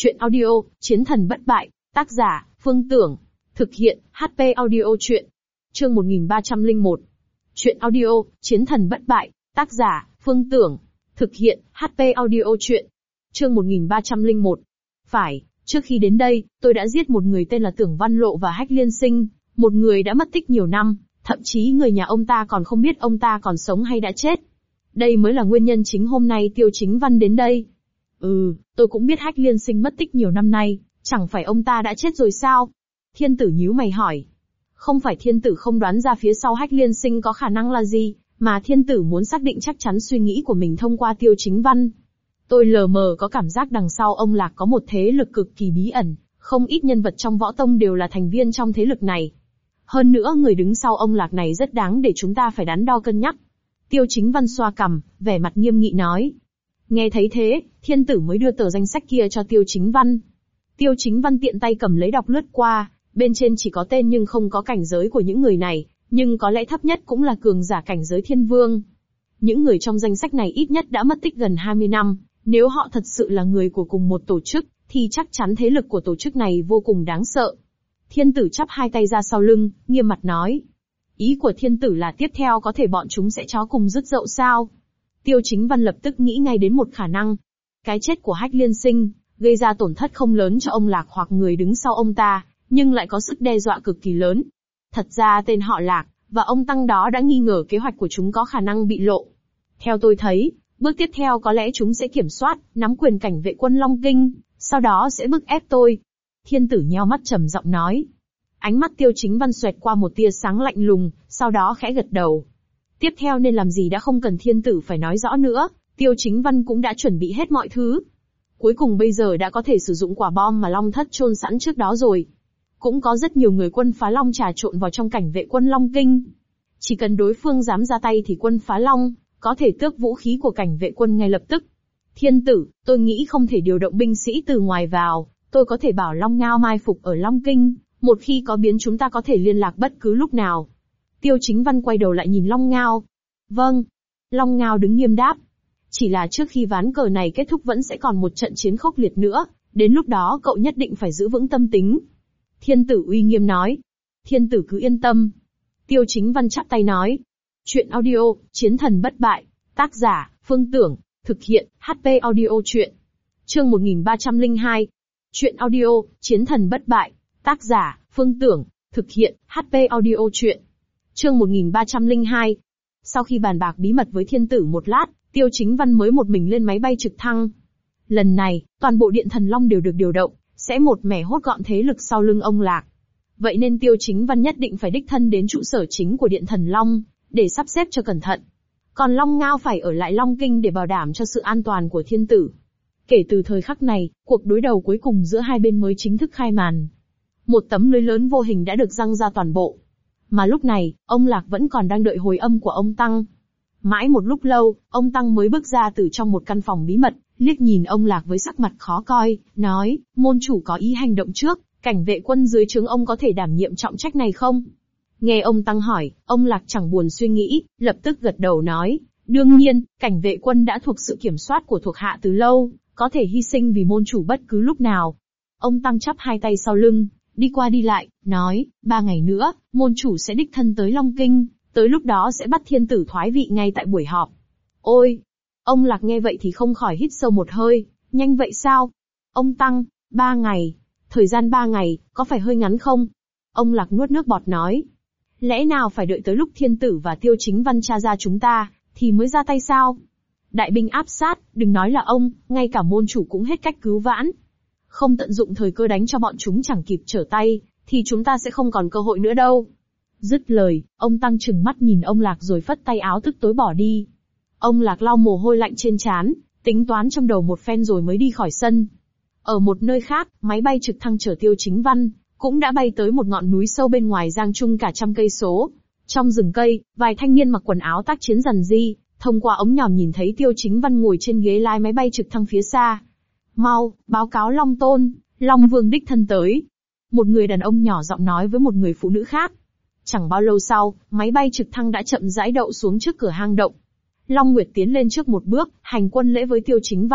Chuyện audio, Chiến thần bất bại, tác giả, Phương Tưởng. Thực hiện, HP audio truyện. Chương 1301. Chuyện audio, Chiến thần bất bại, tác giả, Phương Tưởng. Thực hiện, HP audio truyện. Chương 1301. Phải, trước khi đến đây, tôi đã giết một người tên là Tưởng Văn Lộ và Hách Liên Sinh, một người đã mất tích nhiều năm, thậm chí người nhà ông ta còn không biết ông ta còn sống hay đã chết. Đây mới là nguyên nhân chính hôm nay Tiêu Chính Văn đến đây. Tôi cũng biết Hách Liên Sinh mất tích nhiều năm nay, chẳng phải ông ta đã chết rồi sao? Thiên tử nhíu mày hỏi. Không phải thiên tử không đoán ra phía sau Hách Liên Sinh có khả năng là gì, mà thiên tử muốn xác định chắc chắn suy nghĩ của mình thông qua Tiêu Chính Văn. Tôi lờ mờ có cảm giác đằng sau ông Lạc có một thế lực cực kỳ bí ẩn, không ít nhân vật trong võ tông đều là thành viên trong thế lực này. Hơn nữa người đứng sau ông Lạc này rất đáng để chúng ta phải đắn đo cân nhắc. Tiêu Chính Văn xoa cằm, vẻ mặt nghiêm nghị nói. Nghe thấy thế, thiên tử mới đưa tờ danh sách kia cho Tiêu Chính Văn. Tiêu Chính Văn tiện tay cầm lấy đọc lướt qua, bên trên chỉ có tên nhưng không có cảnh giới của những người này, nhưng có lẽ thấp nhất cũng là cường giả cảnh giới thiên vương. Những người trong danh sách này ít nhất đã mất tích gần 20 năm, nếu họ thật sự là người của cùng một tổ chức, thì chắc chắn thế lực của tổ chức này vô cùng đáng sợ. Thiên tử chắp hai tay ra sau lưng, nghiêm mặt nói. Ý của thiên tử là tiếp theo có thể bọn chúng sẽ chó cùng rứt dậu sao? Tiêu Chính Văn lập tức nghĩ ngay đến một khả năng. Cái chết của Hách Liên Sinh, gây ra tổn thất không lớn cho ông Lạc hoặc người đứng sau ông ta, nhưng lại có sức đe dọa cực kỳ lớn. Thật ra tên họ Lạc, và ông Tăng đó đã nghi ngờ kế hoạch của chúng có khả năng bị lộ. Theo tôi thấy, bước tiếp theo có lẽ chúng sẽ kiểm soát, nắm quyền cảnh vệ quân Long Kinh, sau đó sẽ bức ép tôi. Thiên tử nheo mắt trầm giọng nói. Ánh mắt Tiêu Chính Văn xoẹt qua một tia sáng lạnh lùng, sau đó khẽ gật đầu. Tiếp theo nên làm gì đã không cần thiên tử phải nói rõ nữa, Tiêu Chính Văn cũng đã chuẩn bị hết mọi thứ. Cuối cùng bây giờ đã có thể sử dụng quả bom mà Long Thất chôn sẵn trước đó rồi. Cũng có rất nhiều người quân Phá Long trà trộn vào trong cảnh vệ quân Long Kinh. Chỉ cần đối phương dám ra tay thì quân Phá Long có thể tước vũ khí của cảnh vệ quân ngay lập tức. Thiên tử, tôi nghĩ không thể điều động binh sĩ từ ngoài vào, tôi có thể bảo Long Ngao mai phục ở Long Kinh, một khi có biến chúng ta có thể liên lạc bất cứ lúc nào. Tiêu Chính Văn quay đầu lại nhìn Long Ngao. Vâng. Long Ngao đứng nghiêm đáp. Chỉ là trước khi ván cờ này kết thúc vẫn sẽ còn một trận chiến khốc liệt nữa, đến lúc đó cậu nhất định phải giữ vững tâm tính. Thiên tử uy nghiêm nói. Thiên tử cứ yên tâm. Tiêu Chính Văn chắp tay nói. Chuyện audio, Chiến thần bất bại, tác giả, Phương Tưởng, thực hiện, HP audio truyện. Chương 1302. Chuyện audio, Chiến thần bất bại, tác giả, Phương Tưởng, thực hiện, HP audio truyện. Chương 1302. Sau khi bàn bạc bí mật với thiên tử một lát, Tiêu Chính Văn mới một mình lên máy bay trực thăng. Lần này, toàn bộ Điện Thần Long đều được điều động, sẽ một mẻ hốt gọn thế lực sau lưng ông Lạc. Vậy nên Tiêu Chính Văn nhất định phải đích thân đến trụ sở chính của Điện Thần Long, để sắp xếp cho cẩn thận. Còn Long Ngao phải ở lại Long Kinh để bảo đảm cho sự an toàn của thiên tử. Kể từ thời khắc này, cuộc đối đầu cuối cùng giữa hai bên mới chính thức khai màn. Một tấm lưới lớn vô hình đã được giăng ra toàn bộ. Mà lúc này, ông Lạc vẫn còn đang đợi hồi âm của ông Tăng. Mãi một lúc lâu, ông Tăng mới bước ra từ trong một căn phòng bí mật, liếc nhìn ông Lạc với sắc mặt khó coi, nói, môn chủ có ý hành động trước, cảnh vệ quân dưới trướng ông có thể đảm nhiệm trọng trách này không? Nghe ông Tăng hỏi, ông Lạc chẳng buồn suy nghĩ, lập tức gật đầu nói, đương nhiên, cảnh vệ quân đã thuộc sự kiểm soát của thuộc hạ từ lâu, có thể hy sinh vì môn chủ bất cứ lúc nào. Ông Tăng chắp hai tay sau lưng, đi qua đi lại, nói, 3 ngày nữa, môn chủ sẽ đích thân tới Long Kinh, tới lúc đó sẽ bắt thiên tử thoái vị ngay tại buổi họp. Ôi! Ông Lạc nghe vậy thì không khỏi hít sâu một hơi, nhanh vậy sao? Ông Tăng, 3 ngày, thời gian 3 ngày, có phải hơi ngắn không? Ông Lạc nuốt nước bọt nói. Lẽ nào phải đợi tới lúc thiên tử và Tiêu Chính Văn tra ra chúng ta, thì mới ra tay sao? Đại binh áp sát, đừng nói là ông, ngay cả môn chủ cũng hết cách cứu vãn. Không tận dụng thời cơ đánh cho bọn chúng chẳng kịp trở tay, thì chúng ta sẽ không còn cơ hội nữa đâu. Dứt lời, ông Tăng trừng mắt nhìn ông Lạc rồi phất tay áo tức tối bỏ đi. Ông Lạc lau mồ hôi lạnh trên trán, tính toán trong đầu một phen rồi mới đi khỏi sân. Ở một nơi khác, máy bay trực thăng chở Tiêu Chính Văn cũng đã bay tới một ngọn núi sâu bên ngoài Giang Trung cả trăm cây số. Trong rừng cây, vài thanh niên mặc quần áo tác chiến rằn ri, thông qua ống nhòm nhìn thấy Tiêu Chính Văn ngồi trên ghế lái máy bay trực thăng phía xa. Mau, báo cáo Long Tôn, Long Vương đích thân tới. Một người đàn ông nhỏ giọng nói với một người phụ nữ khác. Chẳng bao lâu sau, máy bay trực thăng đã chậm rãi đậu xuống trước cửa hang động. Long Nguyệt tiến lên trước một bước, hành quân lễ với Tiêu Chính Văn,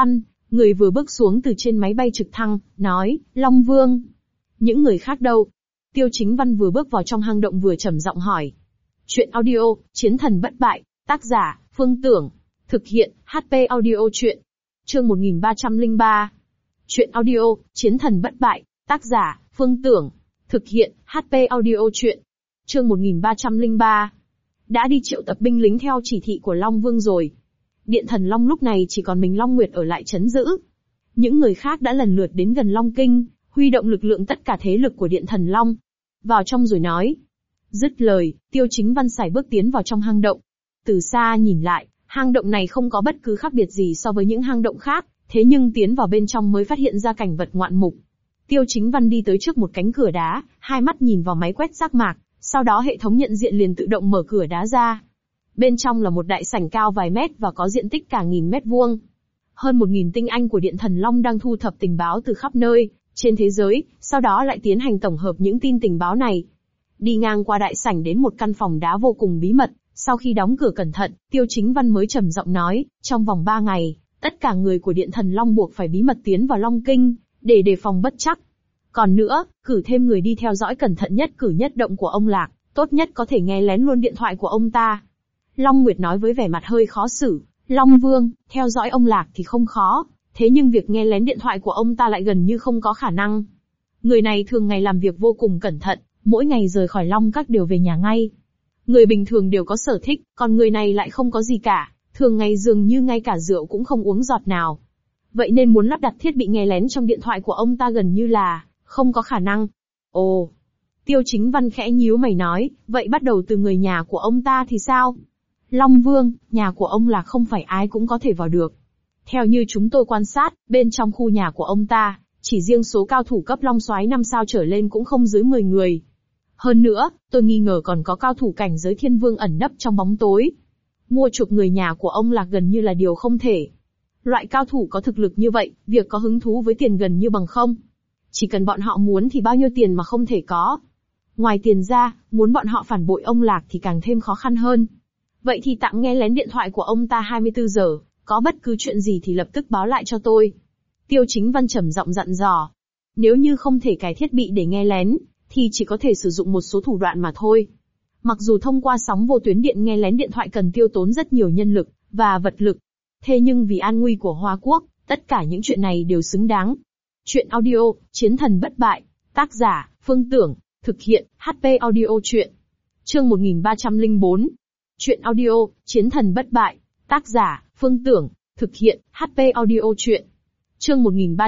Người vừa bước xuống từ trên máy bay trực thăng, nói, Long Vương. Những người khác đâu? Tiêu Chính Văn vừa bước vào trong hang động vừa trầm giọng hỏi. Chuyện audio, Chiến thần bất bại, tác giả, Phương Tưởng. Thực hiện, HP Audio Chuyện. Chương 1303. Chuyện audio, Chiến thần bất bại, tác giả, Phương Tưởng. Thực hiện, HP Audio Chuyện. Chương 1303. Đã đi triệu tập binh lính theo chỉ thị của Long Vương rồi. Điện Thần Long lúc này chỉ còn mình Long Nguyệt ở lại trấn giữ. Những người khác đã lần lượt đến gần Long Kinh, huy động lực lượng tất cả thế lực của Điện Thần Long. Vào trong rồi nói. Dứt lời, Tiêu Chính Văn sải bước tiến vào trong hang động. Từ xa nhìn lại, hang động này không có bất cứ khác biệt gì so với những hang động khác, thế nhưng tiến vào bên trong mới phát hiện ra cảnh vật ngoạn mục. Tiêu Chính Văn đi tới trước một cánh cửa đá, hai mắt nhìn vào máy quét giác mạc, sau đó hệ thống nhận diện liền tự động mở cửa đá ra. Bên trong là một đại sảnh cao vài mét và có diện tích cả 1000 mét vuông. Hơn 1000 tinh anh của Điện Thần Long đang thu thập tình báo từ khắp nơi, trên thế giới, sau đó lại tiến hành tổng hợp những tin tình báo này. Đi ngang qua đại sảnh đến một căn phòng đá vô cùng bí mật, sau khi đóng cửa cẩn thận, Tiêu Chính Văn mới trầm giọng nói, trong vòng 3 ngày, tất cả người của Điện Thần Long buộc phải bí mật tiến vào Long Kinh, để đề phòng bất trắc. Còn nữa, cử thêm người đi theo dõi cẩn thận nhất cử nhất động của ông Lạc, tốt nhất có thể nghe lén luôn điện thoại của ông ta. Long Nguyệt nói với vẻ mặt hơi khó xử, Long Vương, theo dõi ông Lạc thì không khó, thế nhưng việc nghe lén điện thoại của ông ta lại gần như không có khả năng. Người này thường ngày làm việc vô cùng cẩn thận, mỗi ngày rời khỏi Long Các đều về nhà ngay. Người bình thường đều có sở thích, còn người này lại không có gì cả, thường ngày dường như ngay cả rượu cũng không uống giọt nào. Vậy nên muốn lắp đặt thiết bị nghe lén trong điện thoại của ông ta gần như là không có khả năng. Ồ, Tiêu Chính Văn khẽ nhíu mày nói, vậy bắt đầu từ người nhà của ông ta thì sao? Long Vương, nhà của ông là không phải ai cũng có thể vào được. Theo như chúng tôi quan sát, bên trong khu nhà của ông ta, chỉ riêng số cao thủ cấp Long Soái 5 sao trở lên cũng không dưới 10 người. Hơn nữa, tôi nghi ngờ còn có cao thủ cảnh giới Thiên Vương ẩn nấp trong bóng tối. Mua chuộc người nhà của ông Lạc gần như là điều không thể. Loại cao thủ có thực lực như vậy, việc có hứng thú với tiền gần như bằng không. Chỉ cần bọn họ muốn thì bao nhiêu tiền mà không thể có. Ngoài tiền ra, muốn bọn họ phản bội ông Lạc thì càng thêm khó khăn hơn. Vậy thì tạm nghe lén điện thoại của ông ta 24 giờ, có bất cứ chuyện gì thì lập tức báo lại cho tôi. Tiêu Chính Văn trầm giọng dặn dò. Nếu như không thể cài thiết bị để nghe lén, thì chỉ có thể sử dụng một số thủ đoạn mà thôi. Mặc dù thông qua sóng vô tuyến điện nghe lén điện thoại cần tiêu tốn rất nhiều nhân lực và vật lực, thế nhưng vì an nguy của Hoa Quốc, tất cả những chuyện này đều xứng đáng. Chuyện audio, Chiến thần bất bại, tác giả, Phương Tưởng, thực hiện, HP Audio Chuyện. Chương 1304. Chuyện audio, Chiến thần bất bại, tác giả, Phương Tưởng, thực hiện, HP Audio Chuyện. Chương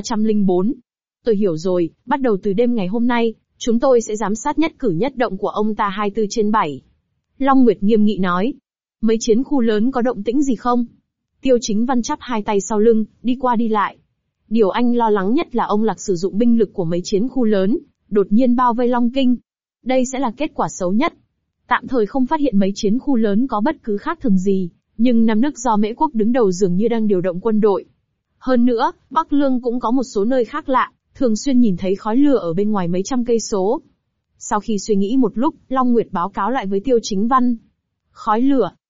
1304. Tôi hiểu rồi, bắt đầu từ đêm ngày hôm nay, chúng tôi sẽ giám sát nhất cử nhất động của ông ta 24/7. Long Nguyệt nghiêm nghị nói. Mấy chiến khu lớn có động tĩnh gì không? Tiêu Chính Văn chắp hai tay sau lưng, đi qua đi lại. Điều anh lo lắng nhất là ông Lạc sử dụng binh lực của mấy chiến khu lớn, đột nhiên bao vây Long Kinh. Đây sẽ là kết quả xấu nhất. Tạm thời không phát hiện mấy chiến khu lớn có bất cứ khác thường gì, nhưng năm nước do Mễ Quốc đứng đầu dường như đang điều động quân đội. Hơn nữa, Bắc Lương cũng có một số nơi khác lạ, thường xuyên nhìn thấy khói lửa ở bên ngoài mấy trăm cây số. Sau khi suy nghĩ một lúc, Long Nguyệt báo cáo lại với Tiêu Chính Văn. Khói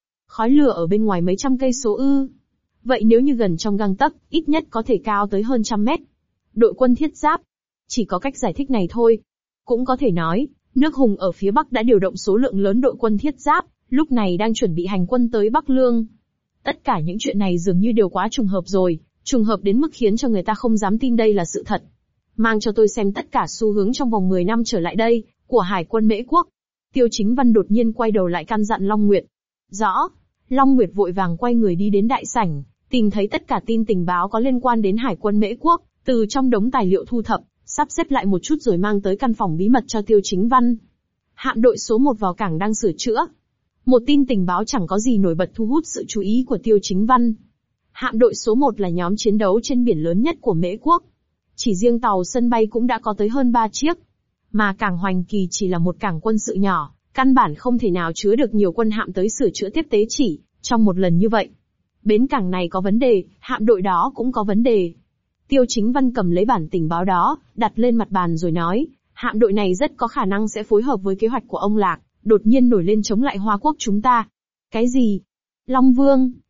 lửa ở bên ngoài mấy trăm cây số ư? Vậy nếu như gần trong gang tấc, ít nhất có thể cao tới hơn 100 mét. Đội quân thiết giáp. Chỉ có cách giải thích này thôi. Cũng có thể nói, nước Hùng ở phía Bắc đã điều động số lượng lớn đội quân thiết giáp, lúc này đang chuẩn bị hành quân tới Bắc Lương. Tất cả những chuyện này dường như đều quá trùng hợp rồi, trùng hợp đến mức khiến cho người ta không dám tin đây là sự thật. Mang cho tôi xem tất cả xu hướng trong vòng 10 năm trở lại đây, của Hải quân Mễ Quốc. Tiêu Chính Văn đột nhiên quay đầu lại căn dặn Long Nguyệt. Rõ. Long Nguyệt vội vàng quay người đi đến đại sảnh, tìm thấy tất cả tin tình báo có liên quan đến Hải quân Mễ Quốc, từ trong đống tài liệu thu thập, sắp xếp lại một chút rồi mang tới căn phòng bí mật cho Tiêu Chính Văn. Hạm đội số 1 vào cảng đang sửa chữa. Một tin tình báo chẳng có gì nổi bật thu hút sự chú ý của Tiêu Chính Văn. Hạm đội số 1 là nhóm chiến đấu trên biển lớn nhất của Mễ Quốc. Chỉ riêng tàu sân bay cũng đã có tới hơn 3 chiếc. Mà cảng Hoành Kỳ chỉ là một cảng quân sự nhỏ, căn bản không thể nào chứa được nhiều quân hạm tới sửa chữa tiếp tế chỉ trong một lần như vậy. Bến cảng này có vấn đề, hạm đội đó cũng có vấn đề. Tiêu Chính Văn cầm lấy bản tình báo đó, đặt lên mặt bàn rồi nói, hạm đội này rất có khả năng sẽ phối hợp với kế hoạch của ông Lạc, đột nhiên nổi lên chống lại Hoa Quốc chúng ta. Cái gì? Long Vương,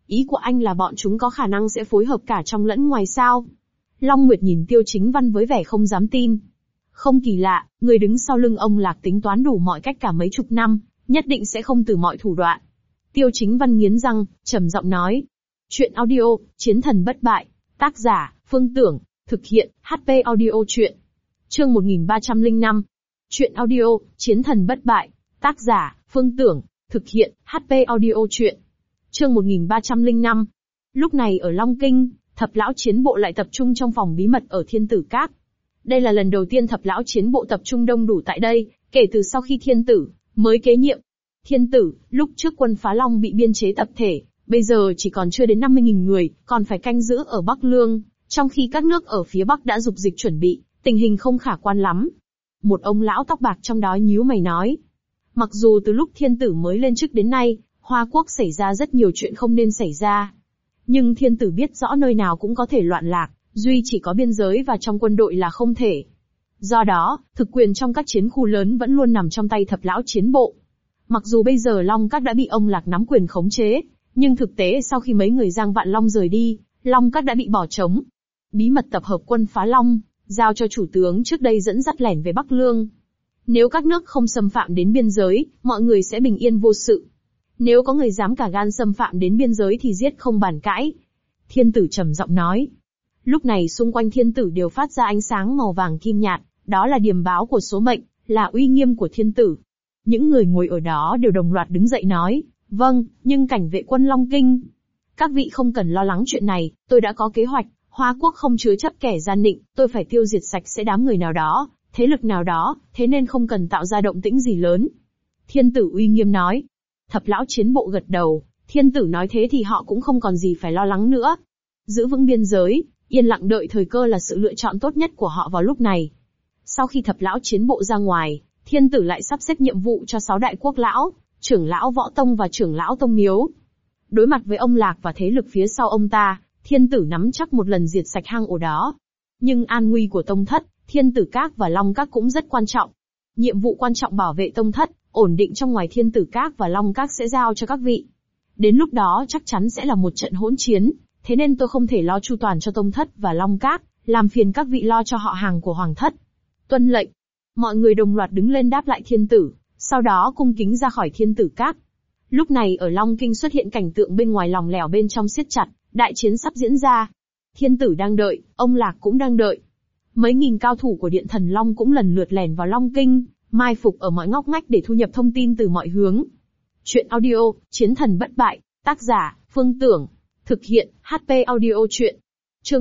Ý của anh là bọn chúng có khả năng sẽ phối hợp cả trong lẫn ngoài sao? Long Nguyệt nhìn Tiêu Chính Văn với vẻ không dám tin. Không kỳ lạ, người đứng sau lưng ông Lạc tính toán đủ mọi cách cả mấy chục năm, nhất định sẽ không từ mọi thủ đoạn. Tiêu Chính Văn nghiến răng, trầm giọng nói. Chuyện audio, Chiến thần bất bại. Tác giả, Phương Tưởng. Thực hiện, HP Audio Chuyện. Chương 1305. Chuyện audio, Chiến thần bất bại. Tác giả, Phương Tưởng. Thực hiện, HP Audio Chuyện. Chương 1305. Lúc này ở Long Kinh, Thập lão chiến bộ lại tập trung trong phòng bí mật ở Thiên Tử Các. Đây là lần đầu tiên Thập lão chiến bộ tập trung đông đủ tại đây, kể từ sau khi Thiên Tử mới kế nhiệm. Thiên Tử, lúc trước quân Phá Long bị biên chế tập thể, bây giờ chỉ còn chưa đến 50.000 người, còn phải canh giữ ở Bắc Lương, trong khi các nước ở phía Bắc đã dục dịch chuẩn bị, tình hình không khả quan lắm. Một ông lão tóc bạc trong đó nhíu mày nói. Mặc dù từ lúc Thiên Tử mới lên chức đến nay, Hoa Quốc xảy ra rất nhiều chuyện không nên xảy ra. Nhưng Thiên Tử biết rõ nơi nào cũng có thể loạn lạc, duy chỉ có biên giới và trong quân đội là không thể. Do đó, thực quyền trong các chiến khu lớn vẫn luôn nằm trong tay Thập lão chiến bộ. Mặc dù bây giờ Long Các đã bị ông Lạc nắm quyền khống chế, nhưng thực tế sau khi mấy người Giang Vạn Long rời đi, Long Các đã bị bỏ trống. Bí mật tập hợp quân Phá Long, giao cho chủ tướng trước đây dẫn dắt lẻn về Bắc Lương. Nếu các nước không xâm phạm đến biên giới, mọi người sẽ bình yên vô sự. Nếu có người dám cả gan xâm phạm đến biên giới thì giết không bàn cãi. Thiên Tử trầm giọng nói. Lúc này xung quanh Thiên Tử đều phát ra ánh sáng màu vàng kim nhạt, đó là điềm báo của số mệnh, là uy nghiêm của Thiên Tử. Những người ngồi ở đó đều đồng loạt đứng dậy nói, vâng, nhưng cảnh vệ quân Long Kinh. Các vị không cần lo lắng chuyện này, tôi đã có kế hoạch, Hoa Quốc không chứa chấp kẻ gian nịnh, tôi phải tiêu diệt sạch sẽ đám người nào đó, thế lực nào đó, thế nên không cần tạo ra động tĩnh gì lớn. Thiên Tử uy nghiêm nói. Thập lão chiến bộ gật đầu, Thiên Tử nói thế thì họ cũng không còn gì phải lo lắng nữa. Giữ vững biên giới, yên lặng đợi thời cơ là sự lựa chọn tốt nhất của họ vào lúc này. Sau khi thập lão chiến bộ ra ngoài, Thiên Tử lại sắp xếp nhiệm vụ cho 6 đại quốc lão, trưởng lão Võ Tông và trưởng lão Tông Miếu. Đối mặt với ông Lạc và thế lực phía sau ông ta, Thiên Tử nắm chắc một lần diệt sạch hang ổ đó. Nhưng an nguy của Tông Thất, Thiên Tử Các và Long Các cũng rất quan trọng. Nhiệm vụ quan trọng bảo vệ Tông Thất, ổn định trong ngoài Thiên Tử Các và Long Các sẽ giao cho các vị. Đến lúc đó chắc chắn sẽ là một trận hỗn chiến, thế nên tôi không thể lo chu toàn cho Tông Thất và Long Các, làm phiền các vị lo cho họ hàng của Hoàng Thất. Tuân lệnh. Mọi người đồng loạt đứng lên đáp lại Thiên Tử, sau đó cung kính ra khỏi Thiên Tử Các. Lúc này ở Long Kinh xuất hiện cảnh tượng bên ngoài lỏng lẻo bên trong siết chặt, đại chiến sắp diễn ra. Thiên Tử đang đợi, ông Lạc cũng đang đợi. Mấy nghìn cao thủ của Điện Thần Long cũng lần lượt lẻn vào Long Kinh, mai phục ở mọi ngóc ngách để thu nhập thông tin từ mọi hướng. Chuyện audio, Chiến thần bất bại, tác giả, Phương Tưởng. Thực hiện, HP Audio Chuyện. Chương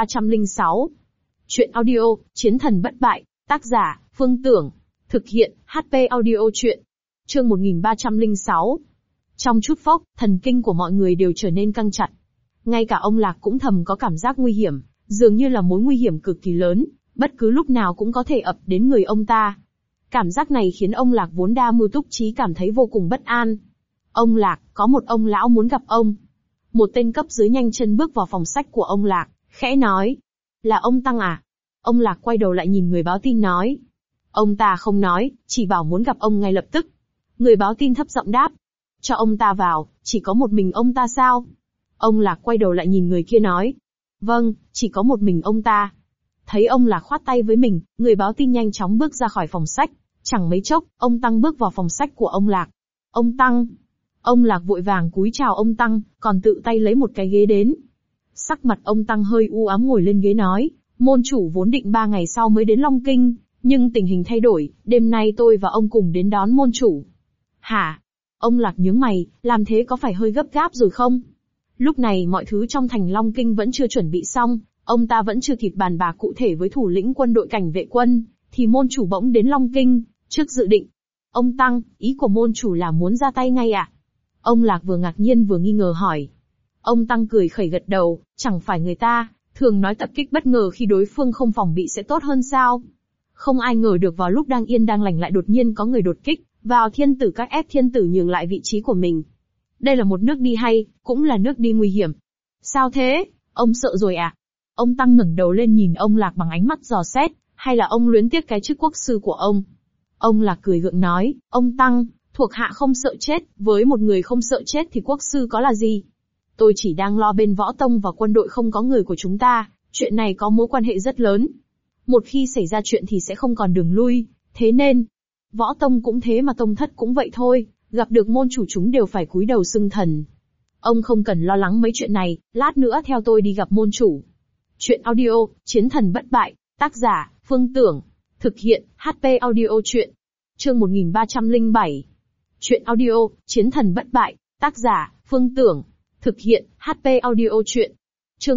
1306. Chuyện audio, Chiến thần bất bại, tác giả, Phương Tưởng. Thực hiện, HP Audio Chuyện. Chương 1306. Trong chút phốc, thần kinh của mọi người đều trở nên căng chặt. Ngay cả ông Lạc cũng thầm có cảm giác nguy hiểm, dường như là mối nguy hiểm cực kỳ lớn, bất cứ lúc nào cũng có thể ập đến người ông ta. Cảm giác này khiến ông Lạc vốn đa mưu túc trí cảm thấy vô cùng bất an. Ông Lạc, có một ông lão muốn gặp ông. Một tên cấp dưới nhanh chân bước vào phòng sách của ông Lạc, khẽ nói. Là ông Tăng à? Ông Lạc quay đầu lại nhìn người báo tin nói. Ông ta không nói, chỉ bảo muốn gặp ông ngay lập tức. Người báo tin thấp giọng đáp. Cho ông ta vào, chỉ có một mình ông ta sao? Ông Lạc quay đầu lại nhìn người kia nói. Vâng, chỉ có một mình ông ta. Thấy ông Lạc khoát tay với mình, người báo tin nhanh chóng bước ra khỏi phòng sách. Chẳng mấy chốc, ông Tăng bước vào phòng sách của ông Lạc. Ông Tăng. Ông Lạc vội vàng cúi chào ông Tăng, còn tự tay lấy một cái ghế đến. Sắc mặt ông Tăng hơi u ám ngồi lên ghế nói, môn chủ vốn định 3 ngày sau mới đến Long Kinh, nhưng tình hình thay đổi, đêm nay tôi và ông cùng đến đón môn chủ. Hả? Ông Lạc nhướng mày, làm thế có phải hơi gấp gáp rồi không? Lúc này mọi thứ trong thành Long Kinh vẫn chưa chuẩn bị xong, ông ta vẫn chưa kịp bàn bạc cụ thể với thủ lĩnh quân đội cảnh vệ quân, thì môn chủ bỗng đến Long Kinh, trước dự định. Ông Tăng, ý của môn chủ là muốn ra tay ngay à? Ông Lạc vừa ngạc nhiên vừa nghi ngờ hỏi. Ông Tăng cười khẩy gật đầu, chẳng phải người ta thường nói tập kích bất ngờ khi đối phương không phòng bị sẽ tốt hơn sao? Không ai ngờ được vào lúc đang yên đang lành lại đột nhiên có người đột kích, vào Thiên Tử Các ép Thiên Tử nhường lại vị trí của mình. Đây là một nước đi hay, cũng là nước đi nguy hiểm. Sao thế? Ông sợ rồi à? Ông Tăng ngẩng đầu lên nhìn ông Lạc bằng ánh mắt dò xét, hay là ông luyến tiếc cái chức quốc sư của ông? Ông Lạc cười gượng nói, ông Tăng, thuộc hạ không sợ chết, với một người không sợ chết thì quốc sư có là gì? Tôi chỉ đang lo bên võ tông và quân đội không có người của chúng ta, chuyện này có mối quan hệ rất lớn. Một khi xảy ra chuyện thì sẽ không còn đường lui, thế nên, võ tông cũng thế mà tông thất cũng vậy thôi, gặp được môn chủ chúng đều phải cúi đầu xưng thần. Ông không cần lo lắng mấy chuyện này, lát nữa theo tôi đi gặp môn chủ. Chuyện audio, Chiến thần bất bại, tác giả, Phương Tưởng. Thực hiện, HP audio chuyện. Chương 1307. Chuyện audio, Chiến thần bất bại, tác giả, Phương Tưởng. Thực hiện, HP audio chuyện. Chương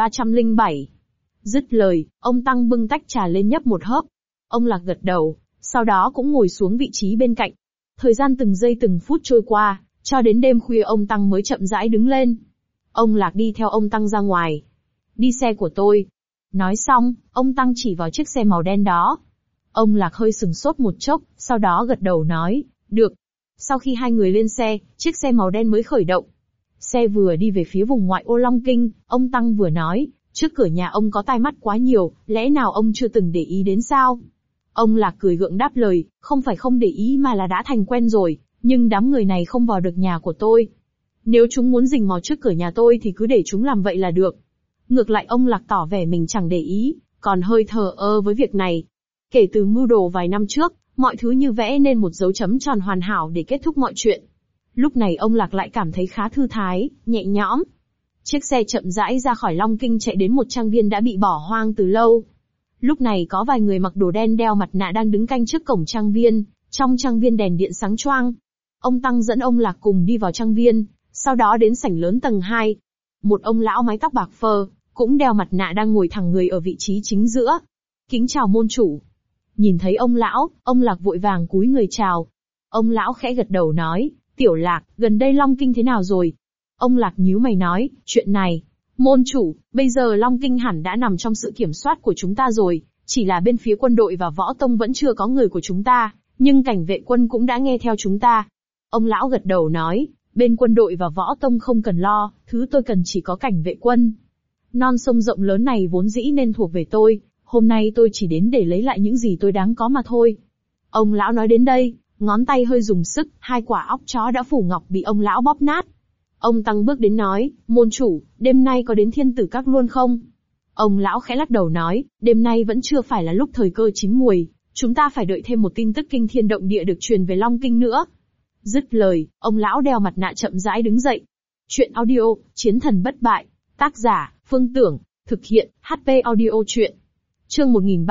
1307. Dứt lời, ông Tăng bưng tách trà lên nhấp một hớp. Ông Lạc gật đầu, sau đó cũng ngồi xuống vị trí bên cạnh. Thời gian từng giây từng phút trôi qua, cho đến đêm khuya ông Tăng mới chậm rãi đứng lên. Ông Lạc đi theo ông Tăng ra ngoài. Đi xe của tôi. Nói xong, ông Tăng chỉ vào chiếc xe màu đen đó. Ông Lạc hơi sừng sốt một chốc, sau đó gật đầu nói, được. Sau khi hai người lên xe, chiếc xe màu đen mới khởi động. Xe vừa đi về phía vùng ngoại ô Long Kinh, ông Tăng vừa nói, trước cửa nhà ông có tai mắt quá nhiều, lẽ nào ông chưa từng để ý đến sao? Ông Lạc cười gượng đáp lời, không phải không để ý mà là đã thành quen rồi, nhưng đám người này không vào được nhà của tôi. Nếu chúng muốn rình mò trước cửa nhà tôi thì cứ để chúng làm vậy là được. Ngược lại ông Lạc tỏ vẻ mình chẳng để ý, còn hơi thờ ơ với việc này. Kể từ mưu đồ vài năm trước, mọi thứ như vẽ nên một dấu chấm tròn hoàn hảo để kết thúc mọi chuyện. Lúc này ông Lạc lại cảm thấy khá thư thái, nhẹ nhõm. Chiếc xe chậm rãi ra khỏi Long Kinh chạy đến một trang viên đã bị bỏ hoang từ lâu. Lúc này có vài người mặc đồ đen đeo mặt nạ đang đứng canh trước cổng trang viên, trong trang viên đèn điện sáng choang. Ông Tăng dẫn ông Lạc cùng đi vào trang viên, sau đó đến sảnh lớn tầng 2. Một ông lão mái tóc bạc phơ, cũng đeo mặt nạ đang ngồi thẳng người ở vị trí chính giữa. Kính chào môn chủ. Nhìn thấy ông lão, ông Lạc vội vàng cúi người chào. Ông lão khẽ gật đầu nói, Tiểu Lạc, gần đây Long Kinh thế nào rồi? Ông Lạc nhíu mày nói, chuyện này, môn chủ, bây giờ Long Kinh hẳn đã nằm trong sự kiểm soát của chúng ta rồi, chỉ là bên phía quân đội và võ tông vẫn chưa có người của chúng ta, nhưng cảnh vệ quân cũng đã nghe theo chúng ta. Ông lão gật đầu nói, bên quân đội và võ tông không cần lo, thứ tôi cần chỉ có cảnh vệ quân. Non sông rộng lớn này vốn dĩ nên thuộc về tôi, hôm nay tôi chỉ đến để lấy lại những gì tôi đáng có mà thôi. Ông lão nói đến đây, ngón tay hơi dùng sức, hai quả óc chó đã phủ ngọc bị ông lão bóp nát. Ông Tăng bước đến nói, môn chủ, đêm nay có đến Thiên Tử Các luôn không? Ông lão khẽ lắc đầu nói, đêm nay vẫn chưa phải là lúc thời cơ chín muồi, chúng ta phải đợi thêm một tin tức kinh thiên động địa được truyền về Long Kinh nữa. Dứt lời, ông lão đeo mặt nạ chậm rãi đứng dậy. Chuyện audio, Chiến thần bất bại, tác giả, Phương Tưởng, thực hiện, HP audio chuyện. Chương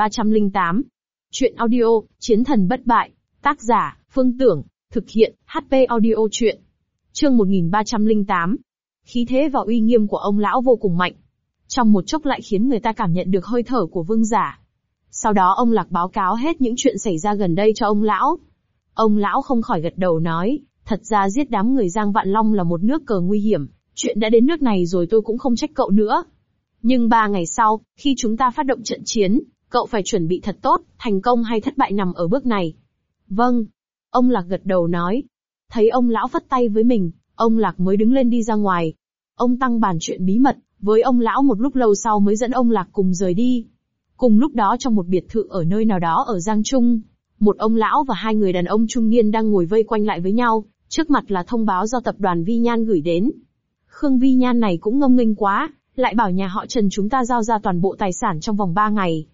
1308. Chuyện audio, Chiến thần bất bại, tác giả, Phương Tưởng, thực hiện, HP audio chuyện. Chương 1308. Khí thế và uy nghiêm của ông lão vô cùng mạnh. Trong một chốc lại khiến người ta cảm nhận được hơi thở của vương giả. Sau đó ông Lạc báo cáo hết những chuyện xảy ra gần đây cho ông lão. Ông lão không khỏi gật đầu nói, thật ra giết đám người Giang Vạn Long là một nước cờ nguy hiểm, chuyện đã đến nước này rồi tôi cũng không trách cậu nữa. Nhưng 3 ngày sau, khi chúng ta phát động trận chiến, cậu phải chuẩn bị thật tốt, thành công hay thất bại nằm ở bước này. Vâng. Ông Lạc gật đầu nói. Thấy ông lão phất tay với mình, ông Lạc mới đứng lên đi ra ngoài. Ông Tăng bàn chuyện bí mật với ông lão một lúc lâu sau mới dẫn ông Lạc cùng rời đi. Cùng lúc đó trong một biệt thự ở nơi nào đó ở Giang Trung, một ông lão và hai người đàn ông trung niên đang ngồi vây quanh lại với nhau, trước mặt là thông báo do tập đoàn Vi Nhan gửi đến. Khương Vi Nhan này cũng ngông nghênh quá, lại bảo nhà họ Trần chúng ta giao ra toàn bộ tài sản trong vòng 3 ngày.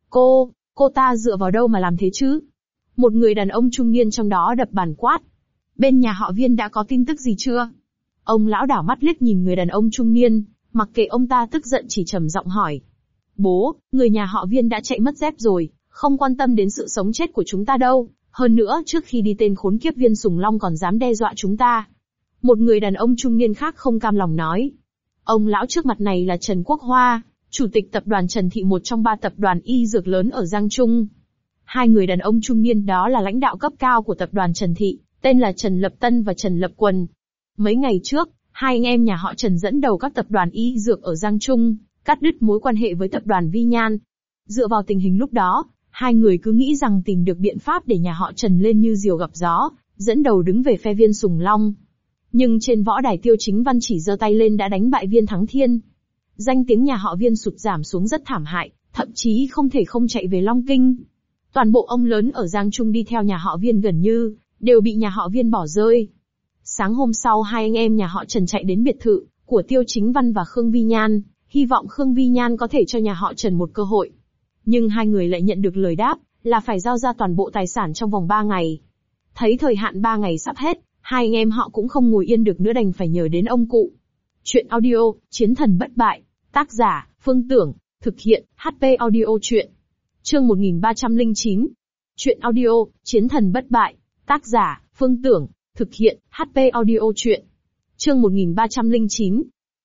Cô ta dựa vào đâu mà làm thế chứ? Một người đàn ông trung niên trong đó đập bàn quát. Bên nhà họ Viên đã có tin tức gì chưa? Ông lão đảo mắt liếc nhìn người đàn ông trung niên, mặc kệ ông ta tức giận chỉ trầm giọng hỏi. Bố, người nhà họ Viên đã chạy mất dép rồi, không quan tâm đến sự sống chết của chúng ta đâu, hơn nữa trước khi đi tên khốn kiếp Viên Sùng Long còn dám đe dọa chúng ta. Một người đàn ông trung niên khác không cam lòng nói. Ông lão trước mặt này là Trần Quốc Hoa, chủ tịch tập đoàn Trần Thị, một trong 3 tập đoàn y dược lớn ở Giang Trung. Hai người đàn ông trung niên đó là lãnh đạo cấp cao của tập đoàn Trần Thị, tên là Trần Lập Tân và Trần Lập Quần. Mấy ngày trước, hai anh em nhà họ Trần dẫn đầu các tập đoàn y dược ở Giang Trung, cắt đứt mối quan hệ với tập đoàn Vi Nhan. Dựa vào tình hình lúc đó, hai người cứ nghĩ rằng tìm được biện pháp để nhà họ Trần lên như diều gặp gió, dẫn đầu đứng về phe Viên Sùng Long. Nhưng trên võ đài Tiêu Chính Văn chỉ giơ tay lên đã đánh bại Viên Thắng Thiên. Danh tiếng nhà họ Viên sụt giảm xuống rất thảm hại, thậm chí không thể không chạy về Long Kinh. Toàn bộ ông lớn ở Giang Trung đi theo nhà họ Viên gần như đều bị nhà họ Viên bỏ rơi. Sáng hôm sau hai anh em nhà họ Trần chạy đến biệt thự của Tiêu Chính Văn và Khương Vi Nhan, hy vọng Khương Vi Nhan có thể cho nhà họ Trần một cơ hội. Nhưng hai người lại nhận được lời đáp, là phải giao ra toàn bộ tài sản trong vòng 3 ngày. Thấy thời hạn 3 ngày sắp hết, hai anh em họ cũng không ngồi yên được nữa đành phải nhờ đến ông cụ. Chuyện audio, Chiến thần bất bại. Tác giả, Phương Tưởng. Thực hiện, HP Audio Chuyện. Chương 1309. Chuyện audio, Chiến thần bất bại. Tác giả, Phương Tưởng. Thực hiện, HP Audio Chuyện. Chương 1309.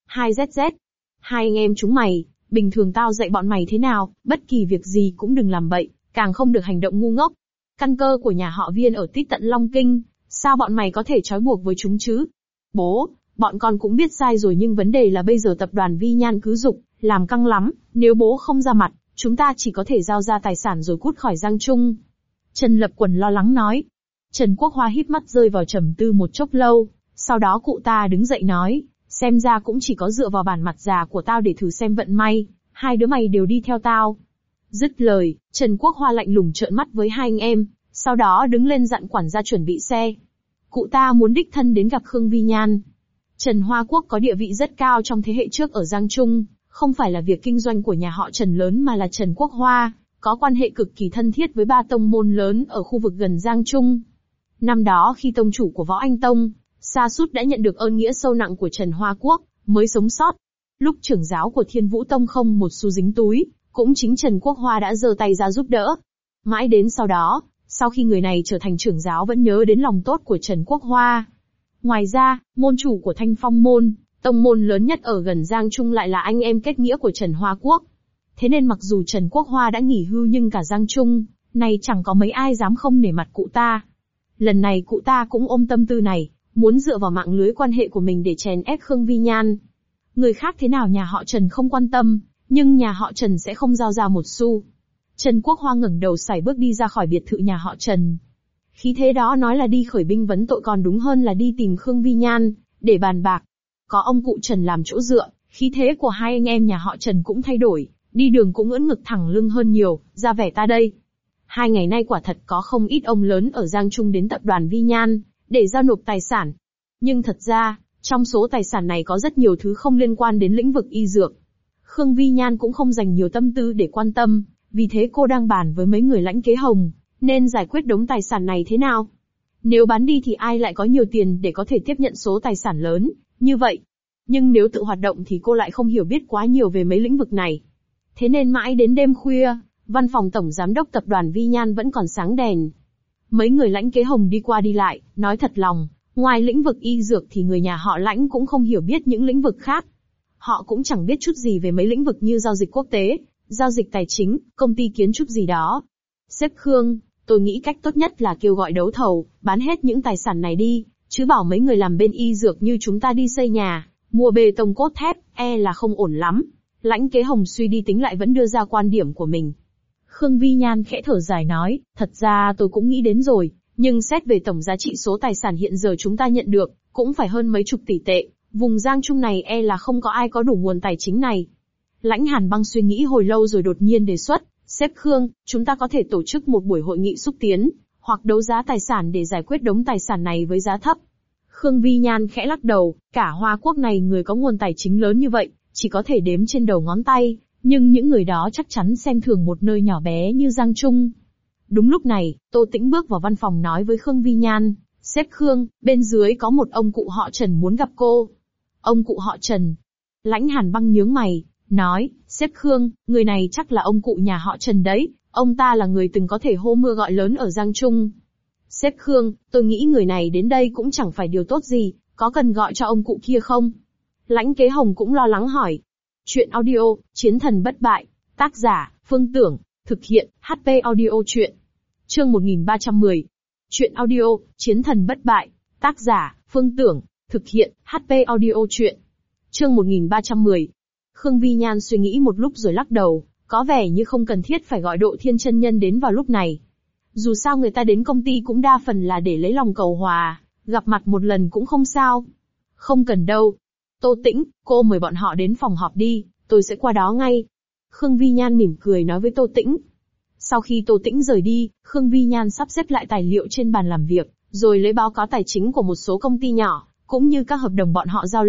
2ZZ. Hai anh em chúng mày, bình thường tao dạy bọn mày thế nào, bất kỳ việc gì cũng đừng làm bậy, càng không được hành động ngu ngốc. Căn cơ của nhà họ Viên ở tít tận Long Kinh, sao bọn mày có thể trói buộc với chúng chứ? Bố, bọn con cũng biết sai rồi nhưng vấn đề là bây giờ tập đoàn Vi Nhan cứ giục, làm căng lắm, nếu bố không ra mặt, chúng ta chỉ có thể giao ra tài sản rồi cút khỏi Giang Trung. Trần Lập Quần lo lắng nói. Trần Quốc Hoa híp mắt rơi vào trầm tư một chốc lâu, sau đó cụ ta đứng dậy nói, xem ra cũng chỉ có dựa vào bản mặt già của tao để thử xem vận may, hai đứa mày đều đi theo tao. Dứt lời, Trần Quốc Hoa lạnh lùng trợn mắt với hai anh em, sau đó đứng lên dặn quản gia chuẩn bị xe. Cụ ta muốn đích thân đến gặp Khương Vi Nhan. Trần Hoa Quốc có địa vị rất cao trong thế hệ trước ở Giang Trung, không phải là việc kinh doanh của nhà họ Trần lớn mà là Trần Quốc Hoa, có quan hệ cực kỳ thân thiết với 3 tông môn lớn ở khu vực gần Giang Trung. Năm đó khi tông chủ của Võ Anh Tông, Sa Sút đã nhận được ơn nghĩa sâu nặng của Trần Hoa Quốc, mới sống sót. Lúc trưởng giáo của Thiên Vũ Tông không một xu dính túi, cũng chính Trần Quốc Hoa đã giơ tay ra giúp đỡ. Mãi đến sau đó, sau khi người này trở thành trưởng giáo vẫn nhớ đến lòng tốt của Trần Quốc Hoa. Ngoài ra, môn chủ của Thanh Phong Môn, tông môn lớn nhất ở gần Giang Trung lại là anh em kết nghĩa của Trần Hoa Quốc. Thế nên mặc dù Trần Quốc Hoa đã nghỉ hưu nhưng cả Giang Trung, này chẳng có mấy ai dám không nể mặt cụ ta. Lần này cụ ta cũng ôm tâm tư này, muốn dựa vào mạng lưới quan hệ của mình để chèn ép Khương Vi Nhan. Người khác thế nào nhà họ Trần không quan tâm, nhưng nhà họ Trần sẽ không giao ra một xu. Trần Quốc Hoa ngẩng đầu sải bước đi ra khỏi biệt thự nhà họ Trần. Khí thế đó nói là đi khởi binh vấn tội còn đúng hơn là đi tìm Khương Vi Nhan, để bàn bạc. Có ông cụ Trần làm chỗ dựa, khí thế của hai anh em nhà họ Trần cũng thay đổi, đi đường cũng ưỡn ngực thẳng lưng hơn nhiều, ra vẻ ta đây. 2 ngày nay quả thật có không ít ông lớn ở Giang Trung đến tập đoàn Vi Nhan, để giao nộp tài sản. Nhưng thật ra, trong số tài sản này có rất nhiều thứ không liên quan đến lĩnh vực y dược. Khương Vi Nhan cũng không dành nhiều tâm tư để quan tâm, vì thế cô đang bàn với mấy người lãnh kế hồng, nên giải quyết đống tài sản này thế nào. Nếu bán đi thì ai lại có nhiều tiền để có thể tiếp nhận số tài sản lớn như vậy. Nhưng nếu tự hoạt động thì cô lại không hiểu biết quá nhiều về mấy lĩnh vực này. Thế nên mãi đến đêm khuya, văn phòng tổng giám đốc tập đoàn Vi Nhan vẫn còn sáng đèn. Mấy người lãnh kế hồng đi qua đi lại, nói thật lòng, ngoài lĩnh vực y dược thì người nhà họ lãnh cũng không hiểu biết những lĩnh vực khác. Họ cũng chẳng biết chút gì về mấy lĩnh vực như giao dịch quốc tế, giao dịch tài chính, công ty kiến trúc gì đó. Sếp Khương, tôi nghĩ cách tốt nhất là kêu gọi đấu thầu, bán hết những tài sản này đi, chứ bảo mấy người làm bên y dược như chúng ta đi xây nhà, mua bê tông cốt thép, là không ổn lắm. Lãnh kế hồng suy đi tính lại vẫn đưa ra quan điểm của mình. Khương Vi Nhan khẽ thở dài nói, thật ra tôi cũng nghĩ đến rồi, nhưng xét về tổng giá trị số tài sản hiện giờ chúng ta nhận được, cũng phải hơn mấy chục tỷ tệ, vùng Giang Trung này là không có ai có đủ nguồn tài chính này. Lãnh Hàn Băng suy nghĩ hồi lâu rồi đột nhiên đề xuất, sếp Khương, chúng ta có thể tổ chức một buổi hội nghị xúc tiến, hoặc đấu giá tài sản để giải quyết đống tài sản này với giá thấp. Khương Vi Nhan khẽ lắc đầu, cả Hoa Quốc này người có nguồn tài chính lớn như vậy, chỉ có thể đếm trên đầu ngón tay, nhưng những người đó chắc chắn xem thường một nơi nhỏ bé như Giang Trung. Đúng lúc này, Tô Tĩnh bước vào văn phòng nói với Khương Vi Nhan, sếp Khương, bên dưới có một ông cụ họ Trần muốn gặp cô. Ông cụ họ Trần. Lãnh Hàn Băng nhướng mày, nói, sếp Khương, người này chắc là ông cụ nhà họ Trần đấy, ông ta là người từng có thể hô mưa gọi lớn ở Giang Trung. Sếp Khương, tôi nghĩ người này đến đây cũng chẳng phải điều tốt gì, có cần gọi cho ông cụ kia không? Lãnh kế hồng cũng lo lắng hỏi. Chuyện audio, Chiến thần bất bại, tác giả, Phương Tưởng, thực hiện, HP Audio Chuyện. Chương 1310. Chuyện audio, Chiến thần bất bại, tác giả, Phương Tưởng, thực hiện, HP Audio Chuyện. Chương 1310. Khương Vi Nhan suy nghĩ một lúc rồi lắc đầu, có vẻ như không cần thiết phải gọi Độ Thiên chân nhân đến vào lúc này. Dù sao người ta đến công ty cũng đa phần là để lấy lòng cầu hòa, gặp mặt một lần cũng không sao. Không cần đâu. Tô Tĩnh, cô mời bọn họ đến phòng họp đi, tôi sẽ qua đó ngay. Khương Vi Nhan mỉm cười nói với Tô Tĩnh. Sau khi Tô Tĩnh rời đi, Khương Vi Nhan sắp xếp lại tài liệu trên bàn làm việc, rồi lấy báo cáo tài chính của một số công ty nhỏ, cũng như các hợp đồng bọn họ giao lên,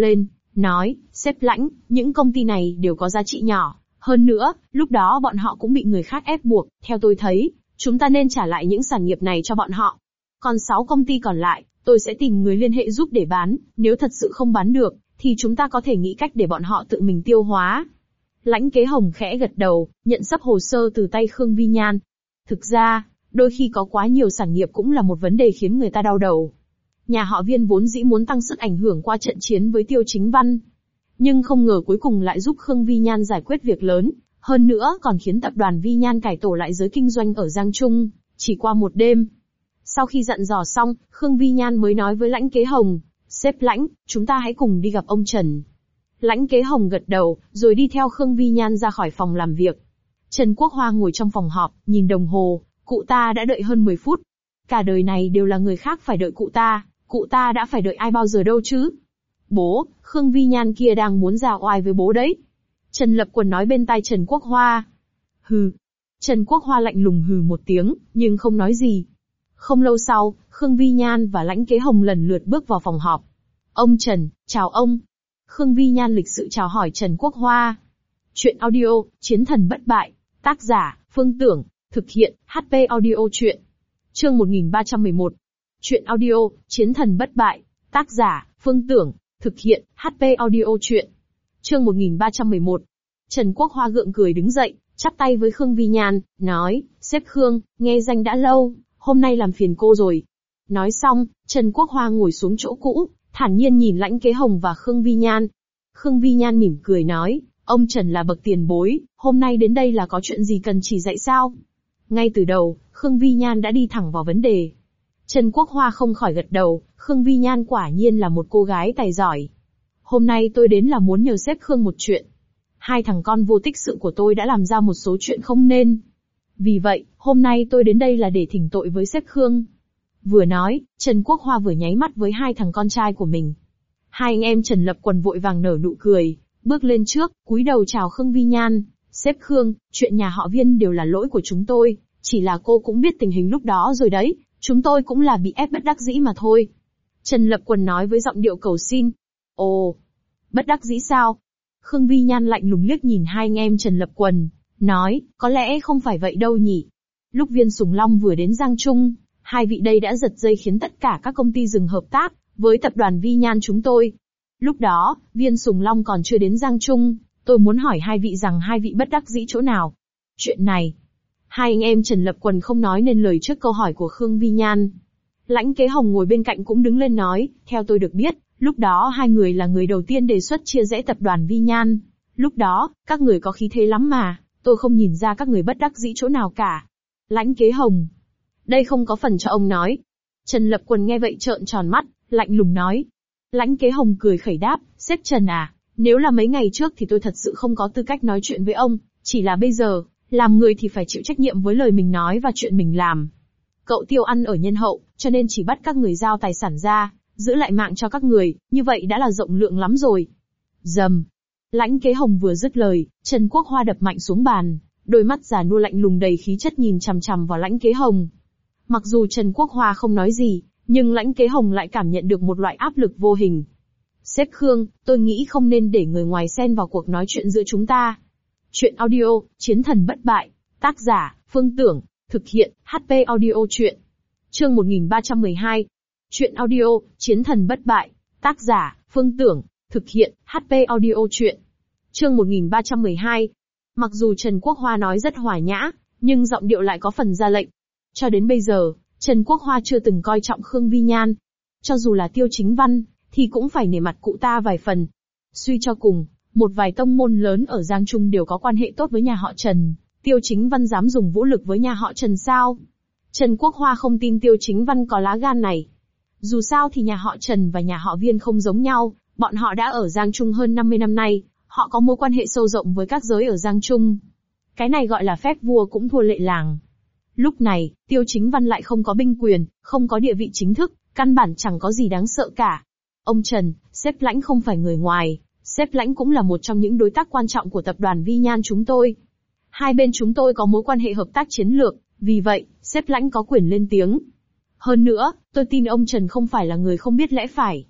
nói, sếp Lãnh, những công ty này đều có giá trị nhỏ. Hơn nữa, lúc đó bọn họ cũng bị người khác ép buộc, theo tôi thấy, chúng ta nên trả lại những sản nghiệp này cho bọn họ. Còn 6 công ty còn lại, tôi sẽ tìm người liên hệ giúp để bán, nếu thật sự không bán được, thì chúng ta có thể nghĩ cách để bọn họ tự mình tiêu hóa. Lãnh Kế Hồng khẽ gật đầu, nhận sắp hồ sơ từ tay Khương Vi Nhan. Thực ra, đôi khi có quá nhiều sản nghiệp cũng là một vấn đề khiến người ta đau đầu. Nhà họ Viên vốn dĩ muốn tăng sức ảnh hưởng qua trận chiến với Tiêu Chính Văn. Nhưng không ngờ cuối cùng lại giúp Khương Vi Nhan giải quyết việc lớn, hơn nữa còn khiến tập đoàn Vi Nhan cải tổ lại giới kinh doanh ở Giang Trung, chỉ qua một đêm. Sau khi dặn dò xong, Khương Vi Nhan mới nói với Lãnh Kế Hồng, sếp Lãnh, chúng ta hãy cùng đi gặp ông Trần. Lãnh Kế Hồng gật đầu, rồi đi theo Khương Vi Nhan ra khỏi phòng làm việc. Trần Quốc Hoa ngồi trong phòng họp, nhìn đồng hồ, cụ ta đã đợi hơn 10 phút. Cả đời này đều là người khác phải đợi cụ ta đã phải đợi ai bao giờ đâu chứ. Bố, Khương Vi Nhan kia đang muốn ra oai với bố đấy. Trần Lập Quần nói bên tai Trần Quốc Hoa. Hừ. Trần Quốc Hoa lạnh lùng hừ một tiếng, nhưng không nói gì. Không lâu sau, Khương Vi Nhan và Lãnh Kế Hồng lần lượt bước vào phòng họp. Ông Trần, chào ông. Khương Vi Nhan lịch sự chào hỏi Trần Quốc Hoa. Chuyện audio, Chiến thần bất bại. Tác giả, Phương Tưởng. Thực hiện, HP Audio Chuyện. Chương 1311. Chuyện audio, Chiến thần bất bại. Tác giả, Phương Tưởng. Thực hiện, HP Audio Chuyện. Chương 1311. Trần Quốc Hoa gượng cười đứng dậy, chắp tay với Khương Vi Nhan, nói, sếp Khương, nghe danh đã lâu, hôm nay làm phiền cô rồi. Nói xong, Trần Quốc Hoa ngồi xuống chỗ cũ, thản nhiên nhìn Lãnh Kế Hồng và Khương Vi Nhan. Khương Vi Nhan mỉm cười nói, ông Trần là bậc tiền bối, hôm nay đến đây là có chuyện gì cần chỉ dạy sao? Ngay từ đầu, Khương Vi Nhan đã đi thẳng vào vấn đề. Trần Quốc Hoa không khỏi gật đầu, Khương Vi Nhan quả nhiên là một cô gái tài giỏi. Hôm nay tôi đến là muốn nhờ sếp Khương một chuyện. Hai thằng con vô tích sự của tôi đã làm ra một số chuyện không nên. Vì vậy, hôm nay tôi đến đây là để thỉnh tội với sếp Khương. Vừa nói, Trần Quốc Hoa vừa nháy mắt với hai thằng con trai của mình. Hai anh em Trần Lập Quần vội vàng nở nụ cười, bước lên trước, cúi đầu chào Khương Vi Nhan. Sếp Khương, chuyện nhà họ Viên đều là lỗi của chúng tôi, chỉ là cô cũng biết tình hình lúc đó rồi đấy, chúng tôi cũng là bị ép bất đắc dĩ mà thôi. Trần Lập Quần nói với giọng điệu cầu xin. Ồ, bất đắc dĩ sao? Khương Vi Nhan lạnh lùng liếc nhìn hai anh em Trần Lập Quần, nói, có lẽ không phải vậy đâu nhỉ. Lúc Viên Sùng Long vừa đến Giang Trung, hai vị đây đã giật dây khiến tất cả các công ty dừng hợp tác với tập đoàn Vi Nhan chúng tôi. Lúc đó, Viên Sùng Long còn chưa đến Giang Trung, tôi muốn hỏi hai vị rằng hai vị bất đắc dĩ chỗ nào. Chuyện này, hai anh em Trần Lập Quần không nói nên lời trước câu hỏi của Khương Vi Nhan. Lãnh Kế Hồng ngồi bên cạnh cũng đứng lên nói, theo tôi được biết, lúc đó hai người là người đầu tiên đề xuất chia rẽ tập đoàn Vi Nhan. Lúc đó, các người có khí thế lắm mà, tôi không nhìn ra các người bất đắc dĩ chỗ nào cả. Lãnh Kế Hồng, đây không có phần cho ông nói. Trần Lập Quần nghe vậy trợn tròn mắt, lạnh lùng nói. Lãnh Kế Hồng cười khẩy đáp, sếp Trần à, nếu là mấy ngày trước thì tôi thật sự không có tư cách nói chuyện với ông, chỉ là bây giờ, làm người thì phải chịu trách nhiệm với lời mình nói và chuyện mình làm. Cậu Tiêu ăn ở nhân hậu, cho nên chỉ bắt các người giao tài sản ra, giữ lại mạng cho các người, như vậy đã là rộng lượng lắm rồi. Dầm. Lãnh Kế Hồng vừa dứt lời, Trần Quốc Hoa đập mạnh xuống bàn, đôi mắt già nua lạnh lùng đầy khí chất nhìn chằm chằm vào Lãnh Kế Hồng. Mặc dù Trần Quốc Hoa không nói gì, nhưng Lãnh Kế Hồng lại cảm nhận được một loại áp lực vô hình. Sếp Khương, tôi nghĩ không nên để người ngoài xen vào cuộc nói chuyện giữa chúng ta. Chuyện audio, Chiến thần bất bại. Tác giả, Phương Tưởng. Thực hiện, HP Audio Chuyện. Chương 1312. Chuyện audio, Chiến thần bất bại. Tác giả, Phương Tưởng. Thực hiện, HP Audio Chuyện. Chương 1312. Mặc dù Trần Quốc Hoa nói rất hòa nhã, nhưng giọng điệu lại có phần ra lệnh. Cho đến bây giờ, Trần Quốc Hoa chưa từng coi trọng Khương Vi Nhan. Cho dù là Tiêu Chính Văn, thì cũng phải nể mặt cụ ta vài phần. Suy cho cùng, một vài tông môn lớn ở Giang Trung đều có quan hệ tốt với nhà họ Trần. Tiêu Chính Văn dám dùng vũ lực với nhà họ Trần sao? Trần Quốc Hoa không tin Tiêu Chính Văn có lá gan này. Dù sao thì nhà họ Trần và nhà họ Viên không giống nhau, bọn họ đã ở Giang Trung hơn 50 năm nay, họ có mối quan hệ sâu rộng với các giới ở Giang Trung. Cái này gọi là phép vua cũng thua lệ làng. Lúc này, Tiêu Chính Văn lại không có binh quyền, không có địa vị chính thức, căn bản chẳng có gì đáng sợ cả. Ông Trần, sếp Lãnh không phải người ngoài, sếp Lãnh cũng là một trong những đối tác quan trọng của tập đoàn Vi Nhan chúng tôi. Hai bên chúng tôi có mối quan hệ hợp tác chiến lược, vì vậy, sếp Lãnh có quyền lên tiếng. Hơn nữa, tôi tin ông Trần không phải là người không biết lẽ phải.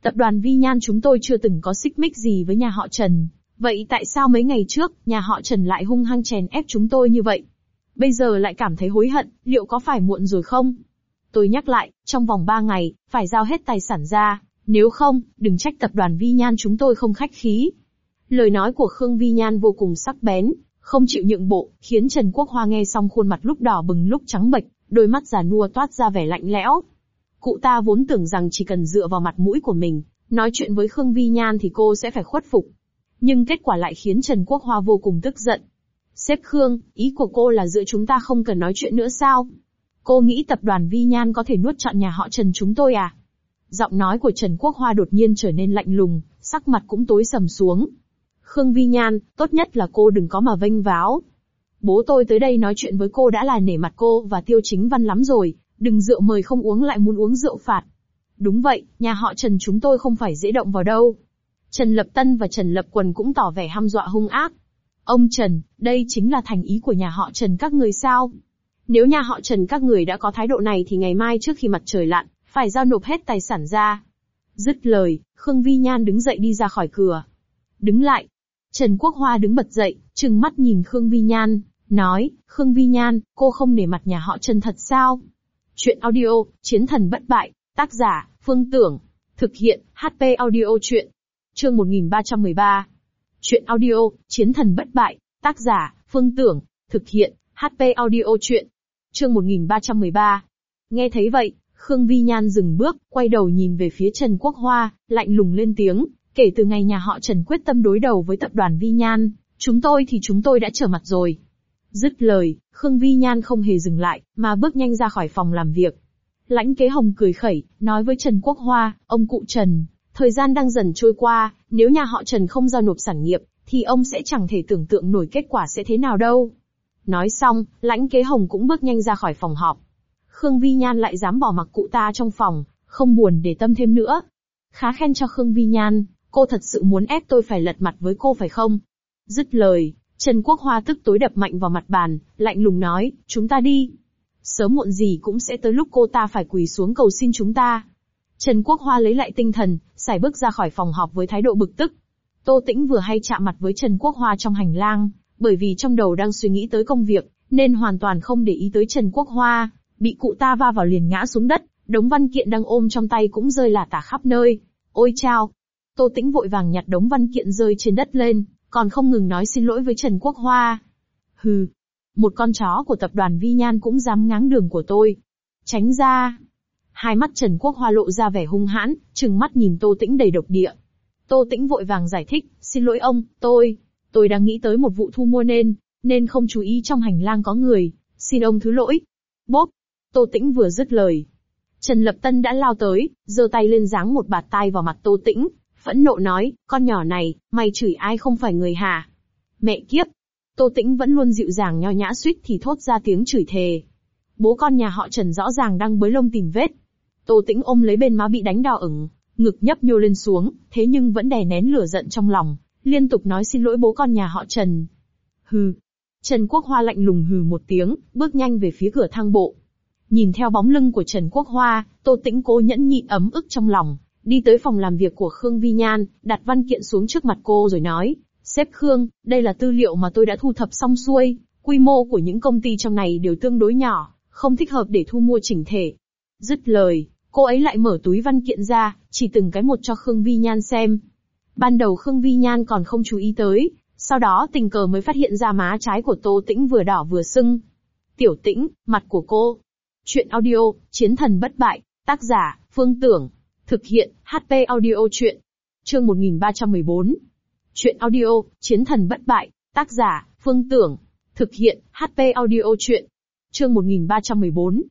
Tập đoàn Vi Nhan chúng tôi chưa từng có xích mích gì với nhà họ Trần. Vậy tại sao mấy ngày trước, nhà họ Trần lại hung hăng chèn ép chúng tôi như vậy? Bây giờ lại cảm thấy hối hận, liệu có phải muộn rồi không? Tôi nhắc lại, trong vòng 3 ngày, phải giao hết tài sản ra, nếu không, đừng trách tập đoàn Vi Nhan chúng tôi không khách khí. Lời nói của Khương Vi Nhan vô cùng sắc bén, không chịu nhượng bộ, khiến Trần Quốc Hoa nghe xong khuôn mặt lúc đỏ bừng lúc trắng bệch, đôi mắt già nua toát ra vẻ lạnh lẽo. Cụ ta vốn tưởng rằng chỉ cần dựa vào mặt mũi của mình, nói chuyện với Khương Vi Nhan thì cô sẽ phải khuất phục. Nhưng kết quả lại khiến Trần Quốc Hoa vô cùng tức giận. Sếp Khương, ý của cô là giữa chúng ta không cần nói chuyện nữa sao? Cô nghĩ tập đoàn Vi Nhan có thể nuốt trọn nhà họ Trần chúng tôi à? Giọng nói của Trần Quốc Hoa đột nhiên trở nên lạnh lùng, sắc mặt cũng tối sầm xuống. Khương Vi Nhan, tốt nhất là cô đừng có mà vênh váo. Bố tôi tới đây nói chuyện với cô đã là nể mặt cô và Tiêu Chính Văn lắm rồi, đừng rượu mời không uống lại muốn uống rượu phạt. Đúng vậy, nhà họ Trần chúng tôi không phải dễ động vào đâu. Trần Lập Tân và Trần Lập Quần cũng tỏ vẻ hăm dọa hung ác. Ông Trần, đây chính là thành ý của nhà họ Trần các người sao? Nếu nhà họ Trần các người đã có thái độ này thì ngày mai trước khi mặt trời lặn, phải giao nộp hết tài sản ra. Dứt lời, Khương Vi Nhan đứng dậy đi ra khỏi cửa. Đứng lại. Trần Quốc Hoa đứng bật dậy, trừng mắt nhìn Khương Vi Nhan, nói, Khương Vi Nhan, cô không nể mặt nhà họ Trần thật sao? Chuyện audio, Chiến thần bất bại, tác giả, Phương Tưởng. Thực hiện, HP Audio Chuyện. Chương 1313. Chuyện audio, Chiến thần bất bại, tác giả, Phương Tưởng. Thực hiện, HP Audio Chuyện. Chương 1313. Nghe thấy vậy, Khương Vi Nhan dừng bước, quay đầu nhìn về phía Trần Quốc Hoa, lạnh lùng lên tiếng, kể từ ngày nhà họ Trần quyết tâm đối đầu với tập đoàn Vi Nhan, chúng tôi đã trở mặt rồi. Dứt lời, Khương Vi Nhan không hề dừng lại, mà bước nhanh ra khỏi phòng làm việc. Lãnh Kế Hồng cười khẩy, nói với Trần Quốc Hoa, ông cụ Trần, thời gian đang dần trôi qua, nếu nhà họ Trần không giao nộp sản nghiệp, thì ông sẽ chẳng thể tưởng tượng nổi kết quả sẽ thế nào đâu. Nói xong, Lãnh Kế Hồng cũng bước nhanh ra khỏi phòng họp. Khương Vi Nhan lại dám bỏ mặc cụ ta trong phòng, không buồn để tâm thêm nữa. Khá khen cho Khương Vi Nhan, cô thật sự muốn ép tôi phải lật mặt với cô phải không? Dứt lời, Trần Quốc Hoa tức tối đập mạnh vào mặt bàn, lạnh lùng nói, chúng ta đi. Sớm muộn gì cũng sẽ tới lúc cô ta phải quỳ xuống cầu xin chúng ta. Trần Quốc Hoa lấy lại tinh thần, sải bước ra khỏi phòng họp với thái độ bực tức. Tô Tĩnh vừa hay chạm mặt với Trần Quốc Hoa trong hành lang, bởi vì trong đầu đang suy nghĩ tới công việc, nên hoàn toàn không để ý tới Trần Quốc Hoa, bị cụ ta va vào liền ngã xuống đất, đống văn kiện đang ôm trong tay cũng rơi lả tả khắp nơi. Ôi chao! Tô Tĩnh vội vàng nhặt đống văn kiện rơi trên đất lên, còn không ngừng nói xin lỗi với Trần Quốc Hoa. Hừ! Một con chó của tập đoàn Vi Nhan cũng dám ngáng đường của tôi. Tránh ra! Hai mắt Trần Quốc Hoa lộ ra vẻ hung hãn, trừng mắt nhìn Tô Tĩnh đầy độc địa. Tô Tĩnh vội vàng giải thích, xin lỗi ông, tôi đang nghĩ tới một vụ thu mua nên không chú ý trong hành lang có người, xin ông thứ lỗi. Bốp! Tô Tĩnh vừa dứt lời, Trần Lập Tân đã lao tới, giơ tay lên giáng một bạt tai vào mặt Tô Tĩnh, phẫn nộ nói, con nhỏ này, mày chửi ai không phải người hả? Mẹ kiếp! Tô Tĩnh vẫn luôn dịu dàng nho nhã suýt thì thốt ra tiếng chửi thề. Bố con nhà họ Trần rõ ràng đang bới lông tìm vết. Tô Tĩnh ôm lấy bên má bị đánh đỏ ửng, ngực nhấp nhô lên xuống, thế nhưng vẫn đè nén lửa giận trong lòng, liên tục nói xin lỗi bố con nhà họ Trần. Hừ. Trần Quốc Hoa lạnh lùng hừ một tiếng, bước nhanh về phía cửa thang bộ. Nhìn theo bóng lưng của Trần Quốc Hoa, Tô Tĩnh cố nhẫn nhịn ấm ức trong lòng, đi tới phòng làm việc của Khương Vi Nhan, đặt văn kiện xuống trước mặt cô rồi nói, sếp Khương, đây là tư liệu mà tôi đã thu thập xong xuôi, quy mô của những công ty trong này đều tương đối nhỏ, không thích hợp để thu mua chỉnh thể. Dứt lời, cô ấy lại mở túi văn kiện ra, chỉ từng cái một cho Khương Vi Nhan xem. Ban đầu Khương Vi Nhan còn không chú ý tới, sau đó tình cờ mới phát hiện ra má trái của Tô Tĩnh vừa đỏ vừa sưng. Tiểu Tĩnh, mặt của cô. Chuyện audio, Chiến thần bất bại, tác giả, Phương Tưởng. Thực hiện, HP Audio Chuyện. Chương 1314. Chuyện audio, Chiến thần bất bại, tác giả, Phương Tưởng. Thực hiện, HP Audio Chuyện. Chương 1314.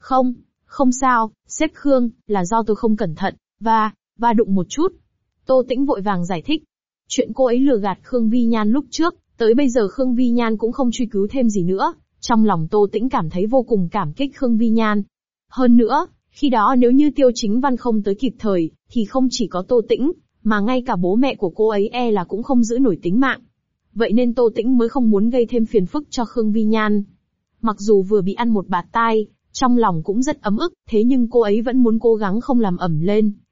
Không sao, sếp Khương, là do tôi không cẩn thận, và đụng một chút. Tô Tĩnh vội vàng giải thích. Chuyện cô ấy lừa gạt Khương Vi Nhan lúc trước, tới bây giờ Khương Vi Nhan cũng không truy cứu thêm gì nữa. Trong lòng Tô Tĩnh cảm thấy vô cùng cảm kích Khương Vi Nhan. Hơn nữa, khi đó nếu như Tiêu Chính Văn không tới kịp thời, thì không chỉ có Tô Tĩnh, mà ngay cả bố mẹ của cô ấy là cũng không giữ nổi tính mạng. Vậy nên Tô Tĩnh mới không muốn gây thêm phiền phức cho Khương Vi Nhan. Mặc dù vừa bị ăn một bạt tai, trong lòng cũng rất ấm ức, thế nhưng cô ấy vẫn muốn cố gắng không làm ẩm lên,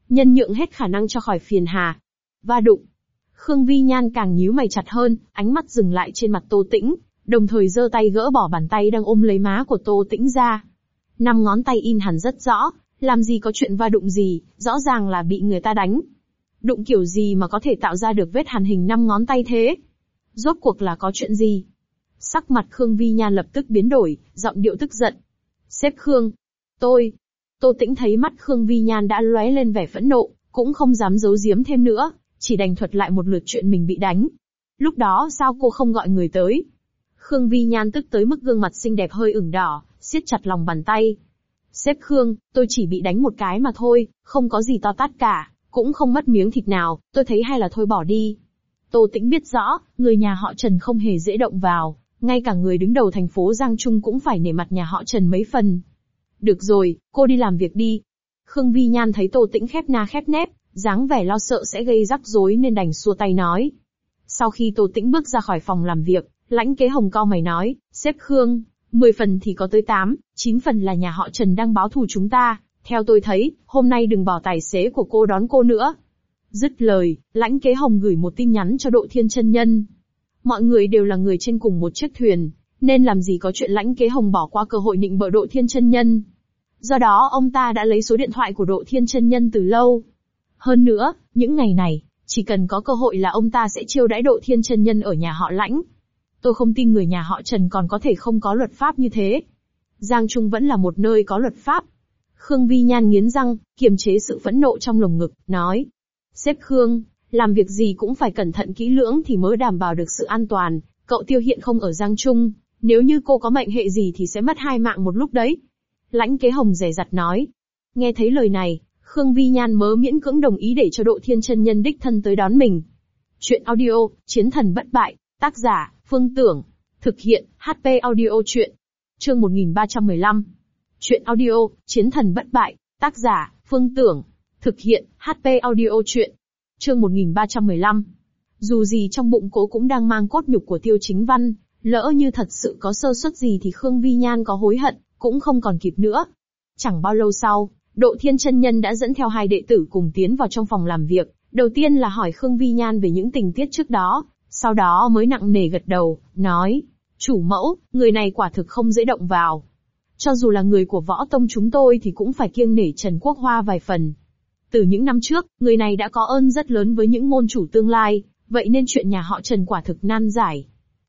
nhân nhượng hết khả năng cho khỏi phiền hà. Va đụng. Khương Vi Nhan càng nhíu mày chặt hơn, ánh mắt dừng lại trên mặt Tô Tĩnh, đồng thời giơ tay gỡ bỏ bàn tay đang ôm lấy má của Tô Tĩnh ra. 5 ngón tay in hẳn rất rõ, làm gì có chuyện va đụng gì, rõ ràng là bị người ta đánh. Đụng kiểu gì mà có thể tạo ra được vết hàn hình 5 ngón tay thế? Rốt cuộc là có chuyện gì? Sắc mặt Khương Vi Nhan lập tức biến đổi, giọng điệu tức giận. Sếp Khương, tôi. Tô Tĩnh thấy mắt Khương Vi Nhan đã lóe lên vẻ phẫn nộ, cũng không dám giấu giếm thêm nữa, chỉ đành thuật lại một lượt chuyện mình bị đánh. Lúc đó sao cô không gọi người tới? Khương Vi Nhan tức tới mức gương mặt xinh đẹp hơi ửng đỏ, siết chặt lòng bàn tay. Sếp Khương, tôi chỉ bị đánh một cái mà thôi, không có gì to tát cả, cũng không mất miếng thịt nào, tôi thấy hay là thôi bỏ đi. Tô Tĩnh biết rõ, người nhà họ Trần không hề dễ động vào, ngay cả người đứng đầu thành phố Giang Trung cũng phải nể mặt nhà họ Trần mấy phần. Được rồi, cô đi làm việc đi. Khương Vi Nhan thấy Tô Tĩnh khép na khép nép, dáng vẻ lo sợ sẽ gây rắc rối nên đành xua tay nói. Sau khi Tô Tĩnh bước ra khỏi phòng làm việc, Lãnh Kế Hồng cau mày nói, sếp Khương, 10 phần thì có tới 8, 9 phần là nhà họ Trần đang báo thù chúng ta, theo tôi thấy, hôm nay đừng bỏ tài xế của cô đón cô nữa. Dứt lời, Lãnh Kế Hồng gửi một tin nhắn cho Độ Thiên Chân Nhân. Mọi người đều là người trên cùng một chiếc thuyền, nên làm gì có chuyện Lãnh Kế Hồng bỏ qua cơ hội nịnh bợ Độ Thiên Chân Nhân. Do đó ông ta đã lấy số điện thoại của Độ Thiên Chân Nhân từ lâu. Hơn nữa, những ngày này, chỉ cần có cơ hội là ông ta sẽ chiêu đãi Độ Thiên Chân Nhân ở nhà họ Lãnh. Tôi không tin người nhà họ Trần còn có thể không có luật pháp như thế. Giang Trung vẫn là một nơi có luật pháp. Khương Vi Nhan nghiến răng, kiềm chế sự phẫn nộ trong lồng ngực, nói. Sếp Khương, làm việc gì cũng phải cẩn thận kỹ lưỡng thì mới đảm bảo được sự an toàn. Cậu Tiêu hiện không ở Giang Trung, nếu như cô có mệnh hệ gì thì sẽ mất 2 mạng một lúc đấy. Lãnh Kế Hồng dè dặt nói. Nghe thấy lời này, Khương Vi Nhan mớ miễn cưỡng đồng ý để cho Độ Thiên Chân Nhân đích thân tới đón mình. Chuyện audio, Chiến Thần Bất Bại, tác giả, Phương Tưởng. Thực hiện, HP Audio Chuyện. Chương 1315. Chuyện audio, Chiến Thần Bất Bại, tác giả, Phương Tưởng. Thực hiện, HP Audio Chuyện. Chương 1315. Dù gì trong bụng cô cũng đang mang cốt nhục của Tiêu Chính Văn, lỡ như thật sự có sơ suất gì thì Khương Vi Nhan có hối hận, cũng không còn kịp nữa. Chẳng bao lâu sau, Độ Thiên Chân Nhân đã dẫn theo 2 đệ tử cùng tiến vào trong phòng làm việc, đầu tiên là hỏi Khương Vi Nhan về những tình tiết trước đó, sau đó mới nặng nề gật đầu, nói, chủ mẫu, người này quả thực không dễ động vào. Cho dù là người của võ tông chúng tôi thì cũng phải kiêng nể Trần Quốc Hoa vài phần. Từ những năm trước, người này đã có ơn rất lớn với những môn chủ tương lai, vậy nên chuyện nhà họ Trần quả thực nan giải.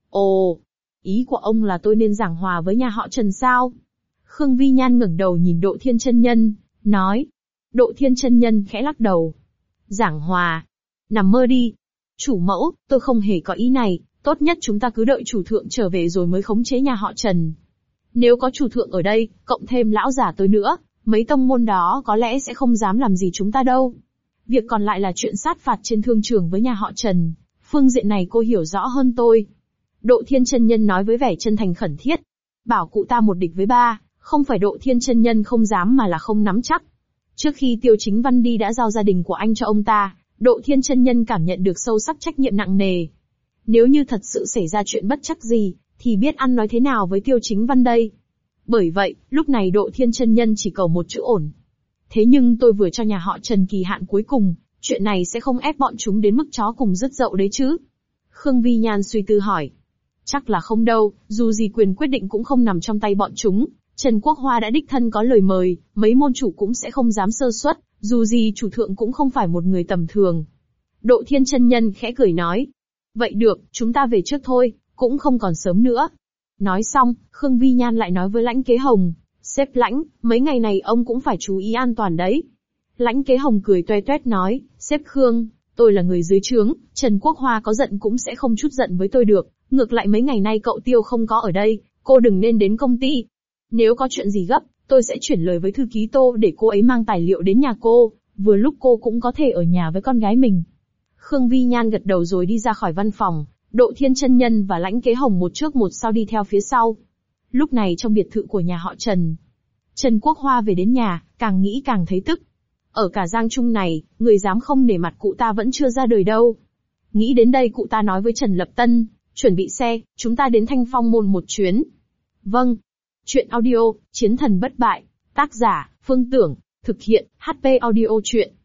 Ồ, ý của ông là tôi nên giảng hòa với nhà họ Trần sao? Khương Vi Nhan ngẩng đầu nhìn Độ Thiên Chân Nhân, nói. Độ Thiên Chân Nhân khẽ lắc đầu. Giảng hòa? Nằm mơ đi. Chủ mẫu, tôi không hề có ý này, tốt nhất chúng ta cứ đợi chủ thượng trở về rồi mới khống chế nhà họ Trần. Nếu có chủ thượng ở đây, cộng thêm lão giả tôi nữa, mấy tông môn đó có lẽ sẽ không dám làm gì chúng ta đâu. Việc còn lại là chuyện sát phạt trên thương trường với nhà họ Trần, phương diện này cô hiểu rõ hơn tôi. Độ Thiên Chân Nhân nói với vẻ chân thành khẩn thiết. Bảo cụ ta một địch với 3, không phải Độ Thiên Chân Nhân không dám mà là không nắm chắc. Trước khi Tiêu Chính Văn đi đã giao gia đình của anh cho ông ta, Độ Thiên Chân Nhân cảm nhận được sâu sắc trách nhiệm nặng nề. Nếu như thật sự xảy ra chuyện bất trắc gì, thì biết ăn nói thế nào với Tiêu Chính Văn đây. Bởi vậy, lúc này Độ Thiên Chân Nhân chỉ cầu một chữ ổn. Thế nhưng tôi vừa cho nhà họ Trần kỳ hạn cuối cùng, chuyện này sẽ không ép bọn chúng đến mức chó cùng rứt dậu đấy chứ? Khương Vi Nhan suy tư hỏi. Chắc là không đâu, dù gì quyền quyết định cũng không nằm trong tay bọn chúng. Trần Quốc Hoa đã đích thân có lời mời, mấy môn chủ cũng sẽ không dám sơ suất, dù gì chủ thượng cũng không phải một người tầm thường. Độ Thiên Chân Nhân khẽ cười nói. Vậy được, chúng ta về trước thôi, cũng không còn sớm nữa. Nói xong, Khương Vi Nhan lại nói với Lãnh Kế Hồng. Sếp Lãnh, mấy ngày này ông cũng phải chú ý an toàn đấy. Lãnh Kế Hồng cười toe toét nói, sếp Khương, tôi là người dưới trướng, Trần Quốc Hoa có giận cũng sẽ không chút giận với tôi được, ngược lại mấy ngày nay cậu Tiêu không có ở đây, cô đừng nên đến công ty. Nếu có chuyện gì gấp, tôi sẽ chuyển lời với thư ký Tô để cô ấy mang tài liệu đến nhà cô, vừa lúc cô cũng có thể ở nhà với con gái mình. Khương Vi Nhan gật đầu rồi đi ra khỏi văn phòng, Độ Thiên Chân Nhân và Lãnh Kế Hồng một trước một sau đi theo phía sau. Lúc này trong biệt thự của nhà họ Trần, Trần Quốc Hoa về đến nhà, càng nghĩ càng thấy tức. Ở cả Giang Trung này, người dám không nể mặt cụ ta vẫn chưa ra đời đâu. Nghĩ đến đây cụ ta nói với Trần Lập Tân, chuẩn bị xe, chúng ta đến Thanh Phong Môn một chuyến. Vâng. Chuyện audio, Chiến Thần Bất Bại, tác giả, Phương Tưởng, thực hiện, HP Audio Chuyện.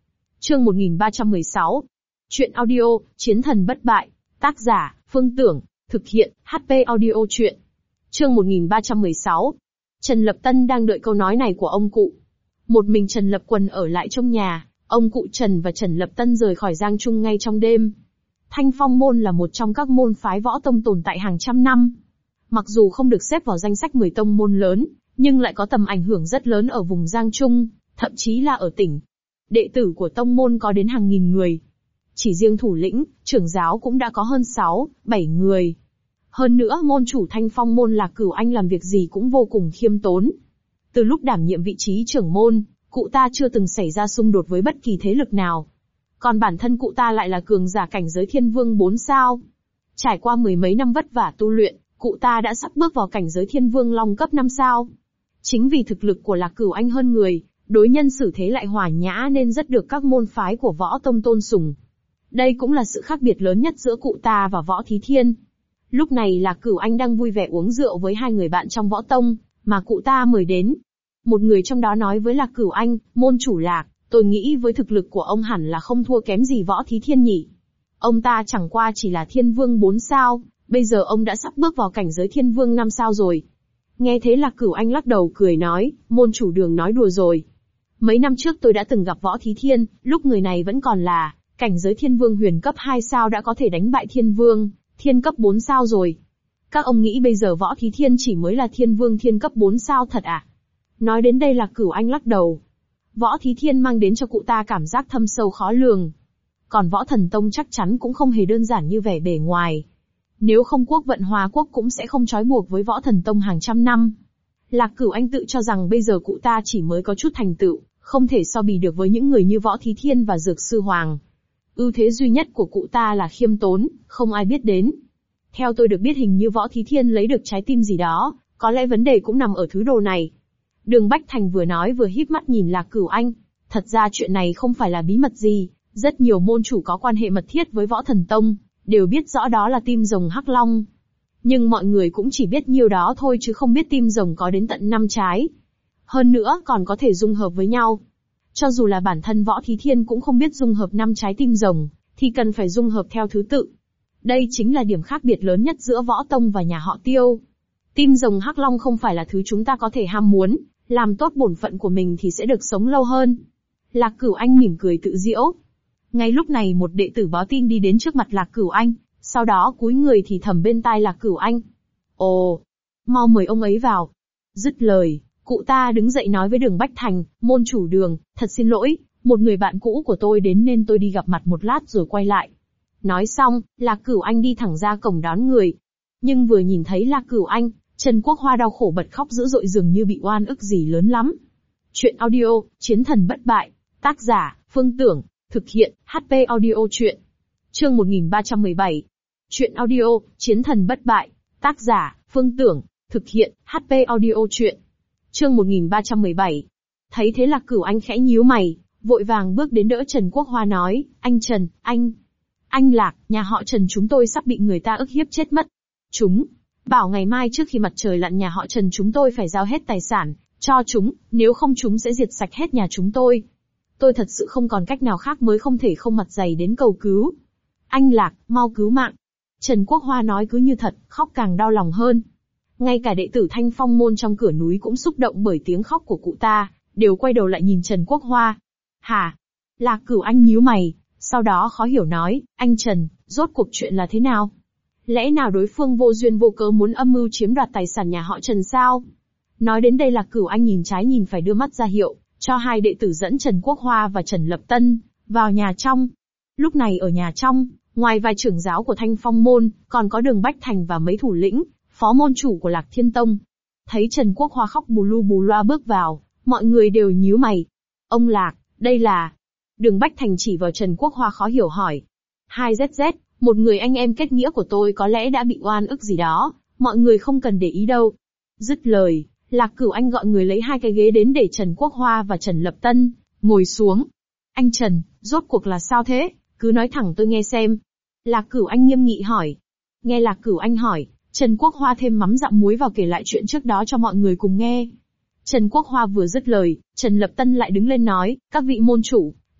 Chương 1316. Chuyện audio, Chiến thần bất bại. Tác giả, Phương Tưởng. Thực hiện, HP audio chuyện. Chương 1316. Trần Lập Tân đang đợi câu nói này của ông cụ. Một mình Trần Lập Quần ở lại trong nhà, ông cụ Trần và Trần Lập Tân rời khỏi Giang Trung ngay trong đêm. Thanh Phong môn là một trong các môn phái võ tông tồn tại hàng trăm năm. Mặc dù không được xếp vào danh sách 10 tông môn lớn, nhưng lại có tầm ảnh hưởng rất lớn ở vùng Giang Trung, thậm chí là ở tỉnh. Đệ tử của tông môn có đến hàng nghìn người. Chỉ riêng thủ lĩnh, trưởng giáo cũng đã có hơn 6-7 người. Hơn nữa môn chủ Thanh Phong môn là Cửu Anh làm việc gì cũng vô cùng khiêm tốn. Từ lúc đảm nhiệm vị trí trưởng môn, cụ ta chưa từng xảy ra xung đột với bất kỳ thế lực nào. Còn bản thân cụ ta lại là cường giả cảnh giới Thiên Vương 4 sao. Trải qua mười mấy năm vất vả tu luyện, cụ ta đã sắp bước vào cảnh giới Thiên Vương Long cấp 5 sao. Chính vì thực lực của Lạc Cửu Anh hơn người, đối nhân xử thế lại hòa nhã nên rất được các môn phái của võ tông tôn sùng. Đây cũng là sự khác biệt lớn nhất giữa cụ ta và Võ Thí Thiên. Lúc này Lạc Cửu Anh đang vui vẻ uống rượu với hai người bạn trong võ tông, mà cụ ta mời đến. Một người trong đó nói với Lạc Cửu Anh, môn chủ Lạc, tôi nghĩ với thực lực của ông hẳn là không thua kém gì Võ Thí Thiên nhỉ. Ông ta chẳng qua chỉ là Thiên Vương 4 sao, bây giờ ông đã sắp bước vào cảnh giới Thiên Vương 5 sao rồi. Nghe thế Lạc Cửu Anh lắc đầu cười nói, môn chủ Đường nói đùa rồi. Mấy năm trước tôi đã từng gặp Võ Thí Thiên, lúc người này vẫn còn là cảnh giới Thiên Vương huyền cấp 2 sao đã có thể đánh bại Thiên Vương, Thiên cấp 4 sao rồi. Các ông nghĩ bây giờ Võ Thí Thiên chỉ mới là Thiên Vương Thiên cấp 4 sao thật à? Nói đến đây Lạc Cửu Anh lắc đầu. Võ Thí Thiên mang đến cho cụ ta cảm giác thâm sâu khó lường. Còn Võ Thần Tông chắc chắn cũng không hề đơn giản như vẻ bề ngoài. Nếu không Quốc Vận Hòa Quốc cũng sẽ không trói buộc với Võ Thần Tông hàng trăm năm. Lạc Cửu Anh tự cho rằng bây giờ cụ ta chỉ mới có chút thành tựu, không thể so bì được với những người như Võ Thí Thiên và Dược Sư Hoàng. Ưu thế duy nhất của cụ ta là khiêm tốn, không ai biết đến. Theo tôi được biết hình như Võ Thí Thiên lấy được trái tim gì đó, có lẽ vấn đề cũng nằm ở thứ đồ này. Đường Bách Thành vừa nói vừa híp mắt nhìn Lạc Cửu Anh. Thật ra chuyện này không phải là bí mật gì, rất nhiều môn chủ có quan hệ mật thiết với Võ Thần Tông, đều biết rõ đó là tim rồng Hắc Long. Nhưng mọi người cũng chỉ biết nhiêu đó thôi chứ không biết tim rồng có đến tận 5 trái. Hơn nữa còn có thể dung hợp với nhau. Cho dù là bản thân Võ Thí Thiên cũng không biết dung hợp 5 trái tim rồng, thì cần phải dung hợp theo thứ tự. Đây chính là điểm khác biệt lớn nhất giữa Võ Tông và nhà họ Tiêu. Tim rồng Hắc Long không phải là thứ chúng ta có thể ham muốn, làm tốt bổn phận của mình thì sẽ được sống lâu hơn. Lạc Cửu Anh mỉm cười tự giễu. Ngay lúc này một đệ tử báo tin đi đến trước mặt Lạc Cửu Anh, sau đó cúi người thì thầm bên tai Lạc Cửu Anh. Ồ, mau mời ông ấy vào. Dứt lời, cụ ta đứng dậy nói với Đường Bách Thành, môn chủ Đường, thật xin lỗi, một người bạn cũ của tôi đến nên tôi đi gặp mặt một lát rồi quay lại. Nói xong, Lạc Cửu Anh đi thẳng ra cổng đón người. Nhưng vừa nhìn thấy Lạc Cửu Anh, Trần Quốc Hoa đau khổ bật khóc dữ dội dường như bị oan ức gì lớn lắm. Chuyện audio, Chiến thần bất bại. Tác giả, Phương Tưởng. Thực hiện, HP audio chuyện. Chương 1317. Chuyện audio, Chiến thần bất bại. Tác giả, Phương Tưởng. Thực hiện, HP audio chuyện. Chương 1317. Thấy thế Lạc Cửu Anh khẽ nhíu mày, vội vàng bước đến đỡ Trần Quốc Hoa nói, anh Trần, anh Lạc, nhà họ Trần chúng tôi sắp bị người ta ức hiếp chết mất. Chúng bảo ngày mai trước khi mặt trời lặn nhà họ Trần chúng tôi phải giao hết tài sản cho chúng, nếu không chúng sẽ diệt sạch hết nhà chúng tôi. Tôi thật sự không còn cách nào khác mới không thể không mặt dày đến cầu cứu. Anh Lạc, mau cứu mạng. Trần Quốc Hoa nói cứ như thật, khóc càng đau lòng hơn. Ngay cả đệ tử Thanh Phong môn trong cửa núi cũng xúc động bởi tiếng khóc của cụ ta, đều quay đầu lại nhìn Trần Quốc Hoa. Hả? Lạc Cửu Anh nhíu mày, sau đó khó hiểu nói, anh Trần, rốt cuộc chuyện là thế nào? Lẽ nào đối phương vô duyên vô cớ muốn âm mưu chiếm đoạt tài sản nhà họ Trần sao? Nói đến đây Lạc Cửu Anh nhìn trái nhìn phải đưa mắt ra hiệu, cho hai đệ tử dẫn Trần Quốc Hoa và Trần Lập Tân vào nhà trong. Lúc này ở nhà trong, ngoài vài trưởng giáo của Thanh Phong môn, còn có Đường Bách Thành và mấy thủ lĩnh, phó môn chủ của Lạc Thiên Tông. Thấy Trần Quốc Hoa khóc bù lu bù loa bước vào, mọi người đều nhíu mày. Ông Lạc, đây là... Đường Bách Thành chỉ vào Trần Quốc Hoa khó hiểu hỏi. 2ZZ, một người anh em kết nghĩa của tôi có lẽ đã bị oan ức gì đó, mọi người không cần để ý đâu. Dứt lời, Lạc Cửu Anh gọi người lấy 2 cái ghế đến để Trần Quốc Hoa và Trần Lập Tân ngồi xuống. Anh Trần, rốt cuộc là sao thế? Cứ nói thẳng tôi nghe xem. Lạc Cửu Anh nghiêm nghị hỏi. Nghe Lạc Cửu Anh hỏi, Trần Quốc Hoa thêm mắm dặm muối vào kể lại chuyện trước đó cho mọi người cùng nghe. Trần Quốc Hoa vừa dứt lời, Trần Lập Tân lại đứng lên nói, các vị môn chủ,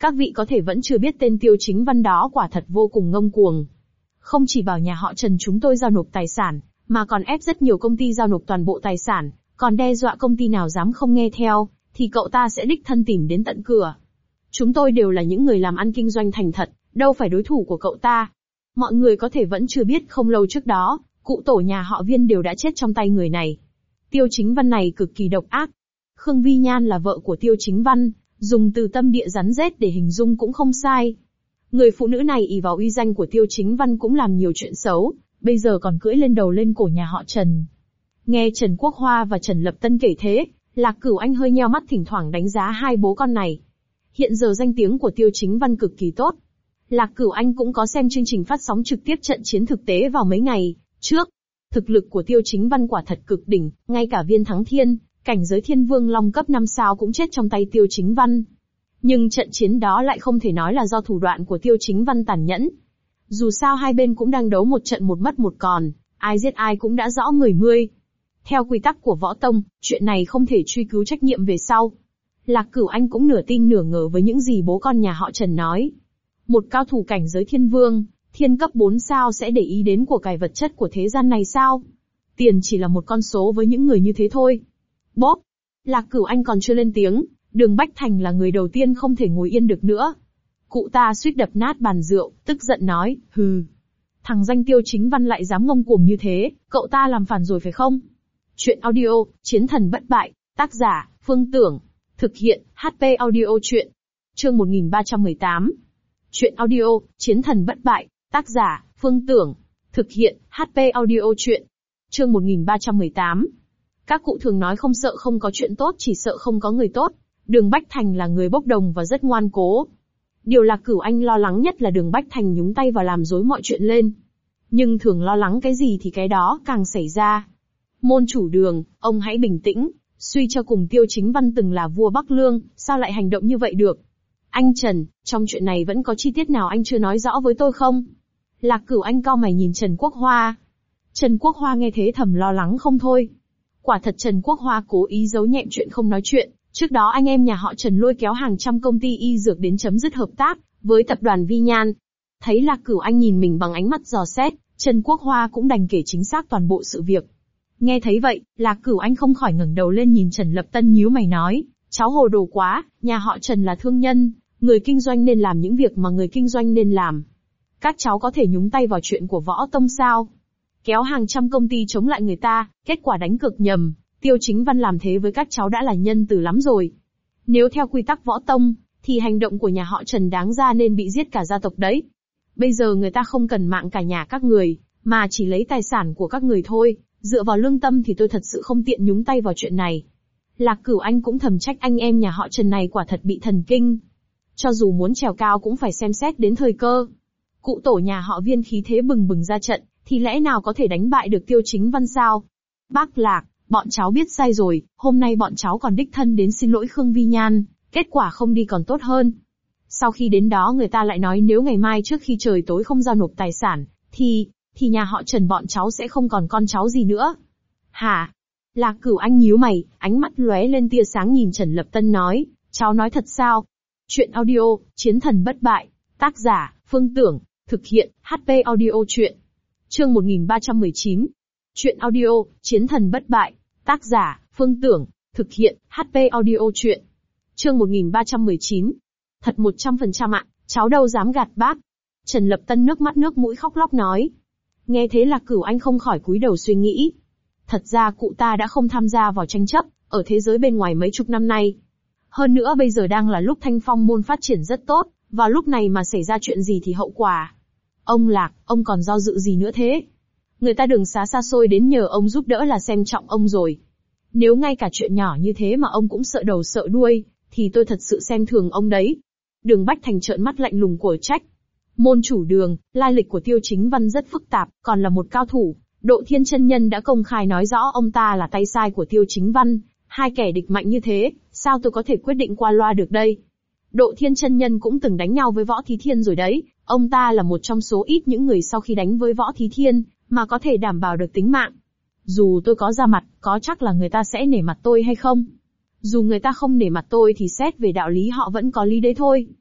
Các vị có thể vẫn chưa biết tên Tiêu Chính Văn đó quả thật vô cùng ngông cuồng. Không chỉ bảo nhà họ Trần chúng tôi giao nộp tài sản, mà còn ép rất nhiều công ty giao nộp toàn bộ tài sản, còn đe dọa công ty nào dám không nghe theo, thì cậu ta sẽ đích thân tìm đến tận cửa. Chúng tôi đều là những người làm ăn kinh doanh thành thật, đâu phải đối thủ của cậu ta. Mọi người có thể vẫn chưa biết không lâu trước đó, cụ tổ nhà họ Viên đều đã chết trong tay người này. Tiêu Chính Văn này cực kỳ độc ác. Khương Vi Nhan là vợ của Tiêu Chính Văn, dùng từ tâm địa rắn rết để hình dung cũng không sai. Người phụ nữ này ỷ vào uy danh của Tiêu Chính Văn cũng làm nhiều chuyện xấu, bây giờ còn cưỡi lên đầu lên cổ nhà họ Trần. Nghe Trần Quốc Hoa và Trần Lập Tân kể thế, Lạc Cửu Anh hơi nheo mắt thỉnh thoảng đánh giá hai bố con này. Hiện giờ danh tiếng của Tiêu Chính Văn cực kỳ tốt. Lạc Cửu Anh cũng có xem chương trình phát sóng trực tiếp trận chiến thực tế vào mấy ngày trước. Thực lực của Tiêu Chính Văn quả thật cực đỉnh, ngay cả Viên Thắng Thiên, cảnh giới Thiên Vương Long cấp 5 sao cũng chết trong tay Tiêu Chính Văn. Nhưng trận chiến đó lại không thể nói là do thủ đoạn của Tiêu Chính Văn tàn nhẫn. Dù sao hai bên cũng đang đấu một trận một mất một còn, ai giết ai cũng đã rõ người mươi. Theo quy tắc của võ tông, chuyện này không thể truy cứu trách nhiệm về sau. Lạc Cửu Anh cũng nửa tin nửa ngờ với những gì bố con nhà họ Trần nói. Một cao thủ cảnh giới Thiên Vương, Thiên cấp 4 sao sẽ để ý đến của cải vật chất của thế gian này sao? Tiền chỉ là một con số với những người như thế thôi. Bốp! Lạc Cửu Anh còn chưa lên tiếng, Đường Bách Thành là người đầu tiên không thể ngồi yên được nữa. Cụ ta suýt đập nát bàn rượu, tức giận nói, hừ. Thằng danh Tiêu Chính Văn lại dám ngông cuồng như thế, cậu ta làm phản rồi phải không? Chuyện audio, Chiến thần bất bại, tác giả, Phương Tưởng. Thực hiện, HP Audio Chuyện. Chương 1318. Chuyện audio, Chiến thần bất bại, tác giả, Phương Tưởng. Thực hiện, HP Audio Chuyện. Chương 1318. Các cụ thường nói không sợ không có chuyện tốt, chỉ sợ không có người tốt. Đường Bách Thành là người bốc đồng và rất ngoan cố. Điều Lạc Cửu Anh lo lắng nhất là Đường Bách Thành nhúng tay vào làm rối mọi chuyện lên. Nhưng thường lo lắng cái gì thì cái đó càng xảy ra. Môn chủ Đường, ông hãy bình tĩnh, suy cho cùng Tiêu Chính Văn từng là vua Bắc Lương, sao lại hành động như vậy được? Anh Trần, trong chuyện này vẫn có chi tiết nào anh chưa nói rõ với tôi không? Lạc Cửu Anh cau mày nhìn Trần Quốc Hoa. Trần Quốc Hoa nghe thế thầm lo lắng không thôi. Quả thật Trần Quốc Hoa cố ý giấu nhẹm chuyện không nói chuyện. Trước đó anh em nhà họ Trần lôi kéo hàng trăm công ty y dược đến chấm dứt hợp tác với tập đoàn Vi Nhan. Thấy Lạc Cửu Anh nhìn mình bằng ánh mắt dò xét, Trần Quốc Hoa cũng đành kể chính xác toàn bộ sự việc. Nghe thấy vậy, Lạc Cửu Anh không khỏi ngẩng đầu lên nhìn Trần Lập Tân nhíu mày nói, cháu hồ đồ quá, nhà họ Trần là thương nhân, người kinh doanh nên làm những việc mà người kinh doanh nên làm. Các cháu có thể nhúng tay vào chuyện của võ tông sao? Kéo hàng trăm công ty chống lại người ta, kết quả đánh cược nhầm. Tiêu Chính Văn làm thế với các cháu đã là nhân từ lắm rồi. Nếu theo quy tắc võ tông, thì hành động của nhà họ Trần đáng ra nên bị giết cả gia tộc đấy. Bây giờ người ta không cần mạng cả nhà các người, mà chỉ lấy tài sản của các người thôi, dựa vào lương tâm thì tôi thật sự không tiện nhúng tay vào chuyện này. Lạc Cửu Anh cũng thầm trách anh em nhà họ Trần này quả thật bị thần kinh. Cho dù muốn trèo cao cũng phải xem xét đến thời cơ. Cụ tổ nhà họ Viên khí thế bừng bừng ra trận, thì lẽ nào có thể đánh bại được Tiêu Chính Văn sao? Bác Lạc, bọn cháu biết sai rồi, hôm nay bọn cháu còn đích thân đến xin lỗi Khương Vi Nhan, kết quả không đi còn tốt hơn. Sau khi đến đó người ta lại nói nếu ngày mai trước khi trời tối không giao nộp tài sản, thì nhà họ Trần bọn cháu sẽ không còn con cháu gì nữa. Hả? Lạc Cửu Anh nhíu mày, ánh mắt lóe lên tia sáng nhìn Trần Lập Tân nói, cháu nói thật sao? Chuyện audio, Chiến thần bất bại, tác giả, Phương Tưởng, thực hiện, HP Audio Chuyện. Chương 1319. Chuyện audio, Chiến thần bất bại, tác giả, Phương Tưởng, thực hiện, HP Audio Chuyện. Chương 1319. Thật 100% ạ, cháu đâu dám gạt bác. Trần Lập Tân nước mắt nước mũi khóc lóc nói. Nghe thế Lạc Cửu Anh không khỏi cúi đầu suy nghĩ. Thật ra cụ ta đã không tham gia vào tranh chấp, ở thế giới bên ngoài mấy chục năm nay. Hơn nữa bây giờ đang là lúc Thanh Phong môn phát triển rất tốt, vào lúc này mà xảy ra chuyện gì thì hậu quả. Ông Lạc, ông còn do dự gì nữa thế? Người ta đường xá xa xôi đến nhờ ông giúp đỡ là xem trọng ông rồi. Nếu ngay cả chuyện nhỏ như thế mà ông cũng sợ đầu sợ đuôi, thì tôi thật sự xem thường ông đấy. Đường Bách Thành trợn mắt lạnh lùng của trách. Môn chủ Đường, lai lịch của Tiêu Chính Văn rất phức tạp, còn là một cao thủ. Độ Thiên chân nhân đã công khai nói rõ ông ta là tay sai của Tiêu Chính Văn. Hai kẻ địch mạnh như thế, sao tôi có thể quyết định qua loa được đây? Độ Thiên chân nhân cũng từng đánh nhau với Võ Thí Thiên rồi đấy, ông ta là một trong số ít những người sau khi đánh với Võ Thí Thiên, mà có thể đảm bảo được tính mạng. Dù tôi có ra mặt, có chắc là người ta sẽ nể mặt tôi hay không? Dù người ta không nể mặt tôi thì xét về đạo lý họ vẫn có lý đấy thôi.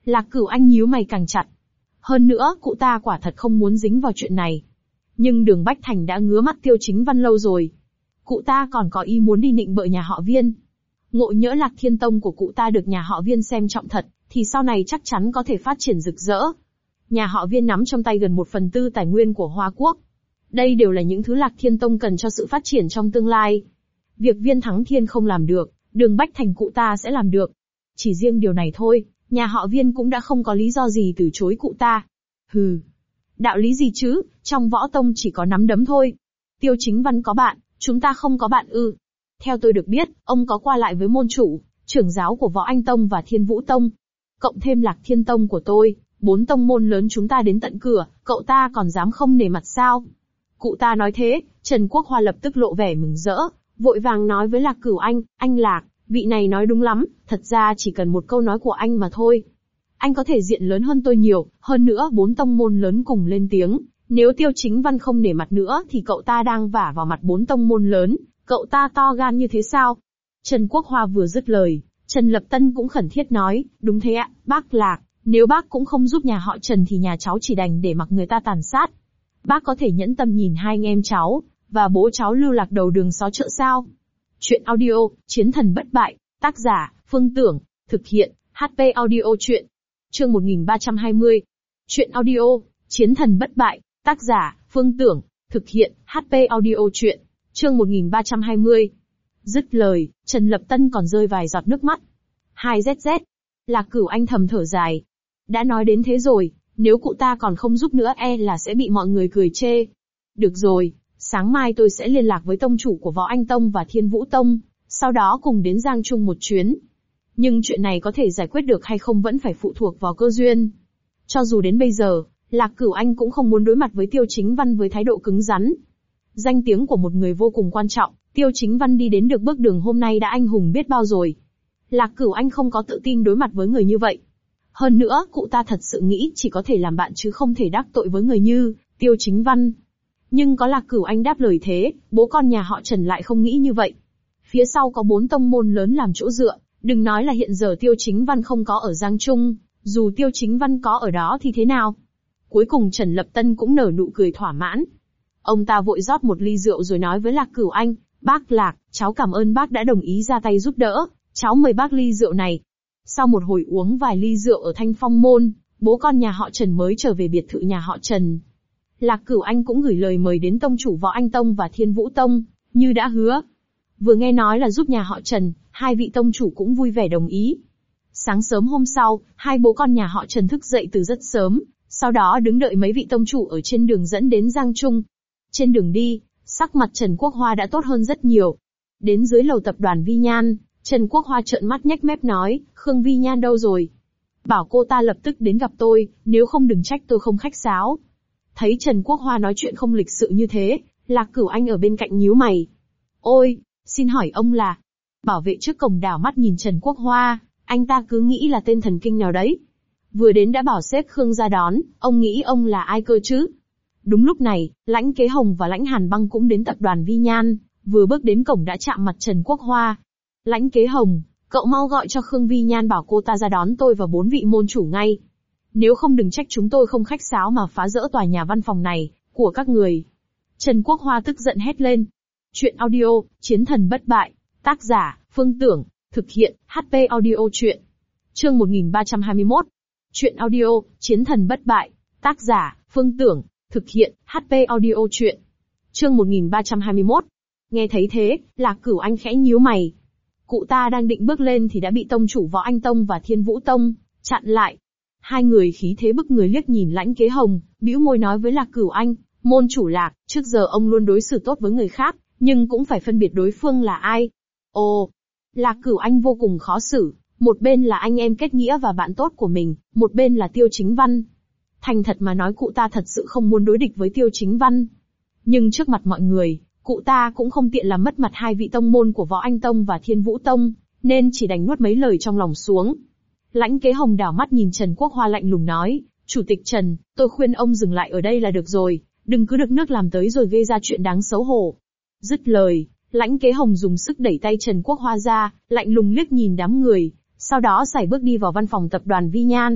Lạc Cửu Anh nhíu mày càng chặt. Hơn nữa, cụ ta quả thật không muốn dính vào chuyện này. Nhưng Đường Bách Thành đã ngứa mắt Tiêu Chính Văn lâu rồi. Cụ ta còn có ý muốn đi nịnh bợ nhà họ Viên. Ngộ nhỡ Lạc Thiên Tông của cụ ta được nhà họ Viên xem trọng thật, thì sau này chắc chắn có thể phát triển rực rỡ. Nhà họ Viên nắm trong tay gần 1/4 tài nguyên của Hoa Quốc. Đây đều là những thứ Lạc Thiên Tông cần cho sự phát triển trong tương lai. Việc Viên Thắng Thiên không làm được, Đường Bách Thành cụ ta sẽ làm được. Chỉ riêng điều này thôi, nhà họ Viên cũng đã không có lý do gì từ chối cụ ta. Hừ, đạo lý gì chứ, trong võ tông chỉ có nắm đấm thôi. Tiêu Chính Văn có bạn, chúng ta không có bạn ư? Theo tôi được biết, ông có qua lại với môn chủ, trưởng giáo của Võ Anh Tông và Thiên Vũ Tông. Cộng thêm Lạc Thiên Tông của tôi, 4 tông môn lớn chúng ta đến tận cửa, cậu ta còn dám không nể mặt sao? Cụ ta nói thế, Trần Quốc Hoa lập tức lộ vẻ mừng rỡ, vội vàng nói với Lạc Cửu anh Lạc, vị này nói đúng lắm, thật ra chỉ cần một câu nói của anh mà thôi. Anh có thể diện lớn hơn tôi nhiều, hơn nữa 4 tông môn lớn cùng lên tiếng, nếu Tiêu Chính Văn không nể mặt nữa thì cậu ta đang vả vào mặt 4 tông môn lớn, cậu ta to gan như thế sao? Trần Quốc Hoa vừa dứt lời, Trần Lập Tân cũng khẩn thiết nói, đúng thế ạ, bác Lạc, nếu bác cũng không giúp nhà họ Trần thì nhà cháu chỉ đành để mặc người ta tàn sát. Bác có thể nhẫn tâm nhìn hai anh em cháu, và bố cháu lưu lạc đầu đường xó chợ sao? Chuyện audio, Chiến Thần Bất Bại, tác giả, Phương Tưởng, thực hiện, HP Audio Chuyện. Chương 1320. Chuyện audio, Chiến Thần Bất Bại, tác giả, Phương Tưởng, thực hiện, HP Audio Chuyện. Chương 1320. Dứt lời, Trần Lập Tân còn rơi vài giọt nước mắt. 2ZZ. Lạc Cửu Anh thầm thở dài. Đã nói đến thế rồi, nếu cụ ta còn không giúp nữa là sẽ bị mọi người cười chê. Được rồi, sáng mai tôi sẽ liên lạc với tông chủ của Võ Anh Tông và Thiên Vũ Tông, sau đó cùng đến Giang Trung một chuyến. Nhưng chuyện này có thể giải quyết được hay không vẫn phải phụ thuộc vào cơ duyên. Cho dù đến bây giờ, Lạc Cửu Anh cũng không muốn đối mặt với Tiêu Chính Văn với thái độ cứng rắn. Danh tiếng của một người vô cùng quan trọng, Tiêu Chính Văn đi đến được bước đường hôm nay đã anh hùng biết bao rồi. Lạc Cửu Anh không có tự tin đối mặt với người như vậy. Hơn nữa, cụ ta thật sự nghĩ chỉ có thể làm bạn chứ không thể đắc tội với người như Tiêu Chính Văn. Nhưng có Lạc Cửu Anh đáp lời thế, bố con nhà họ Trần lại không nghĩ như vậy. Phía sau có 4 tông môn lớn làm chỗ dựa, đừng nói là hiện giờ Tiêu Chính Văn không có ở Giang Trung, dù Tiêu Chính Văn có ở đó thì thế nào? Cuối cùng Trần Lập Tân cũng nở nụ cười thỏa mãn. Ông ta vội rót một ly rượu rồi nói với Lạc Cửu Anh, bác Lạc, cháu cảm ơn bác đã đồng ý ra tay giúp đỡ, cháu mời bác ly rượu này. Sau một hồi uống vài ly rượu ở Thanh Phong Môn, bố con nhà họ Trần mới trở về biệt thự nhà họ Trần. Lạc Cửu Anh cũng gửi lời mời đến tông chủ Võ Anh Tông và Thiên Vũ Tông, như đã hứa. Vừa nghe nói là giúp nhà họ Trần, hai vị tông chủ cũng vui vẻ đồng ý. Sáng sớm hôm sau, hai bố con nhà họ Trần thức dậy từ rất sớm, sau đó đứng đợi mấy vị tông chủ ở trên đường dẫn đến Giang Trung. Trên đường đi, sắc mặt Trần Quốc Hoa đã tốt hơn rất nhiều. Đến dưới lầu tập đoàn Vi Nhan, Trần Quốc Hoa trợn mắt nhếch mép nói, Khương Vi Nhan đâu rồi? Bảo cô ta lập tức đến gặp tôi, nếu không đừng trách tôi không khách sáo. Thấy Trần Quốc Hoa nói chuyện không lịch sự như thế, Lạc Cửu Anh ở bên cạnh nhíu mày. Ôi, xin hỏi ông là... Bảo vệ trước cổng đảo mắt nhìn Trần Quốc Hoa, anh ta cứ nghĩ là tên thần kinh nào đấy. Vừa đến đã bảo sếp Khương ra đón, ông nghĩ ông là ai cơ chứ? Đúng lúc này, Lãnh Kế Hồng và Lãnh Hàn Băng cũng đến tập đoàn Vi Nhan, vừa bước đến cổng đã chạm mặt Trần Quốc Hoa. Lãnh Kế Hồng, cậu mau gọi cho Khương Vi Nhan bảo cô ta ra đón tôi và 4 vị môn chủ ngay. Nếu không đừng trách chúng tôi không khách sáo mà phá rỡ tòa nhà văn phòng này, của các người. Trần Quốc Hoa tức giận hét lên. Chuyện audio, Chiến Thần Bất Bại, tác giả, Phương Tưởng, thực hiện, HP Audio Chuyện. Chương 1321. Chuyện audio, Chiến Thần Bất Bại, tác giả, Phương Tưởng, thực hiện, HP Audio Chuyện. Chương 1321. Nghe thấy thế, Lạc Cửu Anh khẽ nhíu mày. Cụ ta đang định bước lên thì đã bị tông chủ Võ Anh Tông và Thiên Vũ Tông chặn lại. Hai người khí thế bức người liếc nhìn Lãnh Kế Hồng, bĩu môi nói với Lạc Cửu Anh, môn chủ Lạc, trước giờ ông luôn đối xử tốt với người khác, nhưng cũng phải phân biệt đối phương là ai. Ồ, Lạc Cửu Anh vô cùng khó xử, một bên là anh em kết nghĩa và bạn tốt của mình, một bên là Tiêu Chính Văn. Thành thật mà nói cụ ta thật sự không muốn đối địch với Tiêu Chính Văn. Nhưng trước mặt mọi người, cụ ta cũng không tiện làm mất mặt hai vị tông môn của Võ Anh Tông và Thiên Vũ Tông, nên chỉ đành nuốt mấy lời trong lòng xuống. Lãnh Kế Hồng đảo mắt nhìn Trần Quốc Hoa lạnh lùng nói, Chủ tịch Trần, tôi khuyên ông dừng lại ở đây là được rồi, đừng cứ được nước làm tới rồi gây ra chuyện đáng xấu hổ. Dứt lời, Lãnh Kế Hồng dùng sức đẩy tay Trần Quốc Hoa ra, lạnh lùng liếc nhìn đám người, sau đó sải bước đi vào văn phòng tập đoàn Vi Nhan.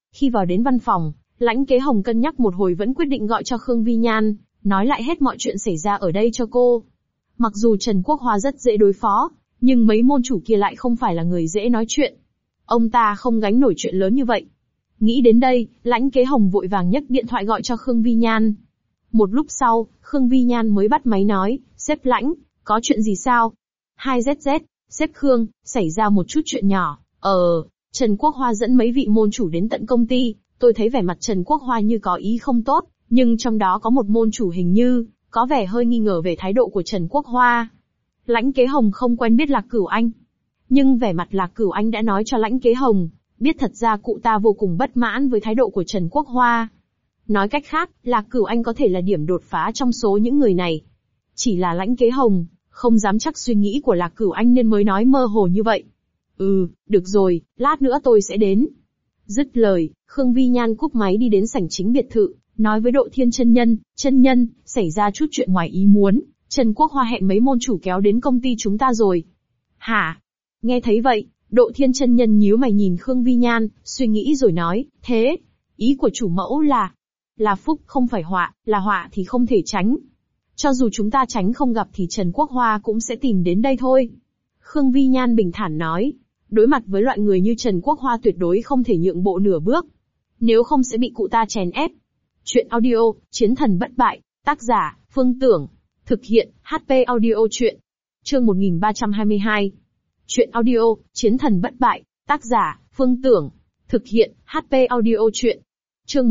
Khi vào đến văn phòng, Lãnh Kế Hồng cân nhắc một hồi vẫn quyết định gọi cho Khương Vi Nhan, nói lại hết mọi chuyện xảy ra ở đây cho cô. Mặc dù Trần Quốc Hoa rất dễ đối phó, nhưng mấy môn chủ kia lại không phải là người dễ nói chuyện. Ông ta không gánh nổi chuyện lớn như vậy. Nghĩ đến đây, Lãnh Kế Hồng vội vàng nhấc điện thoại gọi cho Khương Vi Nhan. Một lúc sau, Khương Vi Nhan mới bắt máy nói, sếp Lãnh, có chuyện gì sao? 2ZZ, sếp Khương, xảy ra một chút chuyện nhỏ. Trần Quốc Hoa dẫn mấy vị môn chủ đến tận công ty, tôi thấy vẻ mặt Trần Quốc Hoa như có ý không tốt, nhưng trong đó có một môn chủ hình như có vẻ hơi nghi ngờ về thái độ của Trần Quốc Hoa. Lãnh Kế Hồng không quen biết Lạc Cửu Anh, nhưng vẻ mặt Lạc Cửu Anh đã nói cho Lãnh Kế Hồng biết thật ra cụ ta vô cùng bất mãn với thái độ của Trần Quốc Hoa. Nói cách khác, Lạc Cửu Anh có thể là điểm đột phá trong số những người này. Chỉ là Lãnh Kế Hồng không dám chắc suy nghĩ của Lạc Cửu Anh nên mới nói mơ hồ như vậy. Được rồi, lát nữa tôi sẽ đến. Dứt lời, Khương Vi Nhan cúp máy đi đến sảnh chính biệt thự, nói với Độ Thiên chân nhân, xảy ra chút chuyện ngoài ý muốn, Trần Quốc Hoa hẹn mấy môn chủ kéo đến công ty chúng ta rồi. Hả? Nghe thấy vậy, Độ Thiên chân nhân nhíu mày nhìn Khương Vi Nhan, suy nghĩ rồi nói, thế, ý của chủ mẫu là phúc không phải họa, là họa thì không thể tránh. Cho dù chúng ta tránh không gặp thì Trần Quốc Hoa cũng sẽ tìm đến đây thôi. Khương Vi Nhan bình thản nói, đối mặt với loại người như Trần Quốc Hoa tuyệt đối không thể nhượng bộ nửa bước. Nếu không sẽ bị cụ ta chèn ép. Chuyện audio, Chiến thần bất bại, tác giả, Phương Tưởng. Thực hiện, HP audio chuyện. Chương 1322. Chuyện audio, Chiến thần bất bại, tác giả, Phương Tưởng. Thực hiện, HP audio chuyện. Chương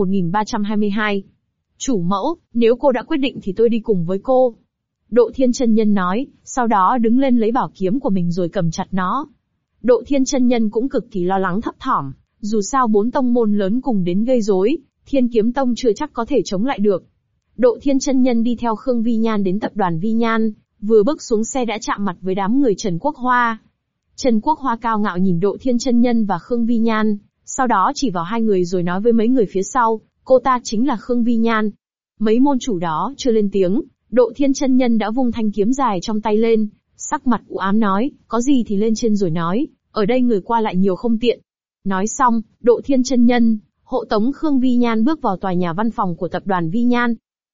1322. Chủ mẫu, nếu cô đã quyết định thì tôi đi cùng với cô. Độ Thiên chân nhân nói, sau đó đứng lên lấy bảo kiếm của mình rồi cầm chặt nó. Độ Thiên chân nhân cũng cực kỳ lo lắng thấp thỏm, dù sao 4 tông môn lớn cùng đến gây rối, Thiên Kiếm Tông chưa chắc có thể chống lại được. Độ Thiên chân nhân đi theo Khương Vi Nhan đến tập đoàn Vi Nhan, vừa bước xuống xe đã chạm mặt với đám người Trần Quốc Hoa. Trần Quốc Hoa cao ngạo nhìn Độ Thiên chân nhân và Khương Vi Nhan, sau đó chỉ vào hai người rồi nói với mấy người phía sau, cô ta chính là Khương Vi Nhan. Mấy môn chủ đó chưa lên tiếng, Độ Thiên chân nhân đã vung thanh kiếm dài trong tay lên, sắc mặt u ám nói, có gì thì lên trên rồi nói, ở đây người qua lại nhiều không tiện. Nói xong, Độ Thiên chân nhân hộ tống Khương Vi Nhan bước vào tòa nhà văn phòng của tập đoàn Vi Nhan.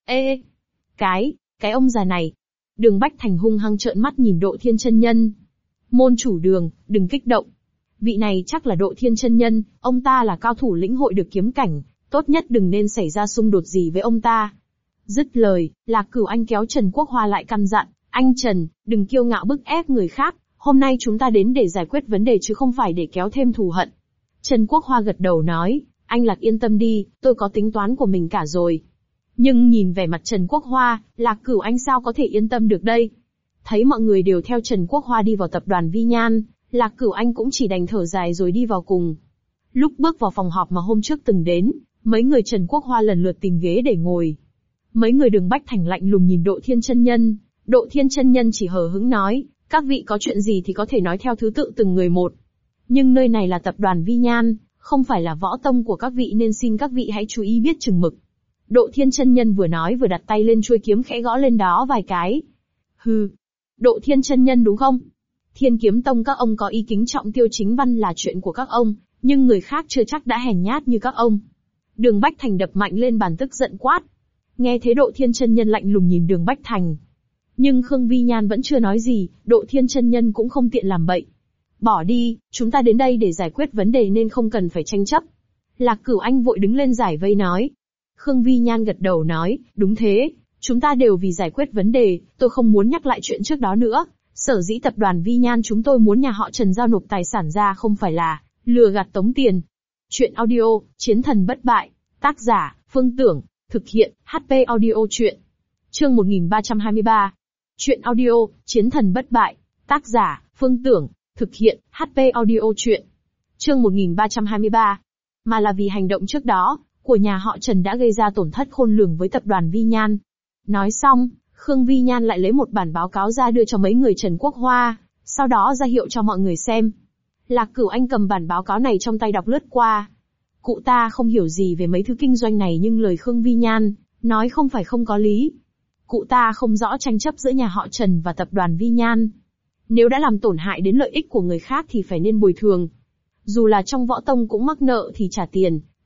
Cái ông già này. Đường Bách Thành hung hăng trợn mắt nhìn Độ Thiên chân nhân. Môn chủ Đường, đừng kích động. Vị này chắc là Độ Thiên chân nhân, ông ta là cao thủ lĩnh hội được kiếm cảnh, tốt nhất đừng nên xảy ra xung đột gì với ông ta. Dứt lời, Lạc Cửu Anh kéo Trần Quốc Hoa lại căn dặn, anh Trần, đừng kiêu ngạo bức ép người khác, hôm nay chúng ta đến để giải quyết vấn đề chứ không phải để kéo thêm thù hận. Trần Quốc Hoa gật đầu nói, anh Lạc yên tâm đi, tôi có tính toán của mình cả rồi. Nhưng nhìn vẻ mặt Trần Quốc Hoa, Lạc Cửu Anh sao có thể yên tâm được đây? Thấy mọi người đều theo Trần Quốc Hoa đi vào tập đoàn Vi Nhan, Lạc Cửu Anh cũng chỉ đành thở dài rồi đi vào cùng. Lúc bước vào phòng họp mà hôm trước từng đến, mấy người Trần Quốc Hoa lần lượt tìm ghế để ngồi. Mấy người Đường Bách Thành lạnh lùng nhìn Độ Thiên chân nhân, Độ Thiên chân nhân chỉ hờ hững nói, các vị có chuyện gì thì có thể nói theo thứ tự từng người một. Nhưng nơi này là tập đoàn Vi Nhan, không phải là võ tông của các vị nên xin các vị hãy chú ý biết chừng mực. Độ Thiên chân nhân vừa nói vừa đặt tay lên chuôi kiếm khẽ gõ lên đó vài cái. Hừ, Độ Thiên chân nhân đúng không? Thiên Kiếm Tông các ông có ý kính trọng Tiêu Chính Văn là chuyện của các ông, nhưng người khác chưa chắc đã hèn nhát như các ông. Đường Bách Thành đập mạnh lên bàn tức giận quát. Nghe thế Độ Thiên chân nhân lạnh lùng nhìn Đường Bách Thành. Nhưng Khương Vi Nhan vẫn chưa nói gì, Độ Thiên chân nhân cũng không tiện làm bậy. Bỏ đi, chúng ta đến đây để giải quyết vấn đề nên không cần phải tranh chấp. Lạc Cửu Anh vội đứng lên giải vây nói. Khương Vi Nhan gật đầu nói, đúng thế, chúng ta đều vì giải quyết vấn đề, tôi không muốn nhắc lại chuyện trước đó nữa. Sở dĩ tập đoàn Vi Nhan chúng tôi muốn nhà họ Trần giao nộp tài sản ra không phải là lừa gạt tống tiền. Chuyện audio, Chiến thần bất bại, tác giả, Phương Tưởng, thực hiện, HP audio chuyện. Chương 1323. Chuyện audio, Chiến thần bất bại, tác giả, Phương Tưởng, thực hiện, HP audio chuyện. Chương 1323. Mà là vì hành động trước đó của nhà họ Trần đã gây ra tổn thất khôn lường với tập đoàn Vi Nhan. Nói xong, Khương Vi Nhan lại lấy một bản báo cáo ra đưa cho mấy người Trần Quốc Hoa, sau đó ra hiệu cho mọi người xem. Lạc Cửu Anh cầm bản báo cáo này trong tay đọc lướt qua. Cụ ta không hiểu gì về mấy thứ kinh doanh này nhưng lời Khương Vi Nhan nói không phải không có lý. Cụ ta không rõ tranh chấp giữa nhà họ Trần và tập đoàn Vi Nhan. Nếu đã làm tổn hại đến lợi ích của người khác thì phải nên bồi thường. Dù là trong võ tông cũng mắc nợ thì trả tiền,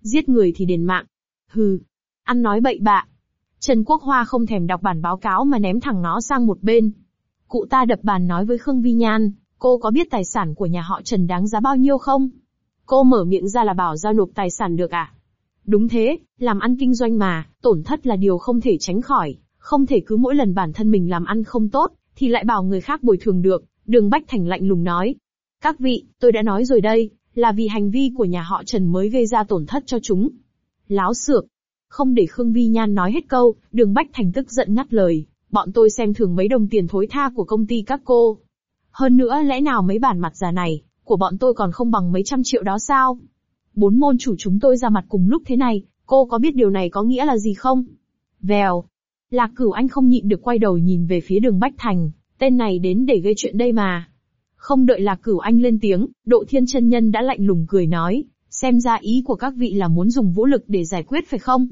giết người thì đền mạng. Hừ, ăn nói bậy bạ. Trần Quốc Hoa không thèm đọc bản báo cáo mà ném thẳng nó sang một bên. Cụ ta đập bàn nói với Khương Vi Nhan, cô có biết tài sản của nhà họ Trần đáng giá bao nhiêu không? Cô mở miệng ra là bảo giao nộp tài sản được à? Đúng thế, làm ăn kinh doanh mà, tổn thất là điều không thể tránh khỏi, không thể cứ mỗi lần bản thân mình làm ăn không tốt, thì lại bảo người khác bồi thường được. Đường Bách Thành lạnh lùng nói. Các vị, tôi đã nói rồi đây, là vì hành vi của nhà họ Trần mới gây ra tổn thất cho chúng. Láo xược. Không để Khương Vi Nhan nói hết câu, Đường Bách Thành tức giận ngắt lời, bọn tôi xem thường mấy đồng tiền thối tha của công ty các cô. Hơn nữa lẽ nào mấy bản mặt già này, của bọn tôi còn không bằng mấy trăm triệu đó sao? 4 môn chủ chúng tôi ra mặt cùng lúc thế này, cô có biết điều này có nghĩa là gì không? Vèo. Lạc Cửu Anh không nhịn được quay đầu nhìn về phía Đường Bách Thành, tên này đến để gây chuyện đây mà. Không đợi Lạc Cửu Anh lên tiếng, Độ Thiên chân nhân đã lạnh lùng cười nói, xem ra ý của các vị là muốn dùng vũ lực để giải quyết phải không?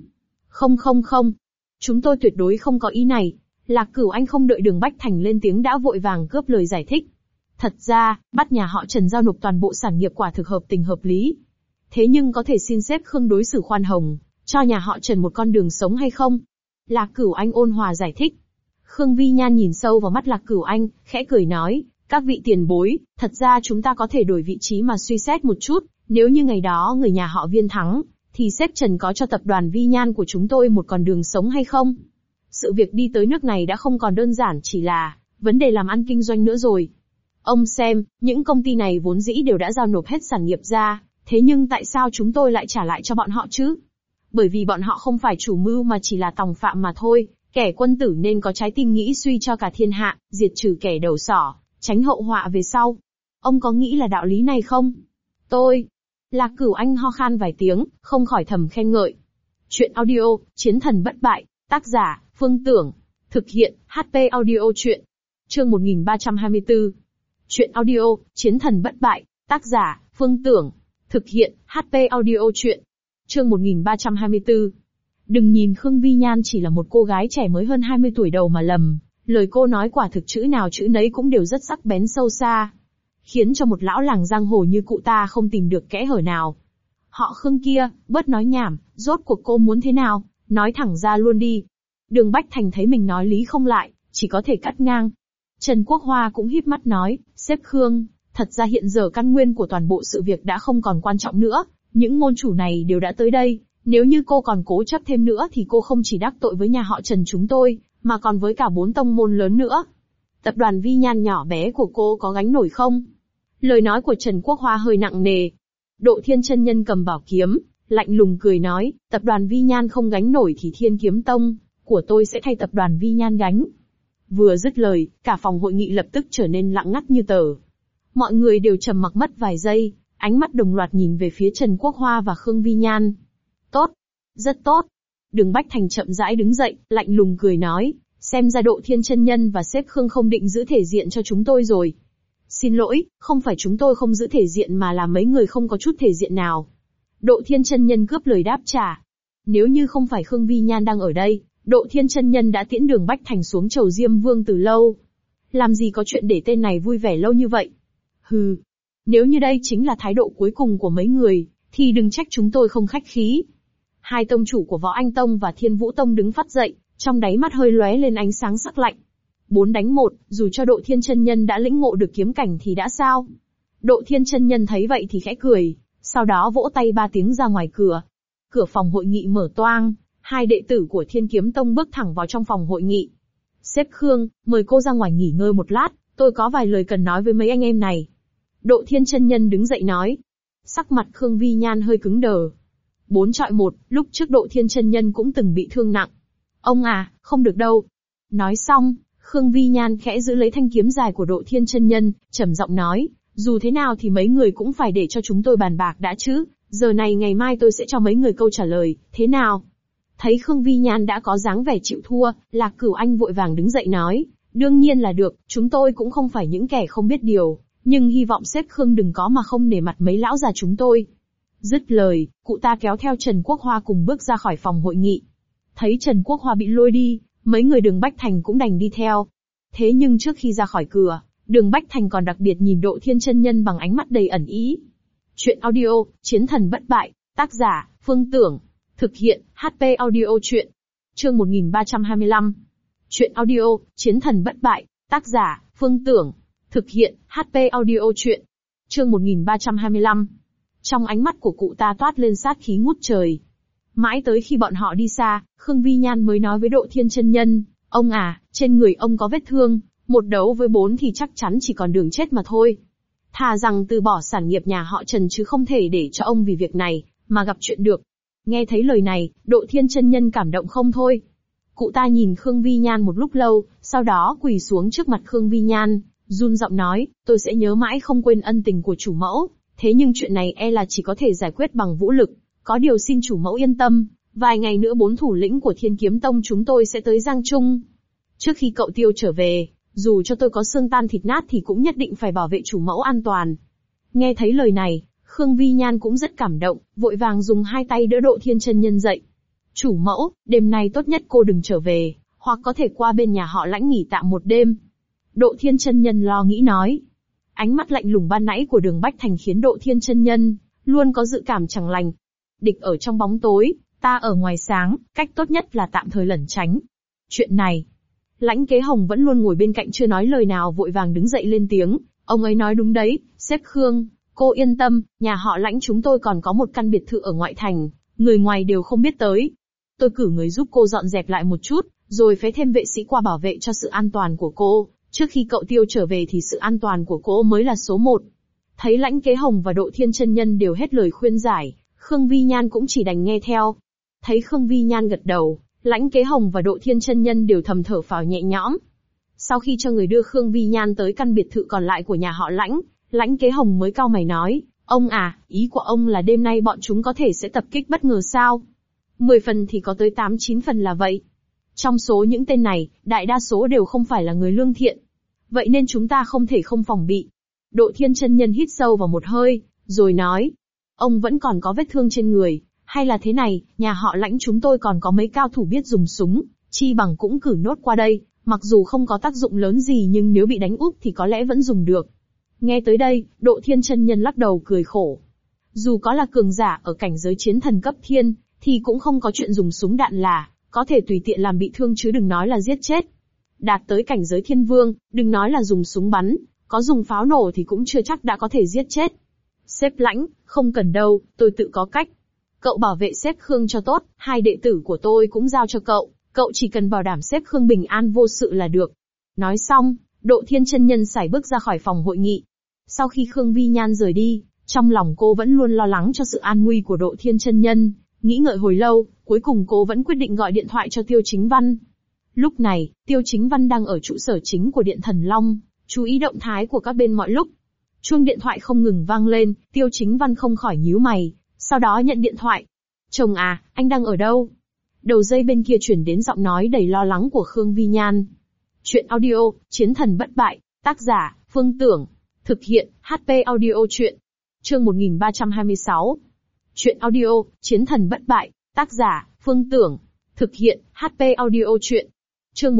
Không. Chúng tôi tuyệt đối không có ý này. Lạc Cửu Anh không đợi Đường Bách Thành lên tiếng đã vội vàng cướp lời giải thích. Thật ra, bắt nhà họ Trần giao nộp toàn bộ sản nghiệp quả thực hợp tình hợp lý. Thế nhưng có thể xin xếp Khương đối xử khoan hồng, cho nhà họ Trần một con đường sống hay không? Lạc Cửu Anh ôn hòa giải thích. Khương Vi Nhan nhìn sâu vào mắt Lạc Cửu Anh, khẽ cười nói, các vị tiền bối, thật ra chúng ta có thể đổi vị trí mà suy xét một chút, nếu như ngày đó người nhà họ Viên thắng, thì sếp Trần có cho tập đoàn Vi Nhan của chúng tôi một con đường sống hay không? Sự việc đi tới nước này đã không còn đơn giản chỉ là vấn đề làm ăn kinh doanh nữa rồi. Ông xem, những công ty này vốn dĩ đều đã giao nộp hết sản nghiệp ra, thế nhưng tại sao chúng tôi lại trả lại cho bọn họ chứ? Bởi vì bọn họ không phải chủ mưu mà chỉ là tòng phạm mà thôi, kẻ quân tử nên có trái tim nghĩ suy cho cả thiên hạ, diệt trừ kẻ đầu sỏ, tránh hậu họa về sau. Ông có nghĩ là đạo lý này không? Tôi. Lạc Cửu Anh ho khan vài tiếng, không khỏi thầm khen ngợi. Chuyện audio, Chiến thần bất bại, tác giả, Phương Tưởng. Thực hiện, HP Audio Chuyện. Chương 1324. Chuyện audio, Chiến thần bất bại, tác giả, Phương Tưởng. Thực hiện, HP Audio Chuyện. Chương 1324. Đừng nhìn Khương Vi Nhan chỉ là một cô gái trẻ mới hơn 20 tuổi đầu mà lầm, lời cô nói quả thực chữ nào chữ nấy cũng đều rất sắc bén sâu xa, khiến cho một lão làng giang hồ như cụ ta không tìm được kẽ hở nào. Họ Khương kia, bớt nói nhảm, rốt cuộc cô muốn thế nào, nói thẳng ra luôn đi. Đường Bách Thành thấy mình nói lý không lại, chỉ có thể cắt ngang. Trần Quốc Hoa cũng híp mắt nói, sếp Khương, thật ra hiện giờ căn nguyên của toàn bộ sự việc đã không còn quan trọng nữa, những môn chủ này đều đã tới đây, nếu như cô còn cố chấp thêm nữa thì cô không chỉ đắc tội với nhà họ Trần chúng tôi, mà còn với cả 4 tông môn lớn nữa. Tập đoàn Vi Nhan nhỏ bé của cô có gánh nổi không? Lời nói của Trần Quốc Hoa hơi nặng nề. Độ Thiên chân nhân cầm bảo kiếm, lạnh lùng cười nói, tập đoàn Vi Nhan không gánh nổi thì Thiên Kiếm Tông của tôi sẽ thay tập đoàn Vi Nhan gánh. Vừa dứt lời, cả phòng hội nghị lập tức trở nên lặng ngắt như tờ. Mọi người đều trầm mặc mất vài giây, ánh mắt đồng loạt nhìn về phía Trần Quốc Hoa và Khương Vi Nhan. Tốt, rất tốt. Đường Bách Thành chậm rãi đứng dậy, lạnh lùng cười nói, xem ra Độ Thiên chân nhân và sếp Khương không định giữ thể diện cho chúng tôi rồi. Xin lỗi, không phải chúng tôi không giữ thể diện mà là mấy người không có chút thể diện nào. Độ Thiên chân nhân cướp lời đáp trả. Nếu như không phải Khương Vi Nhan đang ở đây, Độ Thiên chân nhân đã tiễn Đường Bách Thành xuống chầu Diêm Vương từ lâu. Làm gì có chuyện để tên này vui vẻ lâu như vậy? Hừ, nếu như đây chính là thái độ cuối cùng của mấy người, thì đừng trách chúng tôi không khách khí. Hai tông chủ của Võ Anh Tông và Thiên Vũ Tông đứng phắt dậy, trong đáy mắt hơi lóe lên ánh sáng sắc lạnh. 4 đánh 1, dù cho Độ Thiên chân nhân đã lĩnh ngộ được kiếm cảnh thì đã sao? Độ Thiên chân nhân thấy vậy thì khẽ cười, sau đó vỗ tay 3 tiếng ra ngoài cửa. Cửa phòng hội nghị mở toang, 2 đệ tử của Thiên Kiếm Tông bước thẳng vào trong phòng hội nghị. Sếp Khương, mời cô ra ngoài nghỉ ngơi một lát, tôi có vài lời cần nói với mấy anh em này. Độ Thiên chân nhân đứng dậy nói. Sắc mặt Khương Vi Nhan hơi cứng đờ. 4 chọi 1, lúc trước Độ Thiên chân nhân cũng từng bị thương nặng. Ông à, không được đâu. Nói xong, Khương Vi Nhan khẽ giữ lấy thanh kiếm dài của Độ Thiên chân nhân, trầm giọng nói, dù thế nào thì mấy người cũng phải để cho chúng tôi bàn bạc đã chứ, giờ này ngày mai tôi sẽ cho mấy người câu trả lời, thế nào? Thấy Khương Vi Nhan đã có dáng vẻ chịu thua, Lạc Cửu Anh vội vàng đứng dậy nói, đương nhiên là được, chúng tôi cũng không phải những kẻ không biết điều, nhưng hy vọng sếp Khương đừng có mà không nể mặt mấy lão già chúng tôi. Dứt lời, cụ ta kéo theo Trần Quốc Hoa cùng bước ra khỏi phòng hội nghị. Thấy Trần Quốc Hoa bị lôi đi, mấy người Đường Bách Thành cũng đành đi theo. Thế nhưng trước khi ra khỏi cửa, Đường Bách Thành còn đặc biệt nhìn Độ Thiên chân nhân bằng ánh mắt đầy ẩn ý. Chuyện audio, Chiến thần bất bại, tác giả, Phương Tưởng. Thực hiện, HP Audio Chuyện. Chương 1325. Chuyện audio, Chiến thần bất bại, tác giả, Phương Tưởng. Thực hiện, HP Audio Chuyện. Chương 1325. Trong ánh mắt của cụ ta toát lên sát khí ngút trời. Mãi tới khi bọn họ đi xa, Khương Vi Nhan mới nói với Độ Thiên chân nhân, ông à, trên người ông có vết thương, một đấu với 4 thì chắc chắn chỉ còn đường chết mà thôi. Thà rằng từ bỏ sản nghiệp nhà họ Trần chứ không thể để cho ông vì việc này mà gặp chuyện được. Nghe thấy lời này, Độ Thiên chân nhân cảm động không thôi. Cụ ta nhìn Khương Vi Nhan một lúc lâu, sau đó quỳ xuống trước mặt Khương Vi Nhan, run giọng nói, tôi sẽ nhớ mãi không quên ân tình của chủ mẫu, thế nhưng chuyện này e là chỉ có thể giải quyết bằng vũ lực, có điều xin chủ mẫu yên tâm, vài ngày nữa 4 thủ lĩnh của Thiên Kiếm Tông chúng tôi sẽ tới Giang Trung. Trước khi cậu Tiêu trở về, dù cho tôi có xương tan thịt nát thì cũng nhất định phải bảo vệ chủ mẫu an toàn. Nghe thấy lời này, Khương Vi Nhan cũng rất cảm động, vội vàng dùng hai tay đỡ Độ Thiên chân nhân dậy. Chủ mẫu, đêm nay tốt nhất cô đừng trở về, hoặc có thể qua bên nhà họ Lãnh nghỉ tạm một đêm. Độ Thiên chân nhân lo nghĩ nói. Ánh mắt lạnh lùng ban nãy của Đường Bách Thành khiến Độ Thiên chân nhân luôn có dự cảm chẳng lành. Địch ở trong bóng tối, ta ở ngoài sáng, cách tốt nhất là tạm thời lẩn tránh. Chuyện này, Lãnh Kế Hồng vẫn luôn ngồi bên cạnh chưa nói lời nào vội vàng đứng dậy lên tiếng, ông ấy nói đúng đấy, sếp Khương, cô yên tâm, nhà họ Lãnh chúng tôi còn có một căn biệt thự ở ngoại thành, người ngoài đều không biết tới. Tôi cử người giúp cô dọn dẹp lại một chút, rồi phái thêm vệ sĩ qua bảo vệ cho sự an toàn của cô, trước khi cậu Tiêu trở về thì sự an toàn của cô mới là số 1. Thấy Lãnh Kế Hồng và Độ Thiên chân nhân đều hết lời khuyên giải, Khương Vi Nhan cũng chỉ đành nghe theo. Thấy Khương Vi Nhan gật đầu, Lãnh Kế Hồng và Độ Thiên chân nhân đều thầm thở phào nhẹ nhõm. Sau khi cho người đưa Khương Vi Nhan tới căn biệt thự còn lại của nhà họ Lãnh, Lãnh Kế Hồng mới cau mày nói, ông à, ý của ông là đêm nay bọn chúng có thể sẽ tập kích bất ngờ sao? 10 phần thì có tới 8-9 phần là vậy. Trong số những tên này, đại đa số đều không phải là người lương thiện. Vậy nên chúng ta không thể không phòng bị. Độ Thiên chân nhân hít sâu vào một hơi, rồi nói, ông vẫn còn có vết thương trên người, hay là thế này, nhà họ Lãnh chúng tôi còn có mấy cao thủ biết dùng súng, chi bằng cũng cử nốt qua đây, mặc dù không có tác dụng lớn gì nhưng nếu bị đánh úp thì có lẽ vẫn dùng được. Nghe tới đây, Độ Thiên chân nhân lắc đầu cười khổ. Dù có là cường giả ở cảnh giới chiến thần cấp thiên, thì cũng không có chuyện dùng súng đạn là có thể tùy tiện làm bị thương chứ đừng nói là giết chết. Đạt tới cảnh giới thiên vương, đừng nói là dùng súng bắn, có dùng pháo nổ thì cũng chưa chắc đã có thể giết chết. Sếp Lãnh, không cần đâu, tôi tự có cách. Cậu bảo vệ sếp Khương cho tốt, 2 đệ tử của tôi cũng giao cho cậu chỉ cần bảo đảm sếp Khương bình an vô sự là được. Nói xong, Độ Thiên chân nhân sải bước ra khỏi phòng hội nghị. Sau khi Khương Vi Nhan rời đi, trong lòng cô vẫn luôn lo lắng cho sự an nguy của Độ Thiên chân nhân, nghĩ ngợi hồi lâu, cuối cùng cô vẫn quyết định gọi điện thoại cho Tiêu Chính Văn. Lúc này, Tiêu Chính Văn đang ở trụ sở chính của Điện Thần Long, chú ý động thái của các bên mọi lúc. Chuông điện thoại không ngừng vang lên, Tiêu Chính Văn không khỏi nhíu mày, sau đó nhận điện thoại. Chồng à, anh đang ở đâu? Đầu dây bên kia chuyển đến giọng nói đầy lo lắng của Khương Vi Nhan. Chuyện audio, Chiến thần bất bại, tác giả, Phương Tưởng. Thực hiện, HP Audio Chuyện. Chương 1326. Chuyện audio, Chiến thần bất bại, tác giả, Phương Tưởng. Thực hiện, HP Audio Chuyện. Chương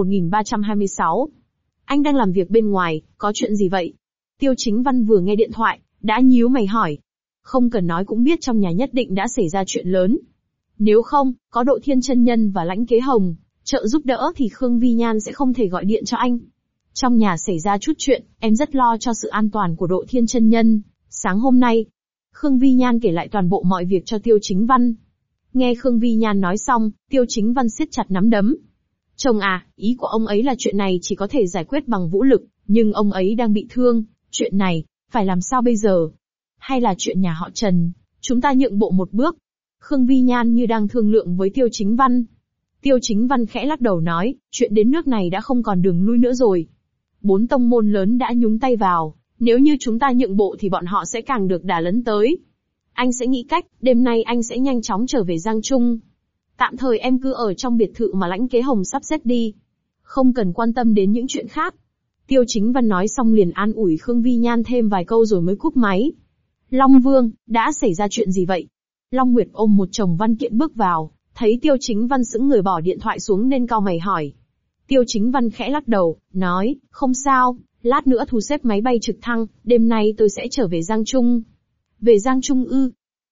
1326. Anh đang làm việc bên ngoài, có chuyện gì vậy? Tiêu Chính Văn vừa nghe điện thoại, đã nhíu mày hỏi. Không cần nói cũng biết trong nhà nhất định đã xảy ra chuyện lớn. Nếu không, có Độ Thiên chân nhân và Lãnh Kế Hồng trợ giúp đỡ thì Khương Vi Nhan sẽ không thể gọi điện cho anh. Trong nhà xảy ra chút chuyện, em rất lo cho sự an toàn của Độ Thiên chân nhân. Sáng hôm nay, Khương Vi Nhan kể lại toàn bộ mọi việc cho Tiêu Chính Văn. Nghe Khương Vi Nhan nói xong, Tiêu Chính Văn siết chặt nắm đấm. Chồng à, ý của ông ấy là chuyện này chỉ có thể giải quyết bằng vũ lực, nhưng ông ấy đang bị thương, chuyện này, phải làm sao bây giờ? Hay là chuyện nhà họ Trần, chúng ta nhượng bộ một bước? Khương Vi Nhan như đang thương lượng với Tiêu Chính Văn. Tiêu Chính Văn khẽ lắc đầu nói, chuyện đến nước này đã không còn đường lui nữa rồi. 4 tông môn lớn đã nhúng tay vào, nếu như chúng ta nhượng bộ thì bọn họ sẽ càng được đà lấn tới. Anh sẽ nghĩ cách, đêm nay anh sẽ nhanh chóng trở về Giang Trung. Tạm thời em cứ ở trong biệt thự mà Lãnh Kế Hồng sắp xếp đi. Không cần quan tâm đến những chuyện khác. Tiêu Chính Văn nói xong liền an ủi Khương Vi Nhan thêm vài câu rồi mới cúp máy. Long Vương, đã xảy ra chuyện gì vậy? Long Nguyệt ôm một chồng văn kiện bước vào, thấy Tiêu Chính Văn sững người bỏ điện thoại xuống nên cau mày hỏi. Tiêu Chính Văn khẽ lắc đầu, nói, không sao, lát nữa thu xếp máy bay trực thăng, đêm nay tôi sẽ trở về Giang Trung. Về Giang Trung ư?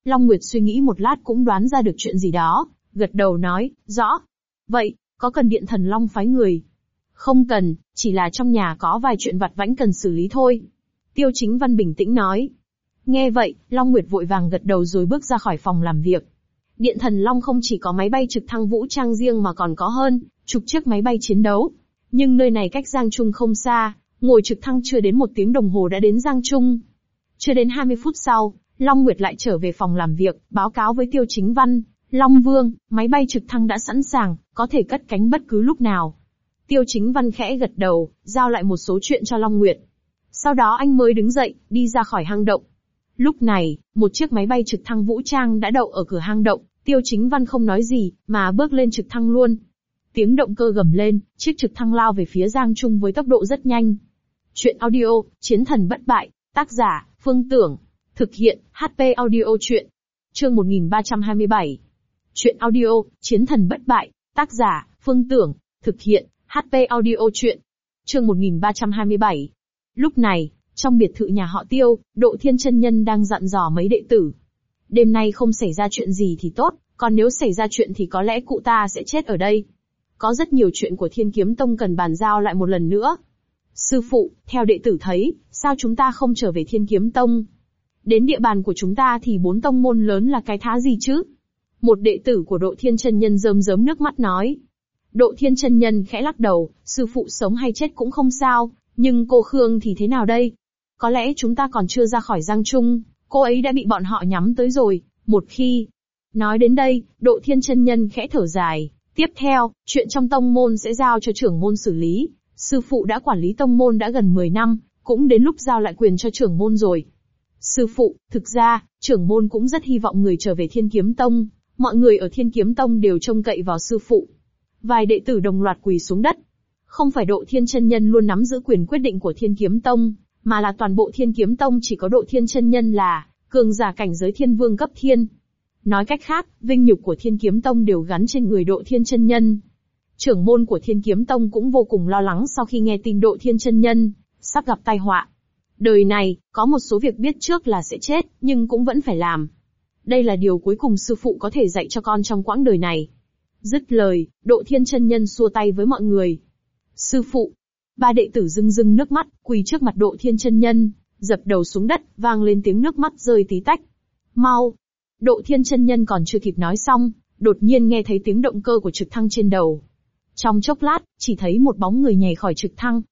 Long Nguyệt suy nghĩ một lát cũng đoán ra được chuyện gì đó, gật đầu nói, rõ. Vậy, có cần Điện Thần Long phái người? Không cần, chỉ là trong nhà có vài chuyện vặt vãnh cần xử lý thôi. Tiêu Chính Văn bình tĩnh nói. Nghe vậy, Long Nguyệt vội vàng gật đầu rồi bước ra khỏi phòng làm việc. Điện Thần Long không chỉ có máy bay trực thăng vũ trang riêng mà còn có hơn chục chiếc máy bay chiến đấu. Nhưng nơi này cách Giang Trung không xa, ngồi trực thăng chưa đến 1 tiếng đồng hồ đã đến Giang Trung. Chưa đến 20 phút sau, Long Nguyệt lại trở về phòng làm việc, báo cáo với Tiêu Chính Văn. Long Vương, máy bay trực thăng đã sẵn sàng, có thể cất cánh bất cứ lúc nào. Tiêu Chính Văn khẽ gật đầu, giao lại một số chuyện cho Long Nguyệt. Sau đó anh mới đứng dậy, đi ra khỏi hang động. Lúc này, một chiếc máy bay trực thăng vũ trang đã đậu ở cửa hang động, Tiêu Chính Văn không nói gì, mà bước lên trực thăng luôn. Tiếng động cơ gầm lên, chiếc trực thăng lao về phía Giang Trung với tốc độ rất nhanh. Chuyện audio, Chiến Thần Bất Bại, tác giả, Phương Tưởng. Thực hiện, HP Audio Chuyện. Chương 1327. Chuyện audio, Chiến Thần Bất Bại, tác giả, Phương Tưởng. Thực hiện, HP Audio Chuyện. Chương 1327. Lúc này, trong biệt thự nhà họ Tiêu, Độ Thiên Chân Nhân đang dặn dò mấy đệ tử. Đêm nay không xảy ra chuyện gì thì tốt, còn nếu xảy ra chuyện thì có lẽ cụ ta sẽ chết ở đây. Có rất nhiều chuyện của Thiên Kiếm Tông cần bàn giao lại một lần nữa. Sư phụ, theo đệ tử thấy, sao chúng ta không trở về Thiên Kiếm Tông? Đến địa bàn của chúng ta thì 4 tông môn lớn là cái thá gì chứ? Một đệ tử của Độ Thiên Chân Nhân rơm rớm nước mắt nói. Độ Thiên Chân Nhân khẽ lắc đầu, sư phụ sống hay chết cũng không sao, nhưng cô Khương thì thế nào đây? Có lẽ chúng ta còn chưa ra khỏi Giang Trung, cô ấy đã bị bọn họ nhắm tới rồi, một khi... Nói đến đây, Độ Thiên Chân Nhân khẽ thở dài. Tiếp theo, chuyện trong tông môn sẽ giao cho trưởng môn xử lý. Sư phụ đã quản lý tông môn đã gần 10 năm, cũng đến lúc giao lại quyền cho trưởng môn rồi. Sư phụ, thực ra, trưởng môn cũng rất hy vọng người trở về Thiên Kiếm Tông. Mọi người ở Thiên Kiếm Tông đều trông cậy vào sư phụ. Vài đệ tử đồng loạt quỳ xuống đất. Không phải Độ Thiên Chân Nhân luôn nắm giữ quyền quyết định của Thiên Kiếm Tông, mà là toàn bộ Thiên Kiếm Tông chỉ có Độ Thiên Chân Nhân là cường giả cảnh giới thiên vương cấp thiên. Nói cách khác, vinh nhục của Thiên Kiếm Tông đều gắn trên người Độ Thiên Chân Nhân. Trưởng môn của Thiên Kiếm Tông cũng vô cùng lo lắng sau khi nghe tin Độ Thiên Chân Nhân sắp gặp tai họa. Đời này, có một số việc biết trước là sẽ chết, nhưng cũng vẫn phải làm. Đây là điều cuối cùng sư phụ có thể dạy cho con trong quãng đời này. Dứt lời, Độ Thiên Chân Nhân xua tay với mọi người. Sư phụ. 3 đệ tử rưng rưng nước mắt, quỳ trước mặt Độ Thiên Chân Nhân, dập đầu xuống đất, vang lên tiếng nước mắt rơi tí tách. Mau. Độ Thiên Chân Nhân còn chưa kịp nói xong, đột nhiên nghe thấy tiếng động cơ của trực thăng trên đầu. Trong chốc lát, chỉ thấy một bóng người nhảy khỏi trực thăng.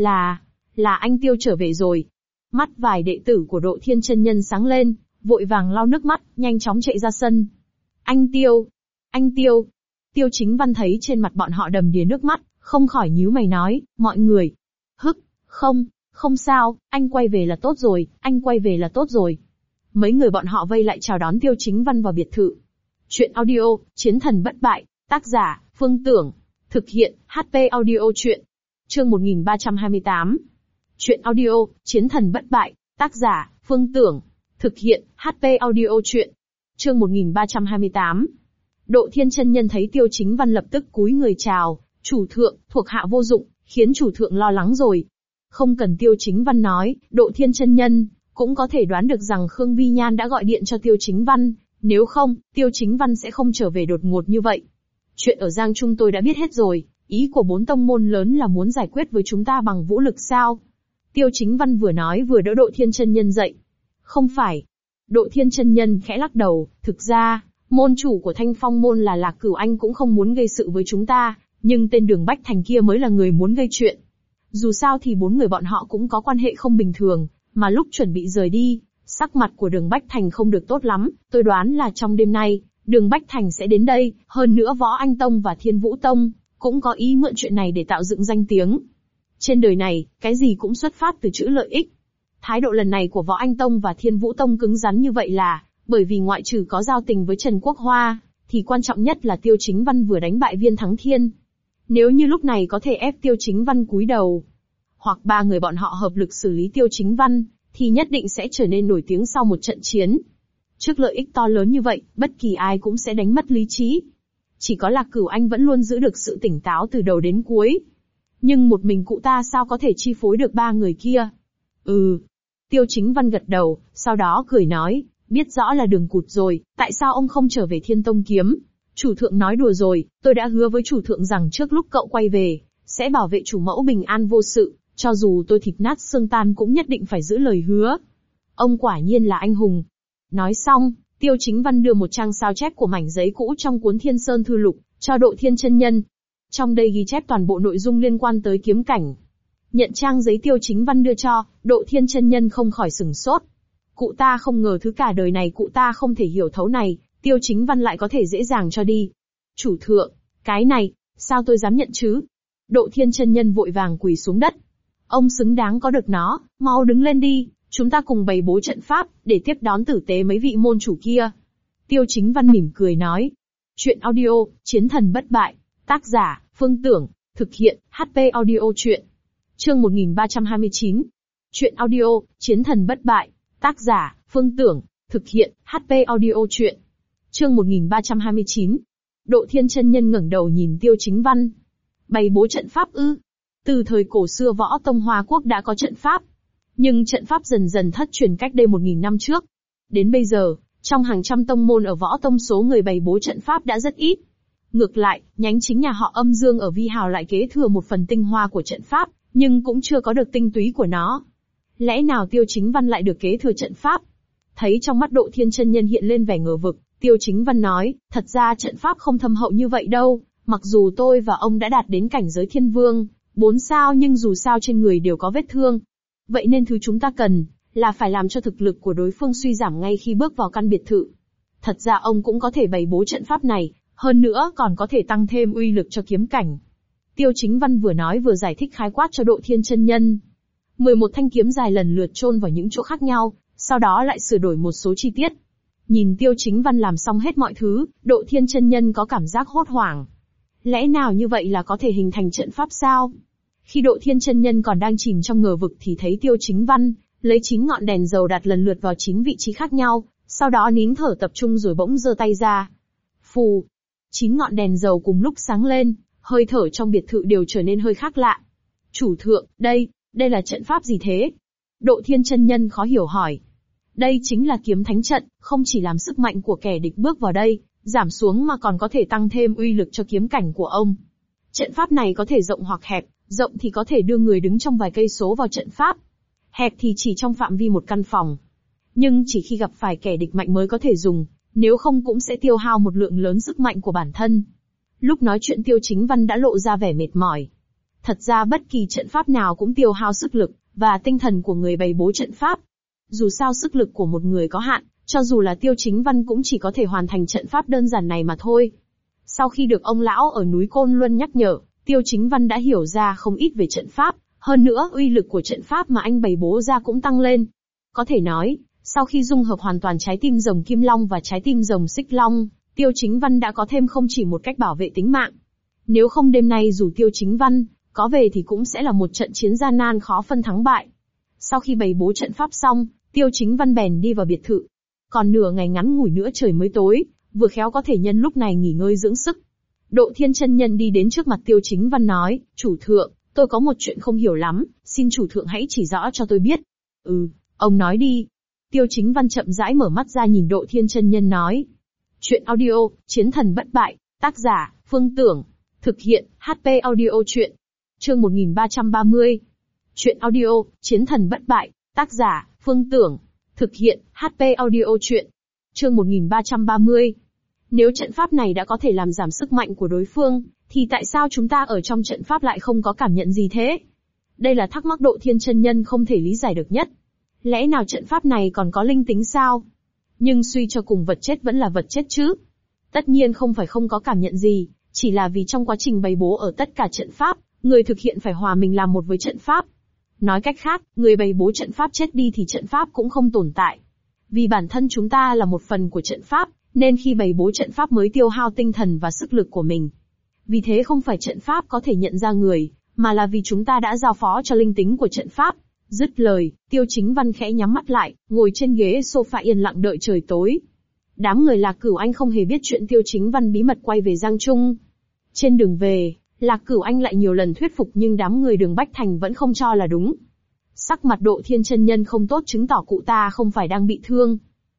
Là anh Tiêu trở về rồi. Mắt vài đệ tử của Độ Thiên Chân Nhân sáng lên, vội vàng lau nước mắt, nhanh chóng chạy ra sân. Anh Tiêu. Tiêu Chính Văn thấy trên mặt bọn họ đầm đìa nước mắt, không khỏi nhíu mày nói, mọi người. Không sao, anh quay về là tốt rồi. Mấy người bọn họ vây lại chào đón Tiêu Chính Văn vào biệt thự. Chuyện audio, Chiến Thần Bất Bại, tác giả, Phương Tưởng. Thực hiện, HP Audio Chuyện. Chương 1328. Chuyện audio, Chiến Thần Bất Bại, tác giả, Phương Tưởng. Thực hiện, HP Audio Chuyện. Chương 1328. Độ Thiên Chân Nhân thấy Tiêu Chính Văn lập tức cúi người chào, chủ thượng, thuộc hạ vô dụng, khiến chủ thượng lo lắng rồi. Không cần Tiêu Chính Văn nói, Độ Thiên Chân Nhân cũng có thể đoán được rằng Khương Vi Nhan đã gọi điện cho Tiêu Chính Văn, nếu không, Tiêu Chính Văn sẽ không trở về đột ngột như vậy. Chuyện ở Giang Trung tôi đã biết hết rồi, ý của 4 tông môn lớn là muốn giải quyết với chúng ta bằng vũ lực sao? Tiêu Chính Văn vừa nói vừa đỡ Độ Thiên Chân Nhân dậy. Không phải. Độ Thiên Chân Nhân khẽ lắc đầu, thực ra, môn chủ của Thanh Phong môn là Lạc Cửu Anh cũng không muốn gây sự với chúng ta, nhưng tên Đường Bách Thành kia mới là người muốn gây chuyện. Dù sao thì 4 người bọn họ cũng có quan hệ không bình thường, mà lúc chuẩn bị rời đi, sắc mặt của Đường Bách Thành không được tốt lắm, tôi đoán là trong đêm nay, Đường Bách Thành sẽ đến đây, hơn nữa Võ Anh Tông và Thiên Vũ Tông cũng có ý mượn chuyện này để tạo dựng danh tiếng. Trên đời này, cái gì cũng xuất phát từ chữ lợi ích. Thái độ lần này của Võ Anh Tông và Thiên Vũ Tông cứng rắn như vậy là bởi vì ngoại trừ có giao tình với Trần Quốc Hoa, thì quan trọng nhất là Tiêu Chính Văn vừa đánh bại Viên Thắng Thiên. Nếu như lúc này có thể ép Tiêu Chính Văn cúi đầu, hoặc 3 người bọn họ hợp lực xử lý Tiêu Chính Văn, thì nhất định sẽ trở nên nổi tiếng sau một trận chiến. Trước lợi ích to lớn như vậy, bất kỳ ai cũng sẽ đánh mất lý trí. Chỉ có Lạc Cửu Anh vẫn luôn giữ được sự tỉnh táo từ đầu đến cuối. Nhưng một mình cụ ta sao có thể chi phối được 3 người kia? Tiêu Chính Văn gật đầu, sau đó cười nói, Biết rõ là đường cụt rồi, tại sao ông không trở về Thiên Tông kiếm? Chủ thượng nói đùa rồi, tôi đã hứa với chủ thượng rằng trước lúc cậu quay về, sẽ bảo vệ chủ mẫu bình an vô sự, cho dù tôi thịt nát xương tan cũng nhất định phải giữ lời hứa. Ông quả nhiên là anh hùng. Nói xong, Tiêu Chính Văn đưa một trang sao chép của mảnh giấy cũ trong cuốn Thiên Sơn Thư Lục, cho Độ Thiên chân nhân. Trong đây ghi chép toàn bộ nội dung liên quan tới kiếm cảnh. Nhận trang giấy Tiêu Chính Văn đưa cho, Độ Thiên chân nhân không khỏi sửng sốt. Cụ ta không ngờ thứ cả đời này cụ ta không thể hiểu thấu này, Tiêu Chính Văn lại có thể dễ dàng cho đi. Chủ thượng, cái này, sao tôi dám nhận chứ? Độ Thiên chân nhân vội vàng quỳ xuống đất. Ông xứng đáng có được nó, mau đứng lên đi, chúng ta cùng bày bố trận pháp, để tiếp đón tử tế mấy vị môn chủ kia. Tiêu Chính Văn mỉm cười nói. Chuyện audio, Chiến thần bất bại, tác giả, Phương Tưởng, thực hiện, HP audio chuyện. Chương 1329. Chuyện audio, Chiến thần bất bại, tác giả, Phương Tưởng, thực hiện, HP audio chuyện. Chương 1329. Độ Thiên chân nhân ngẩng đầu nhìn Tiêu Chính Văn. Bày bố trận pháp ư? Từ thời cổ xưa Võ Tông Hoa Quốc đã có trận pháp. Nhưng trận pháp dần dần thất truyền cách đây 1000 năm trước. Đến bây giờ, trong hàng trăm tông môn ở Võ Tông số người bày bố trận pháp đã rất ít. Ngược lại, nhánh chính nhà họ Âm Dương ở Vi Hào lại kế thừa một phần tinh hoa của trận pháp, nhưng cũng chưa có được tinh túy của nó. Lẽ nào Tiêu Chính Văn lại được kế thừa trận pháp? Thấy trong mắt Độ Thiên chân nhân hiện lên vẻ ngờ vực, Tiêu Chính Văn nói, thật ra trận pháp không thâm hậu như vậy đâu, mặc dù tôi và ông đã đạt đến cảnh giới Thiên Vương, 4 sao nhưng dù sao trên người đều có vết thương. Vậy nên thứ chúng ta cần, là phải làm cho thực lực của đối phương suy giảm ngay khi bước vào căn biệt thự. Thật ra ông cũng có thể bày bố trận pháp này, hơn nữa còn có thể tăng thêm uy lực cho kiếm cảnh. Tiêu Chính Văn vừa nói vừa giải thích khái quát cho Độ Thiên chân nhân. 11 thanh kiếm dài lần lượt chôn vào những chỗ khác nhau, sau đó lại sửa đổi một số chi tiết. Nhìn Tiêu Chính Văn làm xong hết mọi thứ, Độ Thiên chân nhân có cảm giác hốt hoảng. Lẽ nào như vậy là có thể hình thành trận pháp sao? Khi Độ Thiên chân nhân còn đang chìm trong ngờ vực thì thấy Tiêu Chính Văn lấy 9 ngọn đèn dầu đặt lần lượt vào 9 vị trí khác nhau, sau đó nín thở tập trung rồi bỗng giơ tay ra. Phù! 9 ngọn đèn dầu cùng lúc sáng lên, hơi thở trong biệt thự đều trở nên hơi khác lạ. Chủ thượng, đây là trận pháp gì thế? Độ Thiên chân nhân khó hiểu hỏi. Đây chính là kiếm thánh trận, không chỉ làm sức mạnh của kẻ địch bước vào đây giảm xuống mà còn có thể tăng thêm uy lực cho kiếm cảnh của ông. Trận pháp này có thể rộng hoặc hẹp, rộng thì có thể đưa người đứng trong vài cây số vào trận pháp, hẹp thì chỉ trong phạm vi một căn phòng. Nhưng chỉ khi gặp phải kẻ địch mạnh mới có thể dùng, nếu không cũng sẽ tiêu hao một lượng lớn sức mạnh của bản thân. Lúc nói chuyện Tiêu Chính Văn đã lộ ra vẻ mệt mỏi. Thật ra bất kỳ trận pháp nào cũng tiêu hao sức lực và tinh thần của người bày bố trận pháp. Dù sao sức lực của một người có hạn, cho dù là Tiêu Chính Văn cũng chỉ có thể hoàn thành trận pháp đơn giản này mà thôi. Sau khi được ông lão ở núi Côn Luân nhắc nhở, Tiêu Chính Văn đã hiểu ra không ít về trận pháp, hơn nữa uy lực của trận pháp mà anh bày bố ra cũng tăng lên. Có thể nói, sau khi dung hợp hoàn toàn trái tim rồng Kim Long và trái tim rồng Xích Long, Tiêu Chính Văn đã có thêm không chỉ một cách bảo vệ tính mạng. Nếu không đêm nay dù Tiêu Chính Văn có về thì cũng sẽ là một trận chiến gian nan khó phân thắng bại. Sau khi bày bố trận pháp xong, Tiêu Chính Văn bèn đi vào biệt thự. Còn nửa ngày ngắn ngủi nữa trời mới tối, vừa khéo có thể nhân lúc này nghỉ ngơi dưỡng sức. Độ Thiên chân nhân đi đến trước mặt Tiêu Chính Văn nói, chủ thượng, tôi có một chuyện không hiểu lắm, xin chủ thượng hãy chỉ rõ cho tôi biết. Ông nói đi. Tiêu Chính Văn chậm rãi mở mắt ra nhìn Độ Thiên chân nhân nói. Chuyện audio, Chiến thần bất bại, tác giả, Phương Tưởng, thực hiện, HP audio chuyện. Chương 1330. Chuyện audio, Chiến thần bất bại, tác giả, Phương Tưởng, thực hiện, HP audio chuyện. Chương 1330. Nếu trận pháp này đã có thể làm giảm sức mạnh của đối phương, thì tại sao chúng ta ở trong trận pháp lại không có cảm nhận gì thế? Đây là thắc mắc Độ Thiên chân nhân không thể lý giải được nhất. Lẽ nào trận pháp này còn có linh tính sao? Nhưng suy cho cùng vật chết vẫn là vật chết chứ. Tất nhiên không phải không có cảm nhận gì, chỉ là vì trong quá trình bày bố ở tất cả trận pháp, người thực hiện phải hòa mình làm một với trận pháp. Nói cách khác, người bày bố trận pháp chết đi thì trận pháp cũng không tồn tại. Vì bản thân chúng ta là một phần của trận pháp, nên khi bày bố trận pháp mới tiêu hao tinh thần và sức lực của mình. Vì thế không phải trận pháp có thể nhận ra người, mà là vì chúng ta đã giao phó cho linh tính của trận pháp. Dứt lời, Tiêu Chính Văn khẽ nhắm mắt lại, ngồi trên ghế sofa yên lặng đợi trời tối. Đám người Lạc Cửu Anh không hề biết chuyện Tiêu Chính Văn bí mật quay về Giang Trung. Trên đường về, Lạc Cửu Anh lại nhiều lần thuyết phục nhưng đám người Đường Bách Thành vẫn không cho là đúng. Sắc mặt Độ Thiên chân nhân không tốt chứng tỏ cụ ta không phải đang bị thương.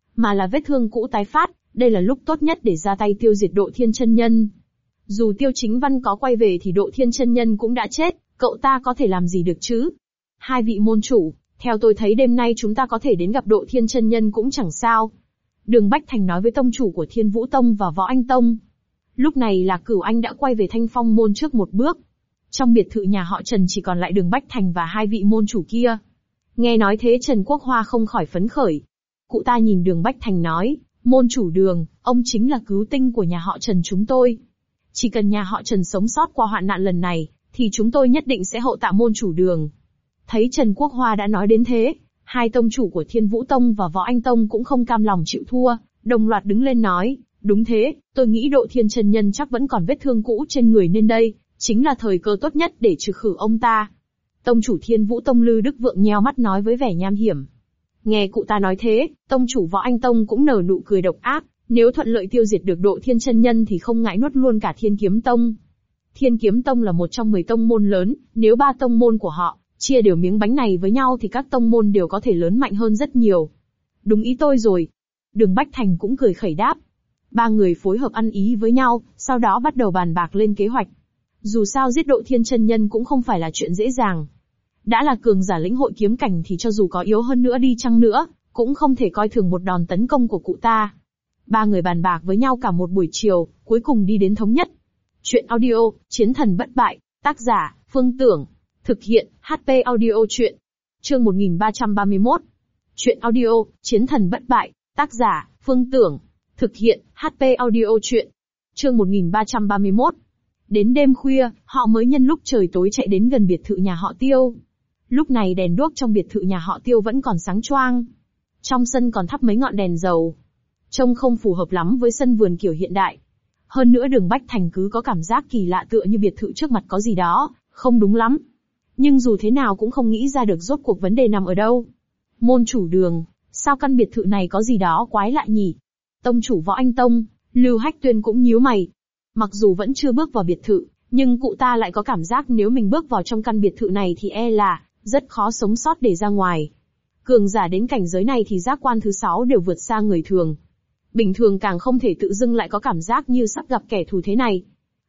mà là vết thương cũ tái phát, đây là lúc tốt nhất để ra tay tiêu diệt Độ Thiên chân nhân. Dù Tiêu Chính Văn có quay về thì Độ Thiên chân nhân cũng đã chết, cậu ta có thể làm gì được chứ? Hai vị môn chủ, theo tôi thấy đêm nay chúng ta có thể đến gặp Độ Thiên chân nhân cũng chẳng sao. Đường Bách Thành nói với tông chủ của Thiên Vũ Tông và Võ Anh Tông. Lúc này là Cửu Anh đã quay về Thanh Phong môn trước một bước. Trong biệt thự nhà họ Trần chỉ còn lại Đường Bách Thành và hai vị môn chủ kia. Nghe nói thế Trần Quốc Hoa không khỏi phấn khởi. Cụ ta nhìn Đường Bách Thành nói, môn chủ Đường, ông chính là cứu tinh của nhà họ Trần chúng tôi. Chỉ cần nhà họ Trần sống sót qua hoạn nạn lần này, thì chúng tôi nhất định sẽ hộ tạ môn chủ Đường. Thấy Trần Quốc Hoa đã nói đến thế, hai tông chủ của Thiên Vũ Tông và Võ Anh Tông cũng không cam lòng chịu thua, đồng loạt đứng lên nói, đúng thế, tôi nghĩ Độ Thiên chân nhân chắc vẫn còn vết thương cũ trên người nên đây chính là thời cơ tốt nhất để trừ khử ông ta. Tông chủ Thiên Vũ Tông Lư Đức Vượng nheo mắt nói với vẻ nham hiểm. Nghe cụ ta nói thế, tông chủ Võ Anh Tông cũng nở nụ cười độc ác, nếu thuận lợi tiêu diệt được Độ Thiên chân nhân thì không ngại nuốt luôn cả Thiên Kiếm Tông. Thiên Kiếm Tông là một trong 10 tông môn lớn, nếu 3 tông môn của họ chia đều miếng bánh này với nhau thì các tông môn đều có thể lớn mạnh hơn rất nhiều. Đúng ý tôi rồi. Đường Bách Thành cũng cười khẩy đáp. Ba người phối hợp ăn ý với nhau, sau đó bắt đầu bàn bạc lên kế hoạch. Dù sao giết Độ Thiên chân nhân cũng không phải là chuyện dễ dàng. Đã là cường giả lĩnh hội kiếm cảnh thì cho dù có yếu hơn nữa đi chăng nữa, cũng không thể coi thường một đòn tấn công của cụ ta. Ba người bàn bạc với nhau cả một buổi chiều, cuối cùng đi đến thống nhất. Chuyện audio, Chiến thần bất bại, tác giả, Phương Tưởng. Thực hiện, HP audio chuyện. Chương 1331. Chuyện audio, Chiến thần bất bại, tác giả, Phương Tưởng. Thực hiện, HP audio chuyện. Chương 1331. Đến đêm khuya, họ mới nhân lúc trời tối chạy đến gần biệt thự nhà họ Tiêu. Lúc này đèn đuốc trong biệt thự nhà họ Tiêu vẫn còn sáng choang. Trong sân còn thắp mấy ngọn đèn dầu. Trông không phù hợp lắm với sân vườn kiểu hiện đại. Hơn nữa Đường Bách Thành cứ có cảm giác kỳ lạ tựa như biệt thự trước mặt có gì đó, không đúng lắm. Nhưng dù thế nào cũng không nghĩ ra được rốt cuộc vấn đề nằm ở đâu. Môn chủ Đường, sao căn biệt thự này có gì đó quái lạ nhỉ? Tông chủ Võ Anh Tông, Lưu Hách Tuyên cũng nhíu mày. Mặc dù vẫn chưa bước vào biệt thự, nhưng cụ ta lại có cảm giác nếu mình bước vào trong căn biệt thự này thì e là rất khó sống sót để ra ngoài. Cường giả đến cảnh giới này thì giác quan thứ 6 đều vượt xa người thường. Bình thường càng không thể tự dưng lại có cảm giác như sắp gặp kẻ thù thế này.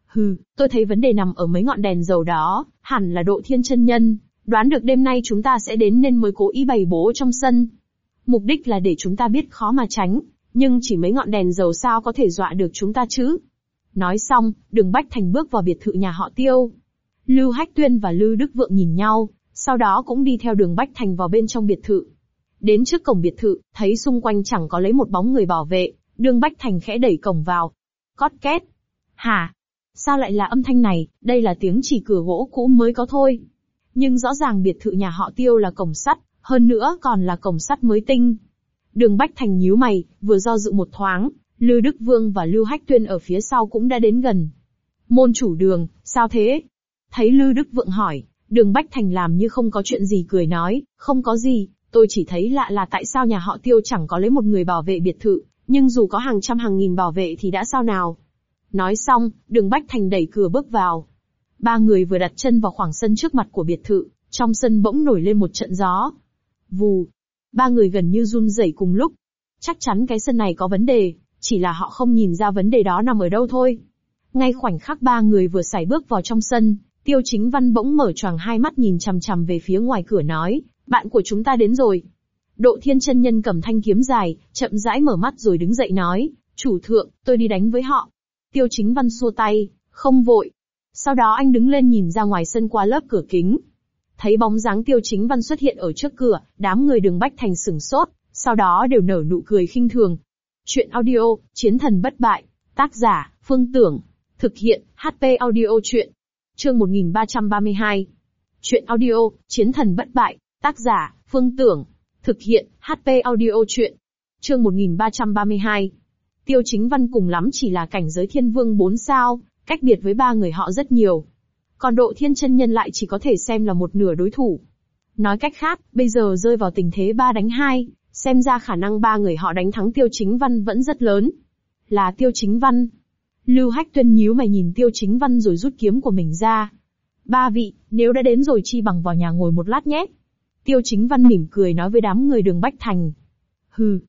Tôi thấy vấn đề nằm ở mấy ngọn đèn dầu đó, hẳn là Độ Thiên chân nhân, đoán được đêm nay chúng ta sẽ đến nên mới cố ý bày bố trong sân. Mục đích là để chúng ta biết khó mà tránh, nhưng chỉ mấy ngọn đèn dầu sao có thể dọa được chúng ta chứ? Nói xong, Đường Bách Thành bước vào biệt thự nhà họ Tiêu. Lưu Hách Tuyên và Lư Đức Vượng nhìn nhau, sau đó cũng đi theo Đường Bách Thành vào bên trong biệt thự. Đến trước cổng biệt thự, thấy xung quanh chẳng có lấy một bóng người bảo vệ, Đường Bách Thành khẽ đẩy cổng vào. Cót két. Hả? Sao lại là âm thanh này, đây là tiếng chỉ cửa gỗ cũ mới có thôi. Nhưng rõ ràng biệt thự nhà họ Tiêu là cổng sắt, hơn nữa còn là cổng sắt mới tinh. Đường Bách Thành nhíu mày, vừa do dự một thoáng, Lư Đức Vương và Lưu Hách Tuyên ở phía sau cũng đã đến gần. Môn chủ Đường, sao thế? Thấy Lư Đức Vượng hỏi, Đường Bách Thành làm như không có chuyện gì cười nói, không có gì, tôi chỉ thấy lạ là tại sao nhà họ Tiêu chẳng có lấy một người bảo vệ biệt thự, nhưng dù có hàng trăm hàng nghìn bảo vệ thì đã sao nào. Nói xong, Đường Bách Thành đẩy cửa bước vào. Ba người vừa đặt chân vào khoảng sân trước mặt của biệt thự, trong sân bỗng nổi lên một trận gió. Vù. Ba người gần như run rẩy cùng lúc. Chắc chắn cái sân này có vấn đề, chỉ là họ không nhìn ra vấn đề đó nằm ở đâu thôi. Ngay khoảnh khắc ba người vừa sải bước vào trong sân, Tiêu Chính Văn bỗng mở choàng hai mắt nhìn chằm chằm về phía ngoài cửa nói, bạn của chúng ta đến rồi. Độ Thiên chân nhân cầm thanh kiếm dài, chậm rãi mở mắt rồi đứng dậy nói, chủ thượng, tôi đi đánh với họ. Tiêu Chính Văn xua tay, không vội. Sau đó anh đứng lên nhìn ra ngoài sân qua lớp cửa kính. Thấy bóng dáng Tiêu Chính Văn xuất hiện ở trước cửa, đám người Đường Bách Thành sửng sốt, sau đó đều nở nụ cười khinh thường. Chuyện audio, Chiến thần bất bại, tác giả, Phương Tưởng. Thực hiện, HP audio chuyện. Chương 1332. Chuyện audio, Chiến thần bất bại, tác giả, Phương Tưởng. Thực hiện, HP audio chuyện. Chương 1332. Tiêu Chính Văn cùng lắm chỉ là cảnh giới thiên vương 4 sao, cách biệt với ba người họ rất nhiều. Còn Độ Thiên chân nhân lại chỉ có thể xem là một nửa đối thủ. Nói cách khác, bây giờ rơi vào tình thế 3 đánh 2, xem ra khả năng ba người họ đánh thắng Tiêu Chính Văn vẫn rất lớn. Là Tiêu Chính Văn. Lưu Hách Tuyên nhíu mày nhìn Tiêu Chính Văn rồi rút kiếm của mình ra. Ba vị, nếu đã đến rồi chi bằng vào nhà ngồi một lát nhé. Tiêu Chính Văn mỉm cười nói với đám người Đường Bách Thành.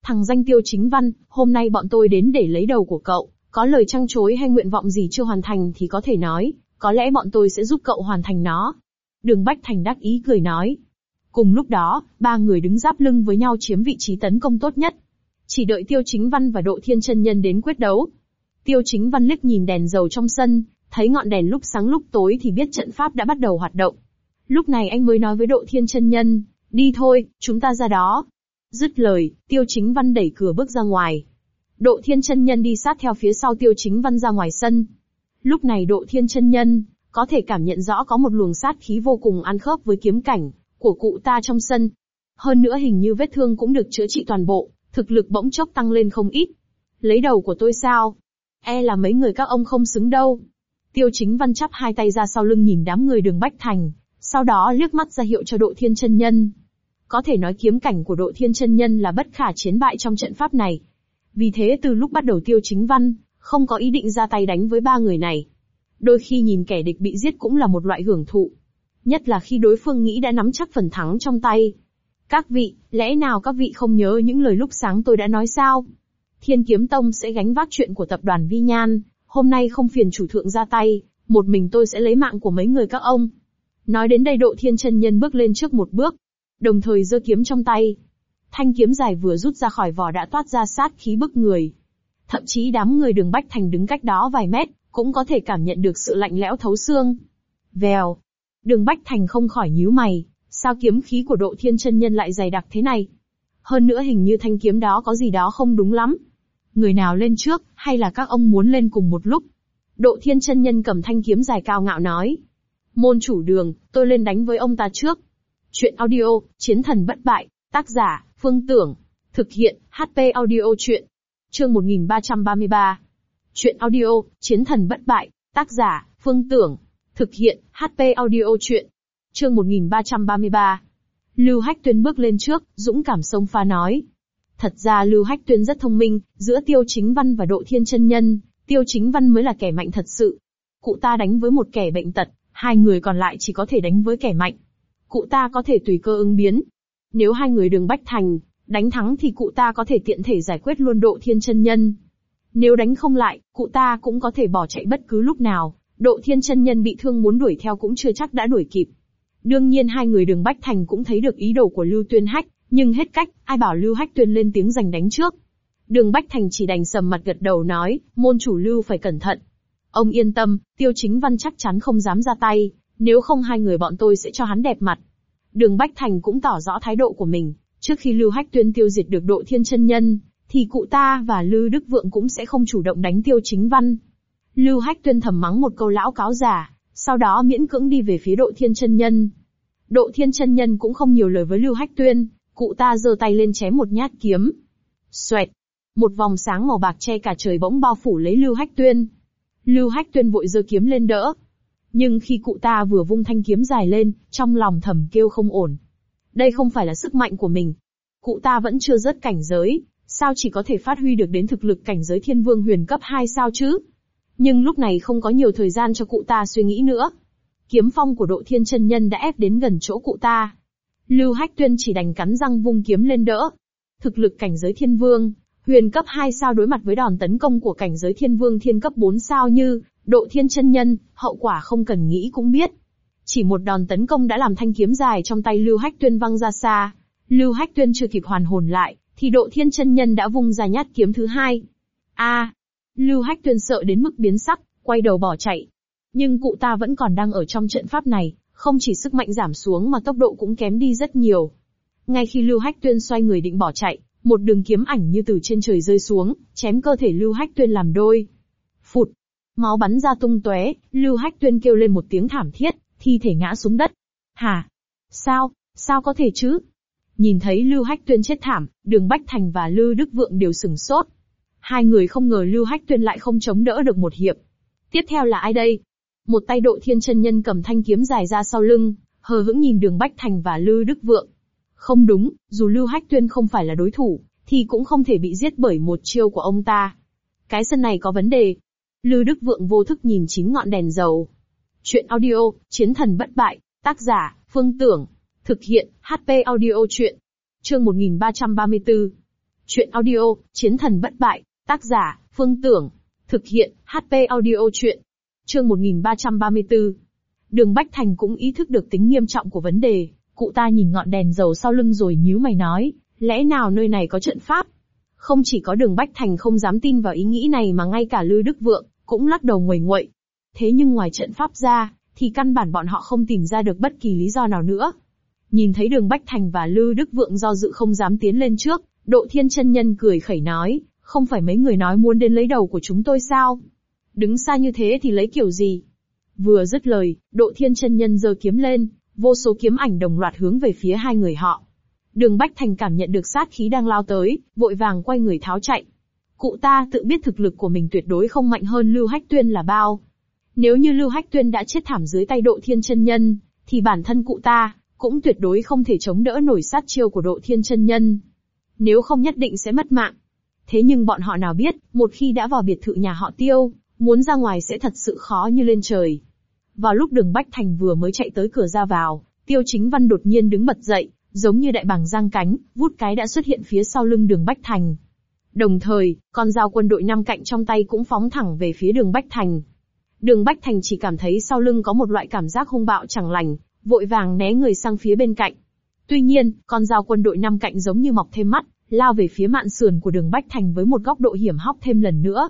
Thằng danh Tiêu Chính Văn, hôm nay bọn tôi đến để lấy đầu của cậu, có lời trăng trối hay nguyện vọng gì chưa hoàn thành thì có thể nói, có lẽ bọn tôi sẽ giúp cậu hoàn thành nó. Đường Bách Thành đắc ý cười nói. Cùng lúc đó, ba người đứng giáp lưng với nhau chiếm vị trí tấn công tốt nhất. Chỉ đợi Tiêu Chính Văn và Độ Thiên Chân Nhân đến quyết đấu. Tiêu Chính Văn liếc nhìn đèn dầu trong sân, thấy ngọn đèn lúc sáng lúc tối thì biết trận pháp đã bắt đầu hoạt động. Lúc này anh mới nói với Độ Thiên Chân Nhân, đi thôi, chúng ta ra đó. Dứt lời, Tiêu Chính Văn đẩy cửa bước ra ngoài. Độ Thiên Chân Nhân đi sát theo phía sau Tiêu Chính Văn ra ngoài sân. Lúc này Độ Thiên Chân Nhân có thể cảm nhận rõ có một luồng sát khí vô cùng ăn khớp với kiếm cảnh của cụ ta trong sân. Hơn nữa hình như vết thương cũng được chữa trị toàn bộ, thực lực bỗng chốc tăng lên không ít. Lấy đầu của tôi sao? E là mấy người các ông không xứng đâu. Tiêu Chính Văn chắp hai tay ra sau lưng nhìn đám người Đường Bách Thành, sau đó liếc mắt ra hiệu cho Độ Thiên Chân Nhân. Có thể nói kiếm cảnh của Độ Thiên Chân Nhân là bất khả chiến bại trong trận pháp này. Vì thế từ lúc bắt đầu Tiêu Chính Văn không có ý định ra tay đánh với ba người này. Đôi khi nhìn kẻ địch bị giết cũng là một loại hưởng thụ. Nhất là khi đối phương nghĩ đã nắm chắc phần thắng trong tay. Các vị, lẽ nào các vị không nhớ những lời lúc sáng tôi đã nói sao? Thiên Kiếm Tông sẽ gánh vác chuyện của tập đoàn Vi Nhan, hôm nay không phiền chủ thượng ra tay, một mình tôi sẽ lấy mạng của mấy người các ông. Nói đến đây Độ Thiên Chân Nhân bước lên trước một bước, đồng thời giơ kiếm trong tay. Thanh kiếm dài vừa rút ra khỏi vỏ đã toát ra sát khí bức người. Thậm chí đám người Đường Bách Thành đứng cách đó vài mét, cũng có thể cảm nhận được sự lạnh lẽo thấu xương. Vèo. Đường Bách Thành không khỏi nhíu mày, sao kiếm khí của Độ Thiên Chân Nhân lại dày đặc thế này? Hơn nữa hình như thanh kiếm đó có gì đó không đúng lắm. Người nào lên trước, hay là các ông muốn lên cùng một lúc? Độ Thiên Chân Nhân cầm thanh kiếm dài cao ngạo nói. Môn chủ Đường, tôi lên đánh với ông ta trước. Chuyện audio, Chiến thần bất bại, tác giả, Phương Tưởng. Thực hiện, HP audio chuyện. Chương 1333. Chuyện audio, Chiến thần bất bại, tác giả, Phương Tưởng. Thực hiện, HP audio chuyện. Chương 1333. Lưu Hách Tuyên bước lên trước, dũng cảm xông pha nói. Thật ra Lưu Hách Tuyên rất thông minh, giữa Tiêu Chính Văn và Độ Thiên Chân Nhân, Tiêu Chính Văn mới là kẻ mạnh thật sự. Cụ ta đánh với một kẻ bệnh tật, hai người còn lại chỉ có thể đánh với kẻ mạnh. Cụ ta có thể tùy cơ ứng biến. Nếu hai người Đường Bách Thành đánh thắng thì cụ ta có thể tiện thể giải quyết luôn Độ Thiên Chân Nhân. Nếu đánh không lại, cụ ta cũng có thể bỏ chạy bất cứ lúc nào, Độ Thiên Chân Nhân bị thương muốn đuổi theo cũng chưa chắc đã đuổi kịp. Đương nhiên hai người Đường Bách Thành cũng thấy được ý đồ của Lưu Tuyên Hách, nhưng hết cách, ai bảo Lưu Hách Tuyên lên tiếng giành đánh trước. Đường Bách Thành chỉ đành sầm mặt gật đầu nói, môn chủ Lưu phải cẩn thận. Ông yên tâm, Tiêu Chính Văn chắc chắn không dám ra tay, nếu không hai người bọn tôi sẽ cho hắn đẹp mặt. Đường Bách Thành cũng tỏ rõ thái độ của mình, trước khi Lưu Hách Tuyên tiêu diệt được Độ Thiên Chân Nhân, thì cụ ta và Lư Đức Vượng cũng sẽ không chủ động đánh Tiêu Chính Văn. Lưu Hách Tuyên thầm mắng một câu lão cáo già, sau đó miễn cưỡng đi về phía Độ Thiên Chân Nhân. Độ Thiên Chân Nhân cũng không nhiều lời với Lưu Hách Tuyên, cụ ta giơ tay lên chém một nhát kiếm. Xoẹt, một vòng sáng màu bạc che cả trời bỗng bao phủ lấy Lưu Hách Tuyên. Lưu Hách Tuyên vội giơ kiếm lên đỡ. Nhưng khi cụ ta vừa vung thanh kiếm dài lên, trong lòng thầm kêu không ổn. Đây không phải là sức mạnh của mình. Cụ ta vẫn chưa rớt cảnh giới, sao chỉ có thể phát huy được đến thực lực cảnh giới Thiên Vương Huyền cấp 2 sao chứ? Nhưng lúc này không có nhiều thời gian cho cụ ta suy nghĩ nữa. Kiếm phong của Độ Thiên Chân Nhân đã ép đến gần chỗ cụ ta. Lưu Hách Tuyên chỉ đành cắn răng vung kiếm lên đỡ. Thực lực cảnh giới Thiên Vương Huyền cấp 2 sao đối mặt với đòn tấn công của cảnh giới Thiên Vương Thiên cấp 4 sao như Độ Thiên Chân Nhân, hậu quả không cần nghĩ cũng biết. Chỉ một đòn tấn công đã làm thanh kiếm dài trong tay Lưu Hách Tuyên văng ra xa. Lưu Hách Tuyên chưa kịp hoàn hồn lại, thì Độ Thiên Chân Nhân đã vung ra nhát kiếm thứ hai. Lưu Hách Tuyên sợ đến mức biến sắc, quay đầu bỏ chạy. Nhưng cụ ta vẫn còn đang ở trong trận pháp này, không chỉ sức mạnh giảm xuống mà tốc độ cũng kém đi rất nhiều. Ngay khi Lưu Hách Tuyên xoay người định bỏ chạy, một đường kiếm ảnh như từ trên trời rơi xuống, chém cơ thể Lưu Hách Tuyên làm đôi. Phụt, máu bắn ra tung tóe, Lưu Hách Tuyên kêu lên một tiếng thảm thiết, thi thể ngã xuống đất. Hả? Sao có thể chứ? Nhìn thấy Lưu Hách Tuyên chết thảm, Đường Bách Thành và Lư Đức Vượng đều sửng sốt. Hai người không ngờ Lưu Hách Tuyên lại không chống đỡ được một hiệp. Tiếp theo là ai đây? Một tay Độ Thiên Chân Nhân cầm thanh kiếm dài ra sau lưng, hờ hững nhìn Đường Bách Thành và Lư Đức Vượng. Không đúng, dù Lưu Hách Tuyên không phải là đối thủ, thì cũng không thể bị giết bởi một chiêu của ông ta. Cái sân này có vấn đề. Lư Đức Vượng vô thức nhìn 9 ngọn đèn dầu. Chuyện audio, Chiến thần bất bại, tác giả, Phương Tưởng. Thực hiện, HP audio chuyện. Chương 1334. Chuyện audio, Chiến thần bất bại, tác giả, Phương Tưởng. Thực hiện, HP Audio Chuyện. Chương 1334. Đường Bách Thành cũng ý thức được tính nghiêm trọng của vấn đề, cụ ta nhìn ngọn đèn dầu sau lưng rồi nhíu mày nói, lẽ nào nơi này có trận pháp? Không chỉ có Đường Bách Thành không dám tin vào ý nghĩ này mà ngay cả Lư Đức Vượng cũng lắc đầu nguầy nguậy. Thế nhưng ngoài trận pháp ra, thì căn bản bọn họ không tìm ra được bất kỳ lý do nào nữa. Nhìn thấy Đường Bách Thành và Lư Đức Vượng do dự không dám tiến lên trước, Độ Thiên chân nhân cười khẩy nói, không phải mấy người nói muốn đến lấy đầu của chúng tôi sao? Đứng xa như thế thì lấy kiểu gì? Vừa dứt lời, Độ Thiên chân nhân giơ kiếm lên, vô số kiếm ảnh đồng loạt hướng về phía hai người họ. Đường Bách Thành cảm nhận được sát khí đang lao tới, vội vàng quay người tháo chạy. Cụ ta tự biết thực lực của mình tuyệt đối không mạnh hơn Lưu Hách Tuyên là bao. Nếu như Lưu Hách Tuyên đã chết thảm dưới tay Độ Thiên chân nhân, thì bản thân cụ ta cũng tuyệt đối không thể chống đỡ nổi sát chiêu của Độ Thiên chân nhân. Nếu không nhất định sẽ mất mạng. Thế nhưng bọn họ nào biết, một khi đã vào biệt thự nhà họ Tiêu, muốn ra ngoài sẽ thật sự khó như lên trời. Vào lúc Đường Bách Thành vừa mới chạy tới cửa ra vào, Tiêu Chính Văn đột nhiên đứng bật dậy, giống như đại bàng giang cánh, vút cái đã xuất hiện phía sau lưng Đường Bách Thành. Đồng thời, con dao quân đội 5 cạnh trong tay cũng phóng thẳng về phía Đường Bách Thành. Đường Bách Thành chỉ cảm thấy sau lưng có một loại cảm giác hung bạo chẳng lành, vội vàng né người sang phía bên cạnh. Tuy nhiên, con dao quân đội 5 cạnh giống như mọc thêm mắt, lao về phía mạn sườn của Đường Bách Thành với một góc độ hiểm hóc thêm lần nữa.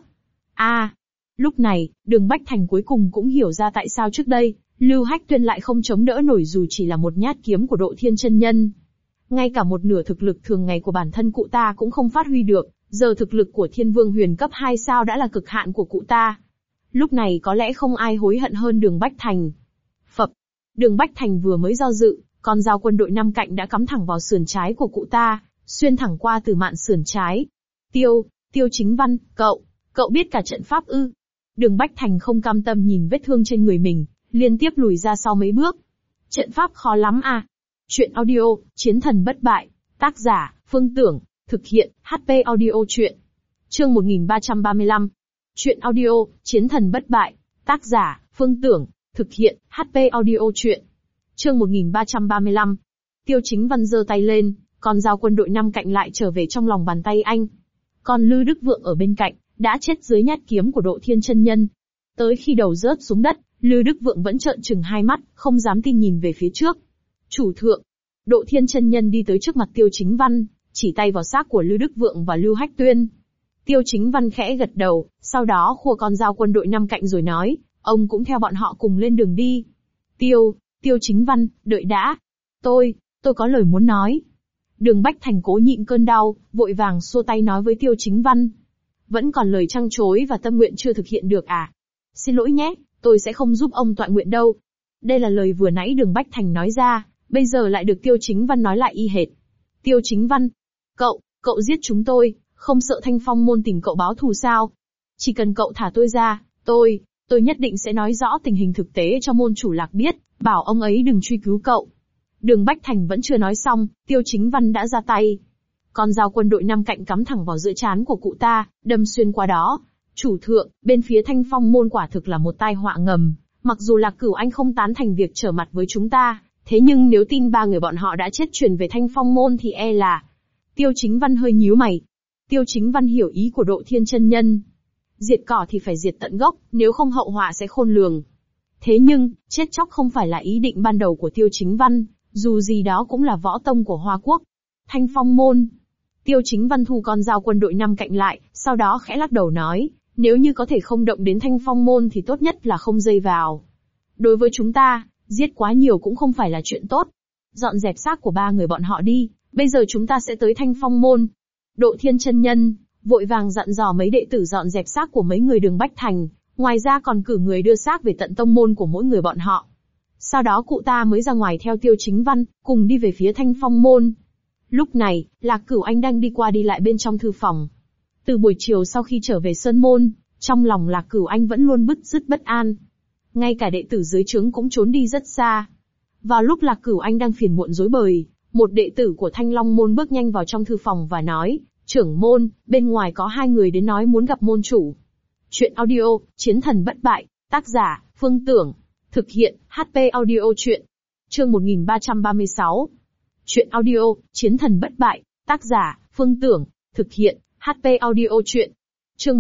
Lúc này, Đường Bách Thành cuối cùng cũng hiểu ra tại sao trước đây, Lưu Hách Tuyên lại không chống đỡ nổi dù chỉ là một nhát kiếm của Độ Thiên chân nhân. Ngay cả một nửa thực lực thường ngày của bản thân cụ ta cũng không phát huy được, giờ thực lực của Thiên Vương Huyền cấp 2 sao đã là cực hạn của cụ ta. Lúc này có lẽ không ai hối hận hơn Đường Bách Thành. Phập, Đường Bách Thành vừa mới do dự, con dao quân đội 5 cạnh đã cắm thẳng vào sườn trái của cụ ta, xuyên thẳng qua từ mạn sườn trái. Tiêu Chính Văn, cậu biết cả trận pháp ư? Đường Bách Thành không cam tâm nhìn vết thương trên người mình, liên tiếp lùi ra sau mấy bước. Trận pháp khó lắm à? Chuyện audio, Chiến thần bất bại, tác giả, Phương Tưởng, thực hiện, HP Audio Chuyện. Chương 1335. Chuyện audio, Chiến thần bất bại, tác giả, Phương Tưởng, thực hiện, HP Audio Chuyện. Chương 1335. Tiêu Chính Văn giơ tay lên, con dao quân đội 5 cạnh lại trở về trong lòng bàn tay anh. Còn Lư Đức Vượng ở bên cạnh, đã chết dưới nhát kiếm của Độ Thiên chân nhân. Tới khi đầu rớt xuống đất, Lư Đức Vượng vẫn trợn trừng hai mắt, không dám tin nhìn về phía trước. Chủ thượng, Độ Thiên chân nhân đi tới trước mặt Tiêu Chính Văn, chỉ tay vào xác của Lư Đức Vượng và Lưu Hách Tuyên. Tiêu Chính Văn khẽ gật đầu, sau đó khua con dao quân đội 5 cạnh rồi nói, ông cũng theo bọn họ cùng lên đường đi. Tiêu Chính Văn, đợi đã. Tôi có lời muốn nói. Đường Bách Thành cố nhịn cơn đau, vội vàng xua tay nói với Tiêu Chính Văn. Vẫn còn lời trăng trối và tâm nguyện chưa thực hiện được à? Xin lỗi nhé, tôi sẽ không giúp ông tọa nguyện đâu. Đây là lời vừa nãy Đường Bách Thành nói ra, bây giờ lại được Tiêu Chính Văn nói lại y hệt. Tiêu Chính Văn, cậu giết chúng tôi, không sợ Thanh Phong môn tìm cậu báo thù sao? Chỉ cần cậu thả tôi ra, tôi nhất định sẽ nói rõ tình hình thực tế cho môn chủ Lạc biết, bảo ông ấy đừng truy cứu cậu. Đường Bách Thành vẫn chưa nói xong, Tiêu Chính Văn đã ra tay. Con dao quân đội 5 cạnh cắm thẳng vào giữa trán của cụ ta, đâm xuyên qua đó. Chủ thượng, bên phía Thanh Phong môn quả thực là một tai họa ngầm, mặc dù Lạc Cửu Anh không tán thành việc trở mặt với chúng ta, thế nhưng nếu tin 3 người bọn họ đã chết truyền về Thanh Phong môn thì e là... Tiêu Chính Văn hơi nhíu mày. Tiêu Chính Văn hiểu ý của Độ Thiên chân nhân. Diệt cỏ thì phải diệt tận gốc, nếu không hậu họa sẽ khôn lường. Thế nhưng, chết chóc không phải là ý định ban đầu của Tiêu Chính Văn, dù gì đó cũng là võ tông của Hoa Quốc. Thanh Phong môn. Tiêu Chính Văn thu con dao quân đội 5 cạnh lại, sau đó khẽ lắc đầu nói, nếu như có thể không động đến Thanh Phong môn thì tốt nhất là không dây vào. Đối với chúng ta, giết quá nhiều cũng không phải là chuyện tốt. Dọn dẹp xác của 3 người bọn họ đi, bây giờ chúng ta sẽ tới Thanh Phong môn. Độ Thiên chân nhân vội vàng dặn dò mấy đệ tử dọn dẹp xác của mấy người Đường Bách Thành, ngoài ra còn cử người đưa xác về tận tông môn của mỗi người bọn họ. Sau đó cụ ta mới ra ngoài theo Tiêu Chính Văn, cùng đi về phía Thanh Phong môn. Lúc này, Lạc Cửu Anh đang đi qua đi lại bên trong thư phòng. Từ buổi chiều sau khi trở về Sơn Môn, trong lòng Lạc Cửu Anh vẫn luôn bứt rứt bất an. Ngay cả đệ tử dưới trướng cũng trốn đi rất xa. Vào lúc Lạc Cửu Anh đang phiền muộn rối bời, một đệ tử của Thanh Long môn bước nhanh vào trong thư phòng và nói, trưởng môn, bên ngoài có 2 người đến nói muốn gặp môn chủ. Chuyện audio, Chiến thần bất bại, tác giả, Phương Tưởng, thực hiện, HP Audio Chuyện. Chương 1336. Chuyện audio, Chiến thần bất bại, tác giả, Phương Tưởng, Thực hiện, HP audio truyện. Chương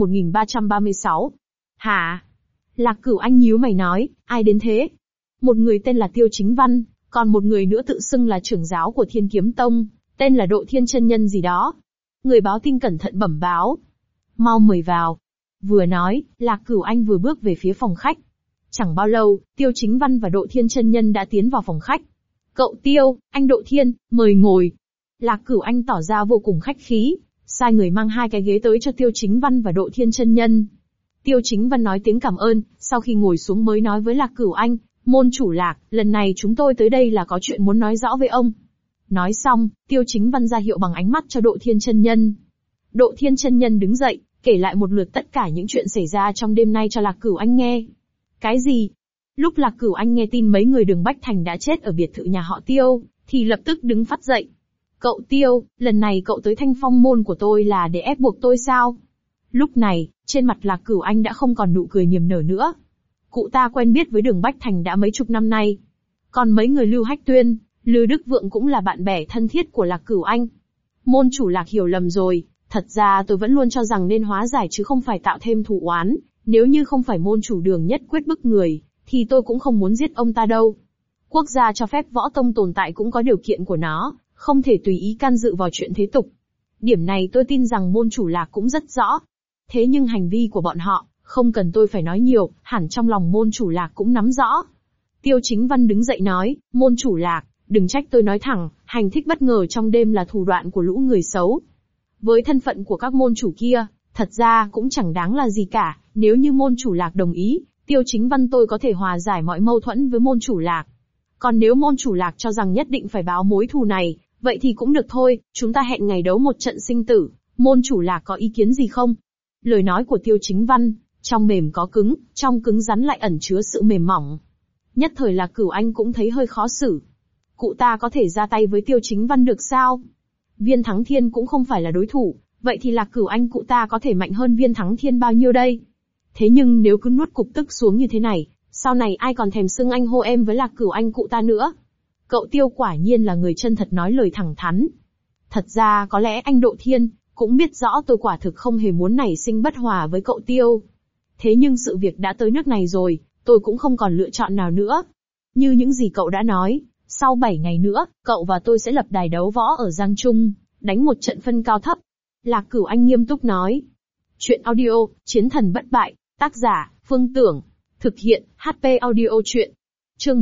1336. Hả? Lạc Cửu Anh nhíu mày nói, ai đến thế? Một người tên là Tiêu Chính Văn, còn một người nữa tự xưng là trưởng giáo của Thiên Kiếm Tông, tên là Độ Thiên chân nhân gì đó. Người báo tin cẩn thận bẩm báo. Mau mời vào. Vừa nói, Lạc Cửu Anh vừa bước về phía phòng khách. Chẳng bao lâu, Tiêu Chính Văn và Độ Thiên chân nhân đã tiến vào phòng khách. Cậu Tiêu, anh Độ Thiên, mời ngồi. Lạc Cửu Anh tỏ ra vô cùng khách khí, sai người mang 2 cái ghế tới cho Tiêu Chính Văn và Độ Thiên chân nhân. Tiêu Chính Văn nói tiếng cảm ơn, sau khi ngồi xuống mới nói với Lạc Cửu Anh, môn chủ Lạc, lần này chúng tôi tới đây là có chuyện muốn nói rõ với ông. Nói xong, Tiêu Chính Văn ra hiệu bằng ánh mắt cho Độ Thiên chân nhân. Độ Thiên chân nhân đứng dậy, kể lại một lượt tất cả những chuyện xảy ra trong đêm nay cho Lạc Cửu Anh nghe. Cái gì? Lúc Lạc Cửu Anh nghe tin mấy người Đường Bách Thành đã chết ở biệt thự nhà họ Tiêu, thì lập tức đứng phắt dậy. Cậu Tiêu, lần này cậu tới Thanh Phong môn của tôi là để ép buộc tôi sao? Lúc này, trên mặt Lạc Cửu Anh đã không còn nụ cười niềm nở nữa. Cụ ta quen biết với Đường Bách Thành đã mấy chục năm nay. Còn mấy người Lưu Hách Tuyên, Lư Đức Vượng cũng là bạn bè thân thiết của Lạc Cửu Anh. Môn chủ Lạc hiểu lầm rồi, thật ra tôi vẫn luôn cho rằng nên hóa giải chứ không phải tạo thêm thù oán. Nếu như không phải môn chủ Đường nhất quyết bức người, thì tôi cũng không muốn giết ông ta đâu. Quốc gia cho phép võ tông tồn tại cũng có điều kiện của nó, không thể tùy ý can dự vào chuyện thế tục. Điểm này tôi tin rằng môn chủ Lạc cũng rất rõ. Thế nhưng hành vi của bọn họ, không cần tôi phải nói nhiều, hẳn trong lòng môn chủ Lạc cũng nắm rõ. Tiêu Chính Văn đứng dậy nói, môn chủ Lạc, đừng trách tôi nói thẳng, hành thích bất ngờ trong đêm là thủ đoạn của lũ người xấu. Với thân phận của các môn chủ kia, thật ra cũng chẳng đáng là gì cả, nếu như môn chủ Lạc đồng ý, Tiêu Chính Văn tôi có thể hòa giải mọi mâu thuẫn với môn chủ Lạc. Còn nếu môn chủ Lạc cho rằng nhất định phải báo mối thù này, vậy thì cũng được thôi, chúng ta hẹn ngày đấu một trận sinh tử, môn chủ Lạc có ý kiến gì không? Lời nói của Tiêu Chính Văn, trong mềm có cứng, trong cứng rắn lại ẩn chứa sự mềm mỏng. Nhất thời Lạc Cửu Anh cũng thấy hơi khó xử. Cụ ta có thể ra tay với Tiêu Chính Văn được sao? Viên Thắng Thiên cũng không phải là đối thủ, vậy thì Lạc Cửu Anh cụ ta có thể mạnh hơn Viên Thắng Thiên bao nhiêu đây? Thế nhưng nếu cứ nuốt cục tức xuống như thế này, sau này ai còn thèm xưng anh hô em với Lạc Cửu Anh cụ ta nữa? Cậu Tiêu quả nhiên là người chân thật nói lời thẳng thắn. Thật ra có lẽ anh Độ Thiên cũng biết rõ tôi quả thực không hề muốn nảy sinh bất hòa với cậu Tiêu. Thế nhưng sự việc đã tới nước này rồi, tôi cũng không còn lựa chọn nào nữa. Như những gì cậu đã nói, sau 7 ngày nữa, cậu và tôi sẽ lập đài đấu võ ở Giang Trung, đánh một trận phân cao thấp. Lạc Cửu Anh nghiêm túc nói. Chuyện audio, Chiến thần bất bại, tác giả, Phương Tưởng. Thực hiện, HP audio truyện. Chương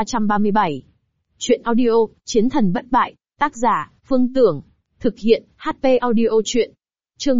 1337. Chuyện audio, Chiến thần bất bại, tác giả, Phương Tưởng. Thực hiện, HP audio truyện. Chương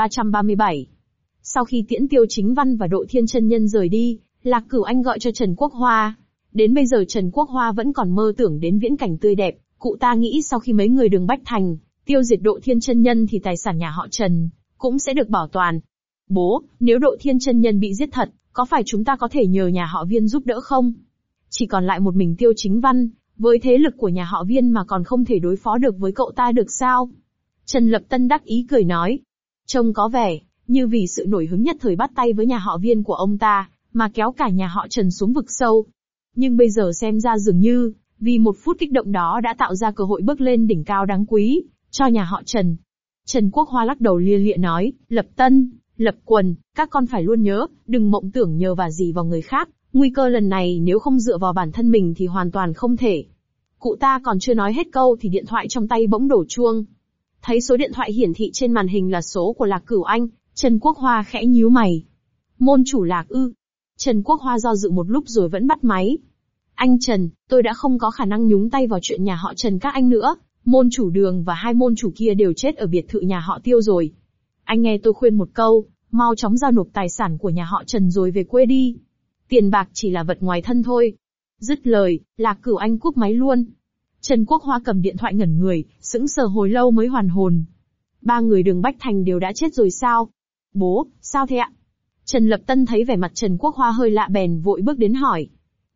1337. Sau khi tiễn Tiêu Chính Văn và Độ Thiên chân nhân rời đi, Lạc Cửu Anh gọi cho Trần Quốc Hoa. Đến bây giờ Trần Quốc Hoa vẫn còn mơ tưởng đến viễn cảnh tươi đẹp, cụ ta nghĩ sau khi mấy người Đường Bách Thành tiêu diệt Độ Thiên chân nhân thì tài sản nhà họ Trần cũng sẽ được bảo toàn. Bố, nếu Độ Thiên chân nhân bị giết thật, có phải chúng ta có thể nhờ nhà họ Viên giúp đỡ không? Chỉ còn lại một mình Tiêu Chính Văn, với thế lực của nhà họ Viên mà còn không thể đối phó được với cậu ta được sao? Trần Lập Tân đắc ý cười nói. Trông có vẻ như vì sự nổi hứng nhất thời bắt tay với nhà họ Viên của ông ta, mà kéo cả nhà họ Trần xuống vực sâu. Nhưng bây giờ xem ra dường như, vì một phút kích động đó đã tạo ra cơ hội bước lên đỉnh cao đáng quý, cho nhà họ Trần. Trần Quốc Hoa lắc đầu lia lịa nói, Lập Tân, Lập Quần, các con phải luôn nhớ, đừng mộng tưởng nhờ vả gì vào người khác, nguy cơ lần này nếu không dựa vào bản thân mình thì hoàn toàn không thể. Cụ ta còn chưa nói hết câu thì điện thoại trong tay bỗng đổ chuông. Thấy số điện thoại hiển thị trên màn hình là số của Lạc Cửu Anh, Trần Quốc Hoa khẽ nhíu mày. Môn chủ Lạc ư? Trần Quốc Hoa do dự một lúc rồi vẫn bắt máy. Anh Trần, tôi đã không có khả năng nhúng tay vào chuyện nhà họ Trần các anh nữa, môn chủ Đường và 2 môn chủ kia đều chết ở biệt thự nhà họ Tiêu rồi. Anh nghe tôi khuyên một câu, mau chóng giao nộp tài sản của nhà họ Trần rồi về quê đi. Tiền bạc chỉ là vật ngoài thân thôi. Dứt lời, Lạc Cửu Anh cúp máy luôn. Trần Quốc Hoa cầm điện thoại ngẩn người, sững sờ hồi lâu mới hoàn hồn. 3 người Đường Bách Thành đều đã chết rồi sao? Bố, sao thế ạ? Trần Lập Tân thấy vẻ mặt Trần Quốc Hoa hơi lạ bèn vội bước đến hỏi.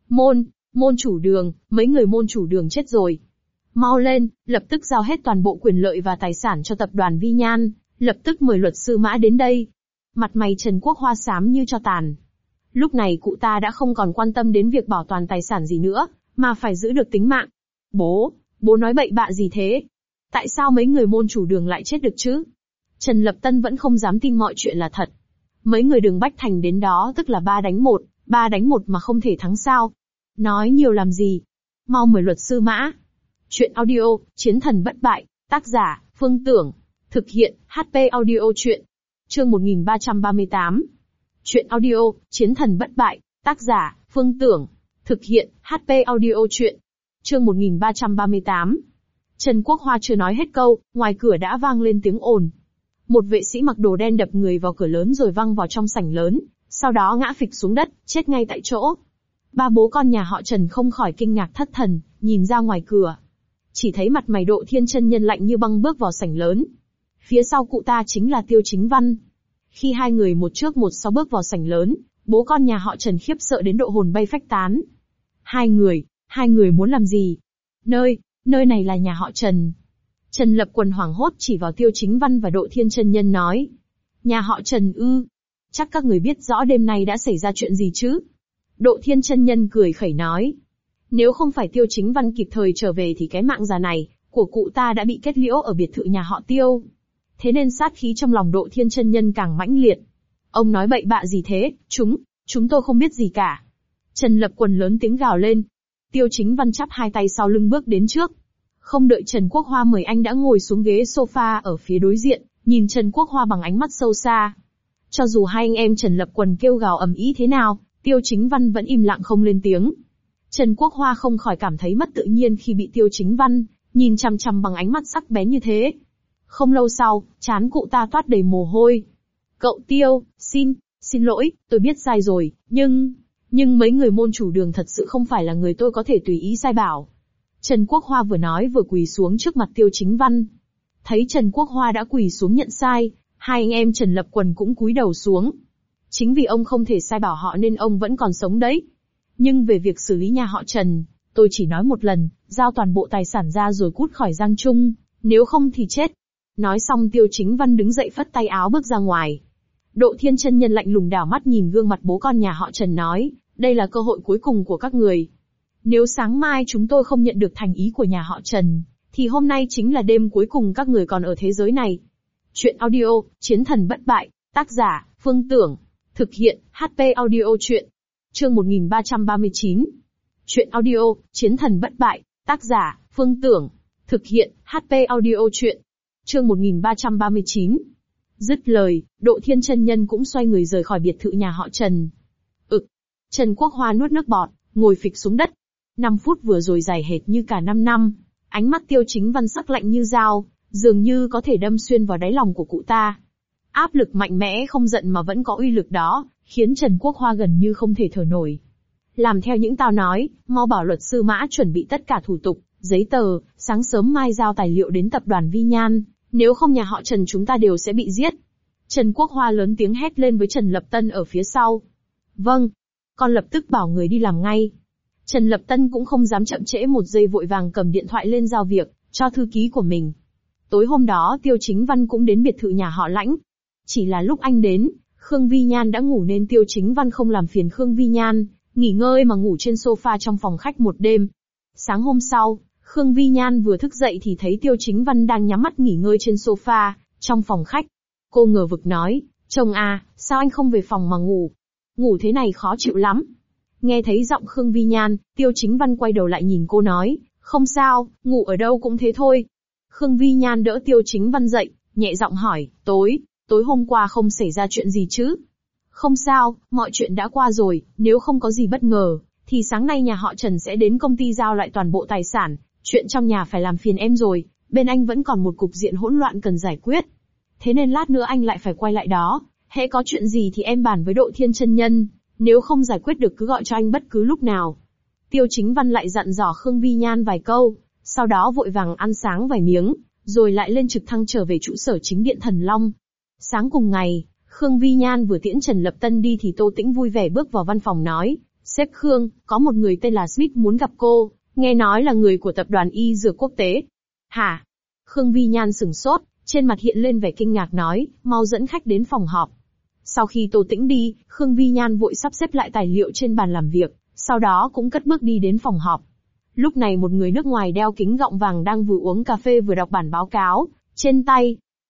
Môn chủ Đường, mấy người môn chủ Đường chết rồi. Mau lên, lập tức giao hết toàn bộ quyền lợi và tài sản cho tập đoàn Vi Nhan, lập tức mời luật sư Mã đến đây. Mặt mày Trần Quốc Hoa xám như cho tàn. Lúc này cụ ta đã không còn quan tâm đến việc bảo toàn tài sản gì nữa, mà phải giữ được tính mạng. Bố nói bậy bạ gì thế? Tại sao mấy người môn chủ Đường lại chết được chứ? Trần Lập Tân vẫn không dám tin mọi chuyện là thật. Mấy người Đường Bách Thành đến đó tức là 3 đánh 1 mà không thể thắng sao. Nói nhiều làm gì. Mau mời luật sư Mã. Chuyện audio, Chiến thần bất bại, tác giả, Phương Tưởng. Thực hiện, HP audio chuyện. Chương 1338. Chuyện audio, Chiến thần bất bại, tác giả, Phương Tưởng. Thực hiện, HP audio chuyện. Chương 1338. Trần Quốc Hoa chưa nói hết câu, ngoài cửa đã vang lên tiếng ồn. Một vệ sĩ mặc đồ đen đập người vào cửa lớn rồi văng vào trong sảnh lớn, sau đó ngã phịch xuống đất, chết ngay tại chỗ. Ba bố con nhà họ Trần không khỏi kinh ngạc thất thần, nhìn ra ngoài cửa. Chỉ thấy mặt mày Độ Thiên chân nhân lạnh như băng bước vào sảnh lớn. Phía sau cụ ta chính là Tiêu Chính Văn. Khi hai người một trước một sau bước vào sảnh lớn, bố con nhà họ Trần khiếp sợ đến độ hồn bay phách tán. Hai người muốn làm gì? Nơi này là nhà họ Trần. Trần Lập Quần hoảng hốt chỉ vào Tiêu Chính Văn và Độ Thiên chân nhân nói. Nhà họ Trần ư? Chắc các người biết rõ đêm nay đã xảy ra chuyện gì chứ? Độ Thiên chân nhân cười khẩy nói. Nếu không phải Tiêu Chính Văn kịp thời trở về thì cái mạng già này của cụ ta đã bị kết liễu ở biệt thự nhà họ Tiêu. Thế nên sát khí trong lòng Độ Thiên chân nhân càng mãnh liệt. Ông nói bậy bạ gì thế? Chúng tôi không biết gì cả. Trần Lập Quần lớn tiếng gào lên. Tiêu Chính Văn chắp hai tay sau lưng bước đến trước. Không đợi Trần Quốc Hoa mời anh đã ngồi xuống ghế sofa ở phía đối diện, nhìn Trần Quốc Hoa bằng ánh mắt sâu xa. Cho dù hai anh em Trần Lập Quần kêu gào ầm ĩ thế nào, Tiêu Chính Văn vẫn im lặng không lên tiếng. Trần Quốc Hoa không khỏi cảm thấy mất tự nhiên khi bị Tiêu Chính Văn nhìn chằm chằm bằng ánh mắt sắc bén như thế. Không lâu sau, trán cụ ta toát đầy mồ hôi. Cậu Tiêu, xin lỗi, tôi biết sai rồi, nhưng mấy người môn chủ Đường thật sự không phải là người tôi có thể tùy ý sai bảo. Trần Quốc Hoa vừa nói vừa quỳ xuống trước mặt Tiêu Chính Văn. Thấy Trần Quốc Hoa đã quỳ xuống nhận sai, hai anh em Trần Lập Quần cũng cúi đầu xuống. Chính vì ông không thể sai bảo họ nên ông vẫn còn sống đấy. Nhưng về việc xử lý nhà họ Trần, tôi chỉ nói một lần, giao toàn bộ tài sản ra rồi cút khỏi Giang Trung, nếu không thì chết. Nói xong Tiêu Chính Văn đứng dậy phất tay áo bước ra ngoài. Độ Thiên chân nhân lạnh lùng đảo mắt nhìn gương mặt bố con nhà họ Trần nói, đây là cơ hội cuối cùng của các người. Nếu sáng mai chúng tôi không nhận được thành ý của nhà họ Trần, thì hôm nay chính là đêm cuối cùng các người còn ở thế giới này. Chuyện audio, Chiến thần bất bại, tác giả, Phương Tưởng. Thực hiện, HP audio chuyện. Chương 1339. Chuyện audio, Chiến thần bất bại, tác giả, Phương Tưởng. Thực hiện, HP audio chuyện. Chương 1339. Dứt lời, Độ Thiên chân nhân cũng xoay người rời khỏi biệt thự nhà họ Trần. Trần Quốc Hoa nuốt nước bọt, ngồi phịch xuống đất. 5 phút vừa rồi dài hệt như cả 5 năm. Ánh mắt Tiêu Chính Văn sắc lạnh như dao, dường như có thể đâm xuyên vào đáy lòng của cụ ta. Áp lực mạnh mẽ không giận mà vẫn có uy lực đó, khiến Trần Quốc Hoa gần như không thể thở nổi. Làm theo những tao nói, mau bảo luật sư Mã chuẩn bị tất cả thủ tục, giấy tờ, sáng sớm mai giao tài liệu đến tập đoàn Vi Nhan, nếu không nhà họ Trần chúng ta đều sẽ bị giết. Trần Quốc Hoa lớn tiếng hét lên với Trần Lập Tân ở phía sau. Vâng, con lập tức bảo người đi làm ngay. Trần Lập Tân cũng không dám chậm trễ một giây vội vàng cầm điện thoại lên giao việc, cho thư ký của mình. Tối hôm đó Tiêu Chính Văn cũng đến biệt thự nhà họ Lãnh. Chỉ là lúc anh đến, Khương Vi Nhan đã ngủ nên Tiêu Chính Văn không làm phiền Khương Vi Nhan, nghỉ ngơi mà ngủ trên sofa trong phòng khách một đêm. Sáng hôm sau, Khương Vi Nhan vừa thức dậy thì thấy Tiêu Chính Văn đang nhắm mắt nghỉ ngơi trên sofa, trong phòng khách. Cô ngờ vực nói, chồng à, sao anh không về phòng mà ngủ? Ngủ thế này khó chịu lắm. Nghe thấy giọng Khương Vi Nhan, Tiêu Chính Văn quay đầu lại nhìn cô nói, không sao, ngủ ở đâu cũng thế thôi. Khương Vi Nhan đỡ Tiêu Chính Văn dậy, nhẹ giọng hỏi, tối hôm qua không xảy ra chuyện gì chứ? Không sao, mọi chuyện đã qua rồi, nếu không có gì bất ngờ, thì sáng nay nhà họ Trần sẽ đến công ty giao lại toàn bộ tài sản, chuyện trong nhà phải làm phiền em rồi, bên anh vẫn còn một cục diện hỗn loạn cần giải quyết. Thế nên lát nữa anh lại phải quay lại đó, hễ có chuyện gì thì em bàn với Độ Thiên chân nhân, nếu không giải quyết được cứ gọi cho anh bất cứ lúc nào. Tiêu Chính Văn lại dặn dò Khương Vi Nhan vài câu, sau đó vội vàng ăn sáng vài miếng, rồi lại lên trực thăng trở về trụ sở chính điện Thần Long. Sáng cùng ngày, Khương Vi Nhan vừa tiễn Trần Lập Tân đi thì Tô Tĩnh vui vẻ bước vào văn phòng nói, sếp Khương, có một người tên là Smith muốn gặp cô, nghe nói là người của tập đoàn Y Dược Quốc tế. Hả? Khương Vi Nhan sửng sốt, trên mặt hiện lên vẻ kinh ngạc nói, mau dẫn khách đến phòng họp. Sau khi Tô Tĩnh đi, Khương Vi Nhan vội sắp xếp lại tài liệu trên bàn làm việc, sau đó cũng cất bước đi đến phòng họp. Lúc này một người nước ngoài đeo kính gọng vàng đang vừa uống cà phê vừa đọc bản báo cáo trên tay.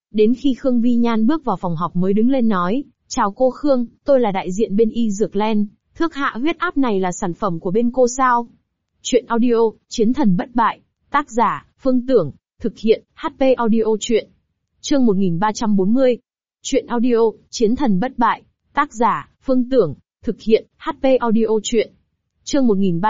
Đến khi Khương Vi Nhan bước vào phòng họp mới đứng lên nói, chào cô Khương, tôi là đại diện bên Y Dược Land, thuốc hạ huyết áp này là sản phẩm của bên cô sao? Chuyện audio, Chiến thần bất bại, tác giả, Phương Tưởng, thực hiện, HP audio chuyện. Chương 1340. Chuyện audio, Chiến thần bất bại, tác giả, Phương Tưởng, thực hiện, HP audio chuyện. Chương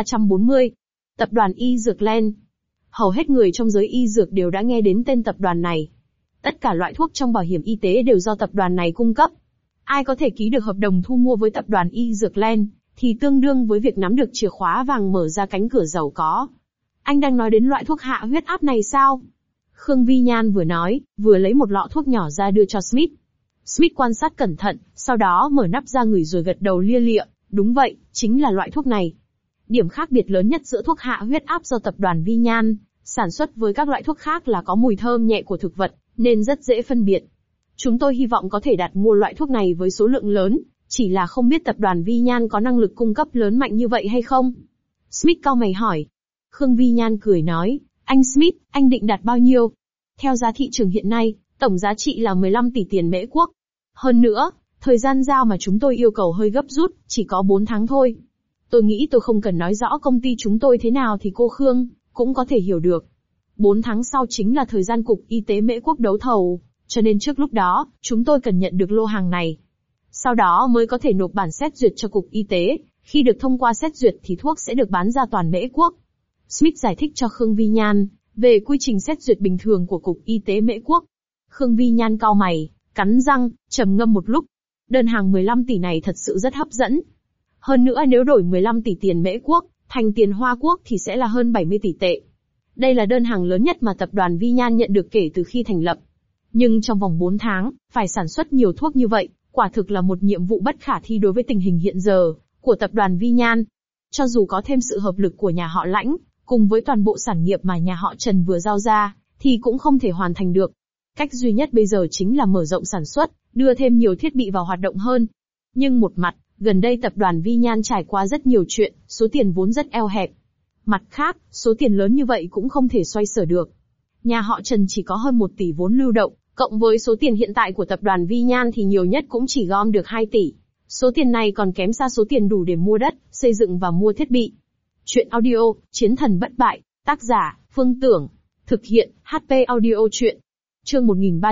1340. Tập đoàn Y Dược Land. Hầu hết người trong giới y dược đều đã nghe đến tên tập đoàn này. Tất cả loại thuốc trong bảo hiểm y tế đều do tập đoàn này cung cấp. Ai có thể ký được hợp đồng thu mua với tập đoàn Y Dược Land, thì tương đương với việc nắm được chìa khóa vàng mở ra cánh cửa giàu có. Anh đang nói đến loại thuốc hạ huyết áp này sao? Khương Vi Nhan vừa nói, vừa lấy một lọ thuốc nhỏ ra đưa cho Smith. Smith quan sát cẩn thận, sau đó mở nắp ra ngửi rồi gật đầu lia lịa, đúng vậy, chính là loại thuốc này. Điểm khác biệt lớn nhất giữa thuốc hạ huyết áp do tập đoàn Vi Nhan sản xuất với các loại thuốc khác là có mùi thơm nhẹ của thực vật, nên rất dễ phân biệt. Chúng tôi hy vọng có thể đặt mua loại thuốc này với số lượng lớn, chỉ là không biết tập đoàn Vi Nhan có năng lực cung cấp lớn mạnh như vậy hay không? Smith cau mày hỏi. Khương Vi Nhan cười nói, anh Smith, anh định đặt bao nhiêu? Theo giá thị trường hiện nay, tổng giá trị là 15 tỷ tiền Mễ Quốc. Hơn nữa, thời gian giao mà chúng tôi yêu cầu hơi gấp rút, chỉ có 4 tháng thôi. Tôi nghĩ tôi không cần nói rõ công ty chúng tôi thế nào thì cô Khương cũng có thể hiểu được. 4 tháng sau chính là thời gian Cục Y tế Mễ Quốc đấu thầu, cho nên trước lúc đó, chúng tôi cần nhận được lô hàng này. Sau đó mới có thể nộp bản xét duyệt cho Cục Y tế, khi được thông qua xét duyệt thì thuốc sẽ được bán ra toàn Mễ Quốc. Smith giải thích cho Khương Vi Nhan về quy trình xét duyệt bình thường của Cục Y tế Mễ Quốc. Khương Vi Nhan cau mày, cắn răng, trầm ngâm một lúc. Đơn hàng 15 tỷ này thật sự rất hấp dẫn. Hơn nữa nếu đổi 15 tỷ tiền Mễ Quốc thành tiền Hoa Quốc thì sẽ là hơn 70 tỷ tệ. Đây là đơn hàng lớn nhất mà tập đoàn Vi Nhan nhận được kể từ khi thành lập. Nhưng trong vòng 4 tháng, phải sản xuất nhiều thuốc như vậy, quả thực là một nhiệm vụ bất khả thi đối với tình hình hiện giờ của tập đoàn Vi Nhan. Cho dù có thêm sự hợp lực của nhà họ Lãnh, cùng với toàn bộ sản nghiệp mà nhà họ Trần vừa giao ra, thì cũng không thể hoàn thành được. Cách duy nhất bây giờ chính là mở rộng sản xuất, đưa thêm nhiều thiết bị vào hoạt động hơn. Nhưng một mặt, gần đây tập đoàn Vi Nhan trải qua rất nhiều chuyện, số tiền vốn rất eo hẹp. Mặt khác, số tiền lớn như vậy cũng không thể xoay sở được. Nhà họ Trần chỉ có hơn 1 tỷ vốn lưu động, cộng với số tiền hiện tại của tập đoàn Vi Nhan thì nhiều nhất cũng chỉ gom được 2 tỷ. Số tiền này còn kém xa số tiền đủ để mua đất, xây dựng và mua thiết bị. Chuyện audio, Chiến thần bất bại, tác giả, Phương Tưởng, thực hiện, HP audio chuyện. Chương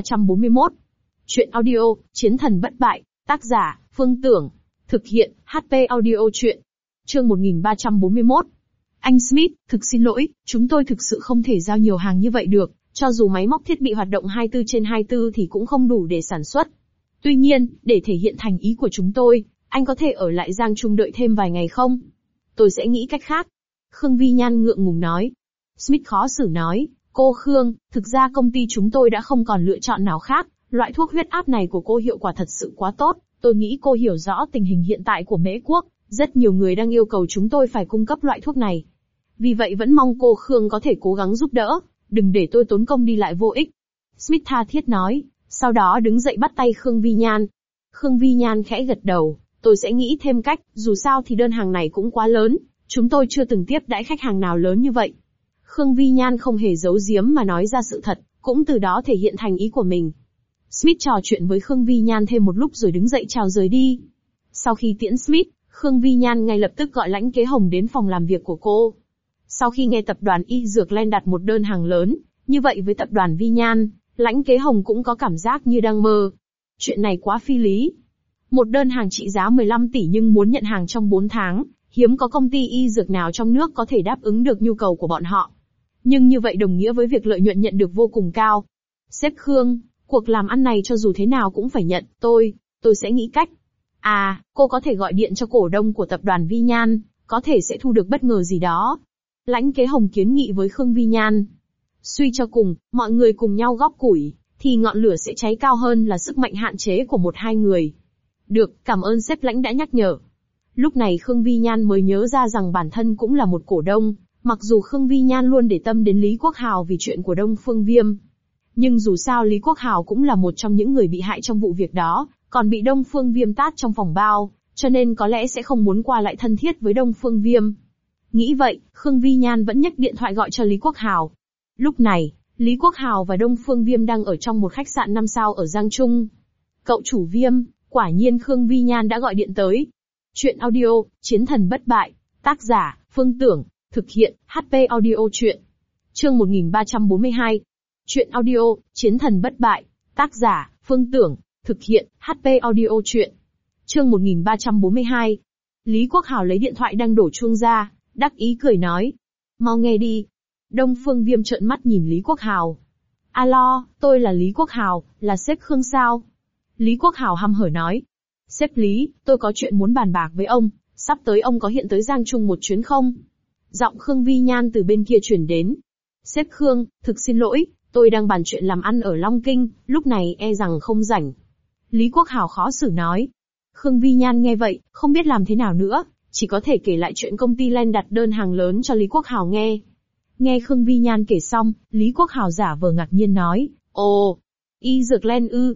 1341. Chuyện audio, Chiến thần bất bại, tác giả, Phương Tưởng, thực hiện, HP audio chuyện. Chương 1341. Anh Smith, thực xin lỗi, chúng tôi thực sự không thể giao nhiều hàng như vậy được, cho dù máy móc thiết bị hoạt động 24/24 thì cũng không đủ để sản xuất. Tuy nhiên, để thể hiện thành ý của chúng tôi, anh có thể ở lại Giang Trung đợi thêm vài ngày không? Tôi sẽ nghĩ cách khác. Khương Vi Nhan ngượng ngùng nói. Smith khó xử nói, cô Khương, thực ra công ty chúng tôi đã không còn lựa chọn nào khác, loại thuốc huyết áp này của cô hiệu quả thật sự quá tốt, tôi nghĩ cô hiểu rõ tình hình hiện tại của Mễ Quốc, rất nhiều người đang yêu cầu chúng tôi phải cung cấp loại thuốc này. Vì vậy vẫn mong cô Khương có thể cố gắng giúp đỡ, đừng để tôi tốn công đi lại vô ích. Smith tha thiết nói, sau đó đứng dậy bắt tay Khương Vi Nhan. Khương Vi Nhan khẽ gật đầu, tôi sẽ nghĩ thêm cách, dù sao thì đơn hàng này cũng quá lớn, chúng tôi chưa từng tiếp đãi khách hàng nào lớn như vậy. Khương Vi Nhan không hề giấu giếm mà nói ra sự thật, cũng từ đó thể hiện thành ý của mình. Smith trò chuyện với Khương Vi Nhan thêm một lúc rồi đứng dậy chào rời đi. Sau khi tiễn Smith, Khương Vi Nhan ngay lập tức gọi Lãnh Kế Hồng đến phòng làm việc của cô. Sau khi nghe tập đoàn Y Dược Land đặt một đơn hàng lớn, như vậy với tập đoàn Vi Nhan, Lãnh Kế Hồng cũng có cảm giác như đang mơ. Chuyện này quá phi lý. Một đơn hàng trị giá 15 tỷ nhưng muốn nhận hàng trong 4 tháng, hiếm có công ty y dược nào trong nước có thể đáp ứng được nhu cầu của bọn họ. Nhưng như vậy đồng nghĩa với việc lợi nhuận nhận được vô cùng cao. Sếp Khương, cuộc làm ăn này cho dù thế nào cũng phải nhận, tôi sẽ nghĩ cách. À, cô có thể gọi điện cho cổ đông của tập đoàn Vi Nhan, có thể sẽ thu được bất ngờ gì đó. Lãnh Kế Hồng kiến nghị với Khương Vi Nhan. Suy cho cùng, mọi người cùng nhau góp củi, thì ngọn lửa sẽ cháy cao hơn là sức mạnh hạn chế của 1-2 người. Được, cảm ơn sếp Lãnh đã nhắc nhở. Lúc này Khương Vi Nhan mới nhớ ra rằng bản thân cũng là một cổ đông, mặc dù Khương Vi Nhan luôn để tâm đến Lý Quốc Hào vì chuyện của Đông Phương Viêm. Nhưng dù sao Lý Quốc Hào cũng là một trong những người bị hại trong vụ việc đó, còn bị Đông Phương Viêm tát trong phòng bao, cho nên có lẽ sẽ không muốn qua lại thân thiết với Đông Phương Viêm. Nghĩ vậy, Khương Vi Nhan vẫn nhấc điện thoại gọi cho Lý Quốc Hào. Lúc này, Lý Quốc Hào và Đông Phương Viêm đang ở trong một khách sạn 5 sao ở Giang Trung. Cậu chủ Viêm, quả nhiên Khương Vi Nhan đã gọi điện tới. Chuyện audio, Chiến thần bất bại. Tác giả, Phương Tưởng. Thực hiện, HP Audio Chuyện. Chương 1342. Chuyện audio, Chiến thần bất bại. Tác giả, Phương Tưởng. Thực hiện, HP Audio Chuyện. Chương 1342. Lý Quốc Hào lấy điện thoại đang đổ chuông ra, đắc ý cười nói. Mau nghe đi. Đông Phương Viêm trợn mắt nhìn Lý Quốc Hào. Alo, tôi là Lý Quốc Hào, là sếp Khương sao? Lý Quốc Hào hăm hở nói. Sếp Lý, tôi có chuyện muốn bàn bạc với ông, sắp tới ông có hiện tới Giang Trung một chuyến không? Giọng Khương Vi Nhan từ bên kia truyền đến. Sếp Khương, thực xin lỗi, tôi đang bàn chuyện làm ăn ở Long Kinh, lúc này e rằng không rảnh. Lý Quốc Hào khó xử nói. Khương Vi Nhan nghe vậy, không biết làm thế nào nữa, chỉ có thể kể lại chuyện công ty Len đặt đơn hàng lớn cho Lý Quốc Hào nghe. Nghe Khương Vi Nhan kể xong, Lý Quốc Hào giả vờ ngạc nhiên nói, ồ, y dược Len ư.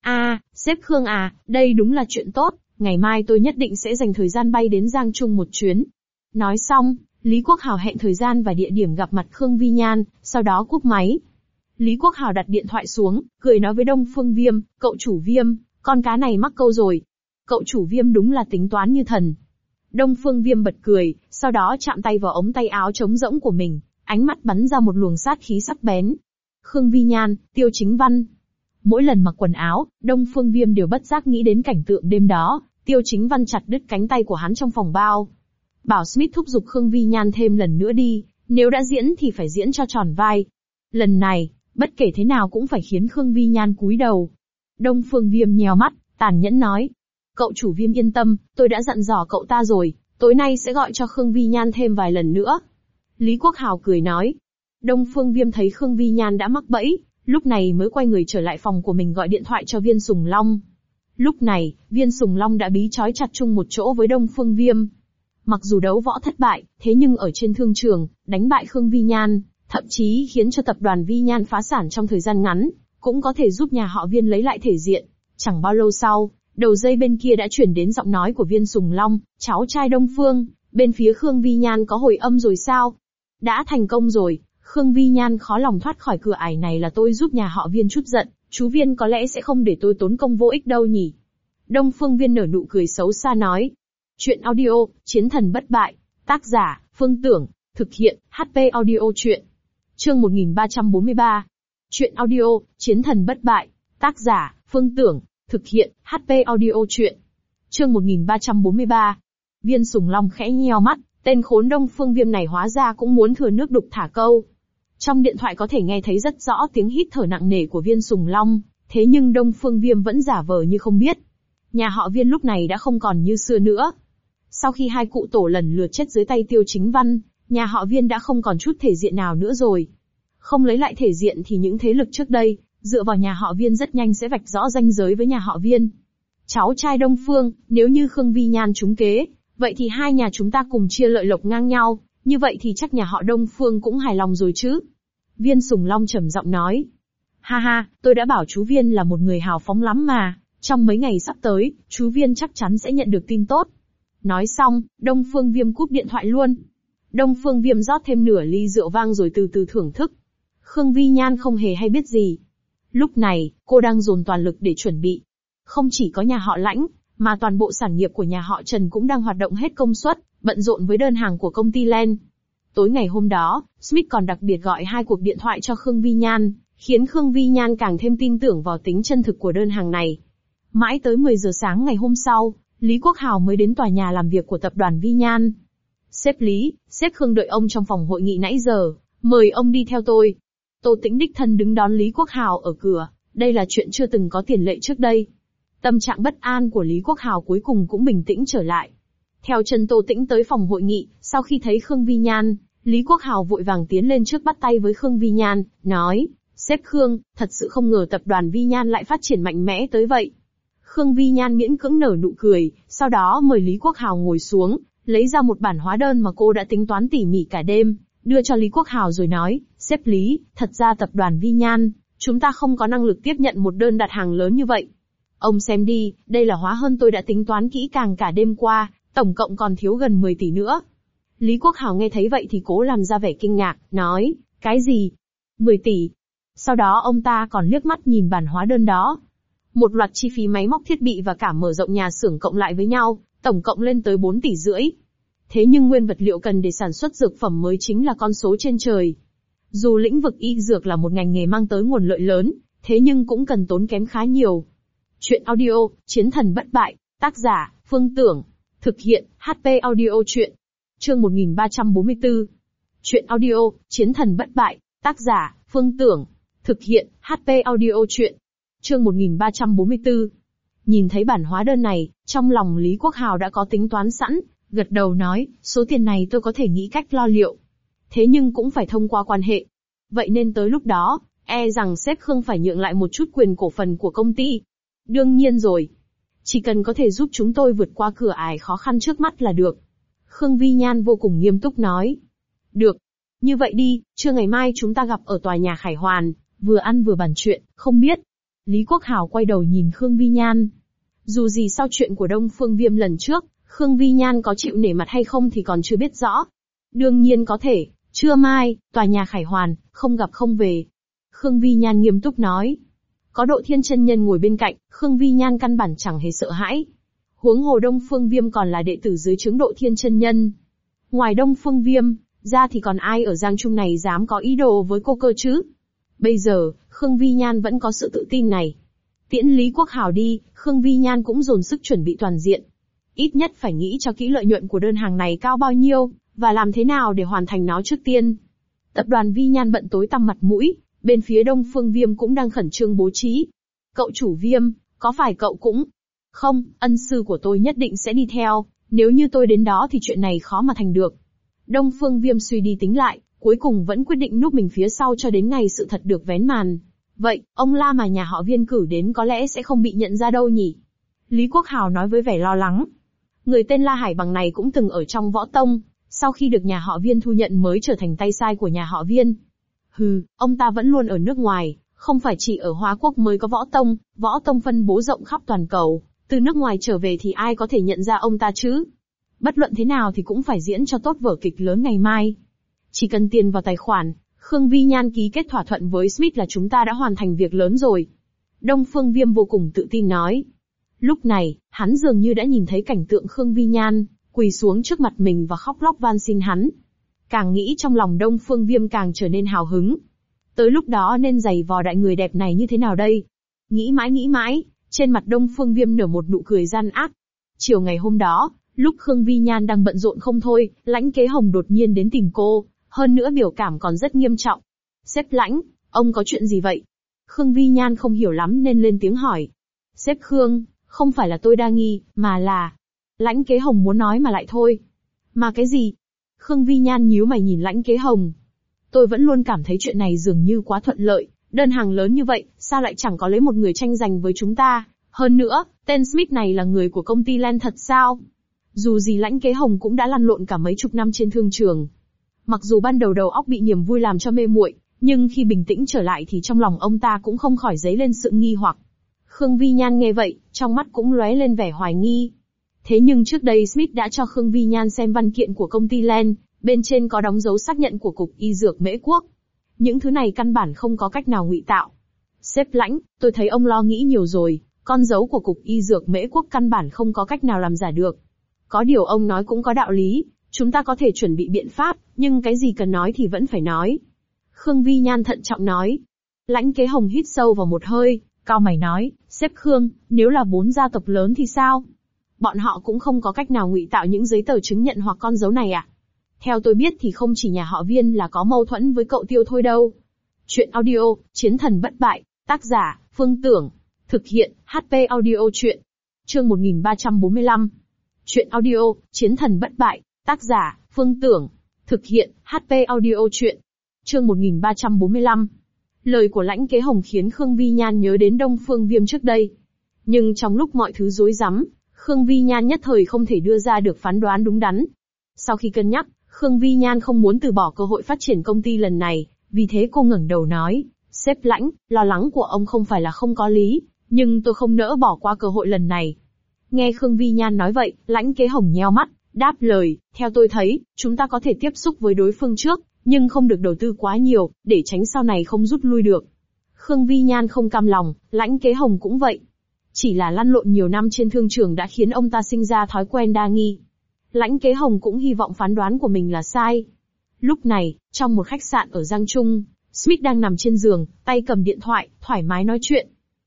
Sếp Khương à, đây đúng là chuyện tốt, ngày mai tôi nhất định sẽ dành thời gian bay đến Giang Trung một chuyến. Nói xong, Lý Quốc Hào hẹn thời gian và địa điểm gặp mặt Khương Vi Nhan, sau đó cúp máy. Lý Quốc Hào đặt điện thoại xuống, cười nói với Đông Phương Viêm, cậu chủ Viêm, con cá này mắc câu rồi. Cậu chủ Viêm đúng là tính toán như thần. Đông Phương Viêm bật cười, sau đó chạm tay vào ống tay áo trống rỗng của mình, ánh mắt bắn ra một luồng sát khí sắc bén. Khương Vi Nhan, Tiêu Chính Văn. Mỗi lần mặc quần áo, Đông Phương Viêm đều bất giác nghĩ đến cảnh tượng đêm đó, Tiêu Chính Văn chặt đứt cánh tay của hắn trong phòng bao. Bảo Smith thúc giục Khương Vi Nhan thêm lần nữa đi, nếu đã diễn thì phải diễn cho tròn vai. Lần này, bất kể thế nào cũng phải khiến Khương Vi Nhan cúi đầu. Đông Phương Viêm nheo mắt, tàn nhẫn nói. Cậu chủ Viêm yên tâm, tôi đã dặn dò cậu ta rồi, tối nay sẽ gọi cho Khương Vi Nhan thêm vài lần nữa. Lý Quốc Hào cười nói. Đông Phương Viêm thấy Khương Vi Nhan đã mắc bẫy, lúc này mới quay người trở lại phòng của mình gọi điện thoại cho Viên Sùng Long. Lúc này, Viên Sùng Long đã bí trói chặt chung một chỗ với Đông Phương Viêm. Mặc dù đấu võ thất bại, thế nhưng ở trên thương trường, đánh bại Khương Vi Nhan, thậm chí khiến cho tập đoàn Vi Nhan phá sản trong thời gian ngắn, cũng có thể giúp nhà họ Viên lấy lại thể diện. Chẳng bao lâu sau, đầu dây bên kia đã chuyển đến giọng nói của Viên Sùng Long, cháu trai Đông Phương, bên phía Khương Vi Nhan có hồi âm rồi sao? Đã thành công rồi, Khương Vi Nhan khó lòng thoát khỏi cửa ải này là tôi giúp nhà họ Viên chút giận, chú Viên có lẽ sẽ không để tôi tốn công vô ích đâu nhỉ? Đông Phương Viên nở nụ cười xấu xa nói. Chuyện audio, Chiến thần bất bại, tác giả, Phương Tưởng, thực hiện, HP Audio Chuyện. Chương 1343. Chuyện audio, Chiến thần bất bại, tác giả, Phương Tưởng, thực hiện, HP Audio Chuyện. Chương 1343. Viên Sùng Long khẽ nheo mắt, tên khốn Đông Phương Viêm này hóa ra cũng muốn thừa nước đục thả câu. Trong điện thoại có thể nghe thấy rất rõ tiếng hít thở nặng nề của Viên Sùng Long, thế nhưng Đông Phương Viêm vẫn giả vờ như không biết. Nhà họ Viên lúc này đã không còn như xưa nữa. Sau khi hai cụ tổ lần lượt chết dưới tay Tiêu Chính Văn, nhà họ Viên đã không còn chút thể diện nào nữa rồi. Không lấy lại thể diện thì những thế lực trước đây, dựa vào nhà họ Viên rất nhanh sẽ vạch rõ ranh giới với nhà họ Viên. Cháu trai Đông Phương, nếu như Khương Vi Nhan trúng kế, vậy thì hai nhà chúng ta cùng chia lợi lộc ngang nhau, như vậy thì chắc nhà họ Đông Phương cũng hài lòng rồi chứ. Viên Sùng Long trầm giọng nói. Ha ha, tôi đã bảo chú Viên là một người hào phóng lắm mà, trong mấy ngày sắp tới, chú Viên chắc chắn sẽ nhận được tin tốt. Nói xong, Đông Phương Viêm cúp điện thoại luôn. Đông Phương Viêm rót thêm nửa ly rượu vang rồi từ từ thưởng thức. Khương Vi Nhan không hề hay biết gì. Lúc này, cô đang dồn toàn lực để chuẩn bị. Không chỉ có nhà họ Lãnh, mà toàn bộ sản nghiệp của nhà họ Trần cũng đang hoạt động hết công suất, bận rộn với đơn hàng của công ty Len. Tối ngày hôm đó, Smith còn đặc biệt gọi 2 cuộc điện thoại cho Khương Vi Nhan, khiến Khương Vi Nhan càng thêm tin tưởng vào tính chân thực của đơn hàng này. Mãi tới 10 giờ sáng ngày hôm sau, Lý Quốc Hào mới đến tòa nhà làm việc của tập đoàn Vi Nhan. Sếp Lý, sếp Khương đợi ông trong phòng hội nghị nãy giờ, mời ông đi theo tôi. Tô Tĩnh đích thân đứng đón Lý Quốc Hào ở cửa, đây là chuyện chưa từng có tiền lệ trước đây. Tâm trạng bất an của Lý Quốc Hào cuối cùng cũng bình tĩnh trở lại. Theo chân Tô Tĩnh tới phòng hội nghị, sau khi thấy Khương Vi Nhan, Lý Quốc Hào vội vàng tiến lên trước bắt tay với Khương Vi Nhan, nói, sếp Khương, thật sự không ngờ tập đoàn Vi Nhan lại phát triển mạnh mẽ tới vậy. Khương Vi Nhan miễn cưỡng nở nụ cười, sau đó mời Lý Quốc Hào ngồi xuống, lấy ra một bản hóa đơn mà cô đã tính toán tỉ mỉ cả đêm, đưa cho Lý Quốc Hào rồi nói, sếp Lý, thật ra tập đoàn Vi Nhan, chúng ta không có năng lực tiếp nhận một đơn đặt hàng lớn như vậy. Ông xem đi, đây là hóa đơn tôi đã tính toán kỹ càng cả đêm qua, tổng cộng còn thiếu gần 10 tỷ nữa. Lý Quốc Hào nghe thấy vậy thì cố làm ra vẻ kinh ngạc, nói, cái gì? 10 tỷ? Sau đó ông ta còn liếc mắt nhìn bản hóa đơn đó. Một loạt chi phí máy móc thiết bị và cả mở rộng nhà xưởng cộng lại với nhau, tổng cộng lên tới 4,5 tỷ. Thế nhưng nguyên vật liệu cần để sản xuất dược phẩm mới chính là con số trên trời. Dù lĩnh vực y dược là một ngành nghề mang tới nguồn lợi lớn, thế nhưng cũng cần tốn kém khá nhiều. Chuyện audio, Chiến thần bất bại, tác giả, Phương Tưởng. Thực hiện, HP Audio Chuyện. Chương 1344. Chuyện audio, Chiến thần bất bại, tác giả, Phương Tưởng. Thực hiện, HP Audio Chuyện. Chương 1344. Nhìn thấy bản hóa đơn này, trong lòng Lý Quốc Hào đã có tính toán sẵn, gật đầu nói, số tiền này tôi có thể nghĩ cách lo liệu. Thế nhưng cũng phải thông qua quan hệ. Vậy nên tới lúc đó, e rằng sếp Khương phải nhượng lại một chút quyền cổ phần của công ty. Đương nhiên rồi. Chỉ cần có thể giúp chúng tôi vượt qua cửa ải khó khăn trước mắt là được. Khương Vi Nhan vô cùng nghiêm túc nói. Được. Như vậy đi, trưa ngày mai chúng ta gặp ở tòa nhà Khải Hoàn, vừa ăn vừa bàn chuyện, không biết. Lý Quốc Hào quay đầu nhìn Khương Vi Nhan. Dù gì sau chuyện của Đông Phương Viêm lần trước, Khương Vi Nhan có chịu nể mặt hay không thì còn chưa biết rõ. Đương nhiên có thể, trưa mai, tòa nhà Khải Hoàn, không gặp không về. Khương Vi Nhan nghiêm túc nói. Có Độ Thiên chân nhân ngồi bên cạnh, Khương Vi Nhan căn bản chẳng hề sợ hãi. Huống hồ Đông Phương Viêm còn là đệ tử dưới trướng Độ Thiên chân nhân. Ngoài Đông Phương Viêm, ra thì còn ai ở Giang Trung này dám có ý đồ với cô cơ chứ? Bây giờ, Khương Vi Nhan vẫn có sự tự tin này. Tiễn Lý Quốc Hào đi, Khương Vi Nhan cũng dồn sức chuẩn bị toàn diện. Ít nhất phải nghĩ cho kỹ lợi nhuận của đơn hàng này cao bao nhiêu, và làm thế nào để hoàn thành nó trước tiên. Tập đoàn Vi Nhan bận tối tăm mặt mũi, bên phía Đông Phương Viêm cũng đang khẩn trương bố trí. Cậu chủ Viêm, có phải cậu cũng... Không, ân sư của tôi nhất định sẽ đi theo, nếu như tôi đến đó thì chuyện này khó mà thành được. Đông Phương Viêm suy đi tính lại, cuối cùng vẫn quyết định núp mình phía sau cho đến ngày sự thật được vén màn. Vậy, ông La mà nhà họ Viên cử đến có lẽ sẽ không bị nhận ra đâu nhỉ? Lý Quốc Hào nói với vẻ lo lắng. Người tên La Hải Bằng này cũng từng ở trong võ tông, sau khi được nhà họ Viên thu nhận mới trở thành tay sai của nhà họ Viên. Hừ, ông ta vẫn luôn ở nước ngoài, không phải chỉ ở Hoa Quốc mới có võ tông phân bố rộng khắp toàn cầu, từ nước ngoài trở về thì ai có thể nhận ra ông ta chứ? Bất luận thế nào thì cũng phải diễn cho tốt vở kịch lớn ngày mai. Chỉ cần tiền vào tài khoản, Khương Vi Nhan ký kết thỏa thuận với Smith là chúng ta đã hoàn thành việc lớn rồi. Đông Phương Viêm vô cùng tự tin nói. Lúc này, hắn dường như đã nhìn thấy cảnh tượng Khương Vi Nhan, quỳ xuống trước mặt mình và khóc lóc van xin hắn. Càng nghĩ trong lòng Đông Phương Viêm càng trở nên hào hứng. Tới lúc đó nên giày vò đại người đẹp này như thế nào đây? Nghĩ mãi, trên mặt Đông Phương Viêm nở một nụ cười gian ác. Chiều ngày hôm đó, lúc Khương Vi Nhan đang bận rộn không thôi, Lãnh Kế Hồng đột nhiên đến tìm cô, hơn nữa biểu cảm còn rất nghiêm trọng. Sếp Lãnh, ông có chuyện gì vậy? Khương Vi Nhan không hiểu lắm nên lên tiếng hỏi. Sếp Khương, không phải là tôi đa nghi, mà là... Lãnh Kế Hồng muốn nói mà lại thôi. Mà cái gì? Khương Vi Nhan nhíu mày nhìn Lãnh Kế Hồng. Tôi vẫn luôn cảm thấy chuyện này dường như quá thuận lợi, đơn hàng lớn như vậy, sao lại chẳng có lấy một người tranh giành với chúng ta? Hơn nữa, tên Smith này là người của công ty Len thật sao? Dù gì Lãnh Kế Hồng cũng đã lăn lộn cả mấy chục năm trên thương trường. Mặc dù ban đầu đầu óc bị niềm vui làm cho mê muội, nhưng khi bình tĩnh trở lại thì trong lòng ông ta cũng không khỏi dấy lên sự nghi hoặc. Khương Vi Nhan nghe vậy, trong mắt cũng lóe lên vẻ hoài nghi. Thế nhưng trước đây Smith đã cho Khương Vi Nhan xem văn kiện của công ty Len, bên trên có đóng dấu xác nhận của Cục Y Dược Mễ Quốc. Những thứ này căn bản không có cách nào ngụy tạo. Sếp Lãnh, tôi thấy ông lo nghĩ nhiều rồi, con dấu của Cục Y Dược Mễ Quốc căn bản không có cách nào làm giả được. Có điều ông nói cũng có đạo lý, chúng ta có thể chuẩn bị biện pháp, nhưng cái gì cần nói thì vẫn phải nói. Khương Vi Nhan thận trọng nói. Lãnh Kế Hồng hít sâu vào một hơi, cau mày nói, sếp Khương, nếu là 4 gia tộc lớn thì sao? Bọn họ cũng không có cách nào ngụy tạo những giấy tờ chứng nhận hoặc con dấu này à? Theo tôi biết thì không chỉ nhà họ Viên là có mâu thuẫn với cậu Tiêu thôi đâu. Chuyện audio, Chiến thần bất bại, tác giả, Phương Tưởng. Thực hiện, HP Audio Chuyện. Chương 1345. Chuyện audio, Chiến thần bất bại, tác giả, Phương Tưởng. Thực hiện, HP Audio Chuyện. Chương 1345. Lời của Lãnh Kế Hồng khiến Khương Vi Nhan nhớ đến Đông Phương Viêm trước đây. Nhưng trong lúc mọi thứ rối rắm, Khương Vi Nhan nhất thời không thể đưa ra được phán đoán đúng đắn. Sau khi cân nhắc, Khương Vi Nhan không muốn từ bỏ cơ hội phát triển công ty lần này, vì thế cô ngẩng đầu nói, sếp Lãnh, lo lắng của ông không phải là không có lý, nhưng tôi không nỡ bỏ qua cơ hội lần này. Nghe Khương Vi Nhan nói vậy, Lãnh Kế Hồng nheo mắt, đáp lời, theo tôi thấy, chúng ta có thể tiếp xúc với đối phương trước, nhưng không được đầu tư quá nhiều, để tránh sau này không rút lui được. Khương Vi Nhan không cam lòng, Lãnh Kế Hồng cũng vậy. Chỉ là lăn lộn nhiều năm trên thương trường đã khiến ông ta sinh ra thói quen đa nghi. Lãnh Kế Hồng cũng hy vọng phán đoán của mình là sai. Lúc này, trong một khách sạn ở Giang Trung, Smith đang nằm trên giường, tay cầm điện thoại, thoải mái nói chuyện.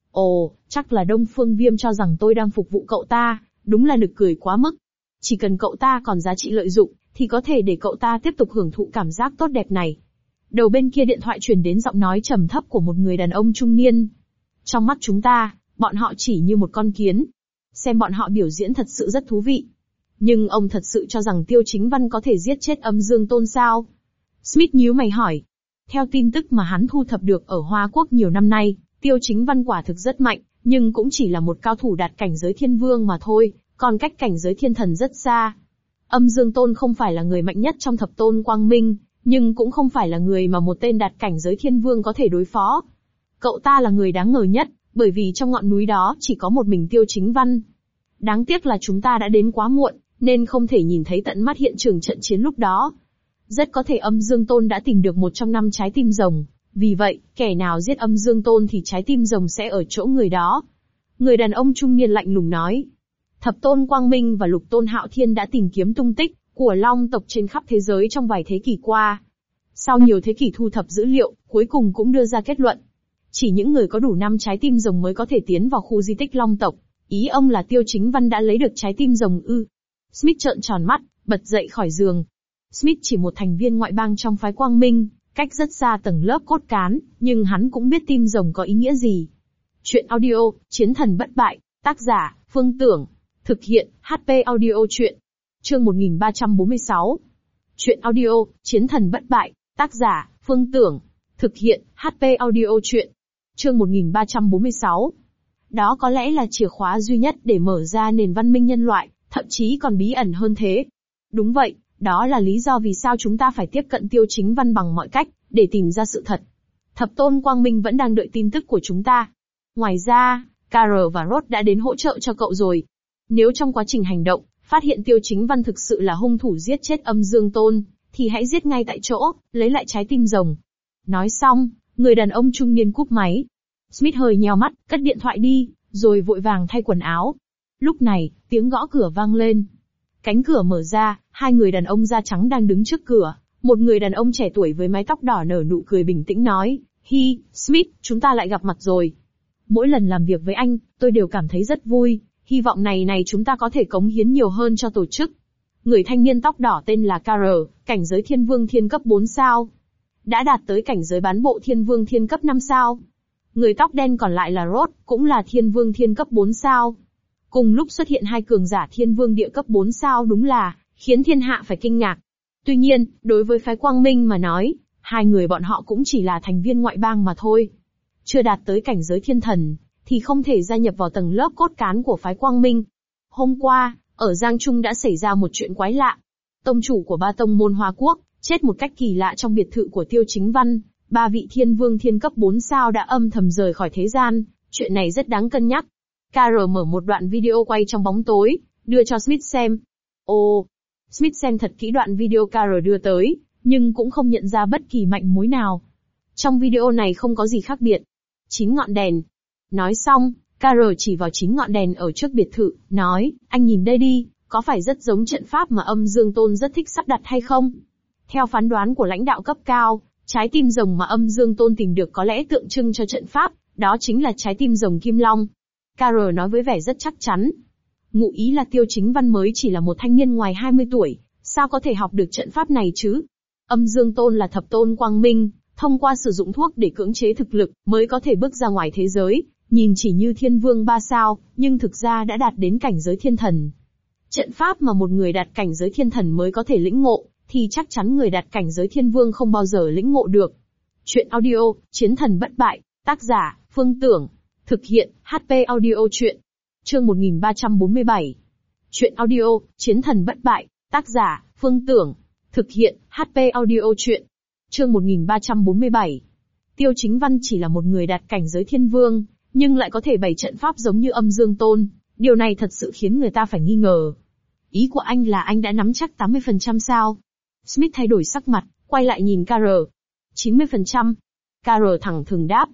Ồ, chắc là Đông Phương Viêm cho rằng tôi đang phục vụ cậu ta, đúng là nực cười quá mức. Chỉ cần cậu ta còn giá trị lợi dụng, thì có thể để cậu ta tiếp tục hưởng thụ cảm giác tốt đẹp này. Đầu bên kia điện thoại truyền đến giọng nói trầm thấp của một người đàn ông trung niên. Trong mắt chúng ta, bọn họ chỉ như một con kiến. Xem bọn họ biểu diễn thật sự rất thú vị. Nhưng ông thật sự cho rằng Tiêu Chính Văn có thể giết chết Âm Dương Tôn sao? Smith nhíu mày hỏi. Theo tin tức mà hắn thu thập được ở Hoa Quốc nhiều năm nay, Tiêu Chính Văn quả thực rất mạnh, nhưng cũng chỉ là một cao thủ đạt cảnh giới thiên vương mà thôi, còn cách cảnh giới thiên thần rất xa. Âm Dương Tôn không phải là người mạnh nhất trong thập tôn quang minh, nhưng cũng không phải là người mà một tên đạt cảnh giới thiên vương có thể đối phó. Cậu ta là người đáng ngờ nhất, bởi vì trong ngọn núi đó chỉ có một mình Tiêu Chính Văn. Đáng tiếc là chúng ta đã đến quá muộn, nên không thể nhìn thấy tận mắt hiện trường trận chiến lúc đó. Rất có thể Âm Dương Tôn đã tìm được một trong 5 trái tim rồng, vì vậy, kẻ nào giết Âm Dương Tôn thì trái tim rồng sẽ ở chỗ người đó. Người đàn ông trung niên lạnh lùng nói. Thập tôn Quang Minh và Lục tôn Hạo Thiên đã tìm kiếm tung tích của Long tộc trên khắp thế giới trong vài thế kỷ qua. Sau nhiều thế kỷ thu thập dữ liệu, cuối cùng cũng đưa ra kết luận. Chỉ những người có đủ 5 trái tim rồng mới có thể tiến vào khu di tích Long tộc. Ý ông là Tiêu Chính Văn đã lấy được trái tim rồng ư? Smith trợn tròn mắt, bật dậy khỏi giường. Smith chỉ một thành viên ngoại bang trong phái Quang Minh, cách rất xa tầng lớp cốt cán, nhưng hắn cũng biết tim rồng có ý nghĩa gì. Chuyện audio, Chiến thần bất bại, tác giả, Phương Tưởng. Thực hiện, HP audio chuyện. Chương 1346. Chuyện audio, Chiến thần bất bại, tác giả, Phương Tưởng. Thực hiện, HP audio chuyện. Chương 1346. Đó có lẽ là chìa khóa duy nhất để mở ra nền văn minh nhân loại, thậm chí còn bí ẩn hơn thế. Đúng vậy, đó là lý do vì sao chúng ta phải tiếp cận Tiêu Chính Văn bằng mọi cách, để tìm ra sự thật. Thập tôn Quang Minh vẫn đang đợi tin tức của chúng ta. Ngoài ra, Carl và Rod đã đến hỗ trợ cho cậu rồi. Nếu trong quá trình hành động, phát hiện Tiêu Chính Văn thực sự là hung thủ giết chết Âm Dương Tôn, thì hãy giết ngay tại chỗ, lấy lại trái tim rồng. Nói xong, người đàn ông trung niên cúp máy. Smith hơi nheo mắt, cất điện thoại đi, rồi vội vàng thay quần áo. Lúc này, tiếng gõ cửa vang lên. Cánh cửa mở ra, 2 người đàn ông da trắng đang đứng trước cửa. Một người đàn ông trẻ tuổi với mái tóc đỏ nở nụ cười bình tĩnh nói, Hi, Smith, chúng ta lại gặp mặt rồi. Mỗi lần làm việc với anh, tôi đều cảm thấy rất vui, hy vọng này chúng ta có thể cống hiến nhiều hơn cho tổ chức. Người thanh niên tóc đỏ tên là Carl, cảnh giới thiên vương thiên cấp 4 sao. Đã đạt tới cảnh giới bán bộ thiên vương thiên cấp 5 sao. Người tóc đen còn lại là Rod, cũng là thiên vương thiên cấp 4 sao. Cùng lúc xuất hiện 2 cường giả thiên vương địa cấp 4 sao đúng là, khiến thiên hạ phải kinh ngạc. Tuy nhiên, đối với phái Quang Minh mà nói, 2 người bọn họ cũng chỉ là thành viên ngoại bang mà thôi. Chưa đạt tới cảnh giới thiên thần, thì không thể gia nhập vào tầng lớp cốt cán của phái Quang Minh. Hôm qua, ở Giang Trung đã xảy ra một chuyện quái lạ. Tông chủ của 3 tông môn Hoa Quốc, chết một cách kỳ lạ trong biệt thự của Tiêu Chính Văn, 3 vị thiên vương thiên cấp 4 sao đã âm thầm rời khỏi thế gian, chuyện này rất đáng cân nhắc. Carl mở một đoạn video quay trong bóng tối, đưa cho Smith xem. Ồ! Smith xem thật kỹ đoạn video Carl đưa tới, nhưng cũng không nhận ra bất kỳ manh mối nào. Trong video này không có gì khác biệt. 9 ngọn đèn. Nói xong, Carl chỉ vào 9 ngọn đèn ở trước biệt thự, nói, anh nhìn đây đi, có phải rất giống trận pháp mà Âm Dương Tôn rất thích sắp đặt hay không? Theo phán đoán của lãnh đạo cấp cao, trái tim rồng mà Âm Dương Tôn tìm được có lẽ tượng trưng cho trận pháp, đó chính là trái tim rồng Kim Long. Carl nói với vẻ rất chắc chắn. Ngụ ý là Tiêu Chính Văn mới chỉ là một thanh niên ngoài 20 tuổi, sao có thể học được trận pháp này chứ? Âm Dương Tôn là thập tôn Quang Minh, thông qua sử dụng thuốc để cưỡng chế thực lực, mới có thể bước ra ngoài thế giới, nhìn chỉ như thiên vương 3 sao, nhưng thực ra đã đạt đến cảnh giới thiên thần. Trận pháp mà một người đạt cảnh giới thiên thần mới có thể lĩnh ngộ, thì chắc chắn người đạt cảnh giới thiên vương không bao giờ lĩnh ngộ được. Chuyện audio, Chiến thần bất bại, tác giả, Phương Tưởng. Thực hiện, HP audio chuyện. Chương 1347. Chuyện audio, Chiến thần bất bại, tác giả, Phương Tưởng. Thực hiện, HP audio chuyện. Chương 1347. Tiêu Chính Văn chỉ là một người đạt cảnh giới thiên vương, nhưng lại có thể bày trận pháp giống như Âm Dương Tôn. Điều này thật sự khiến người ta phải nghi ngờ. Ý của anh là anh đã nắm chắc 80% sao? Smith thay đổi sắc mặt, quay lại nhìn Carl. 90%. Carl thẳng thừng đáp.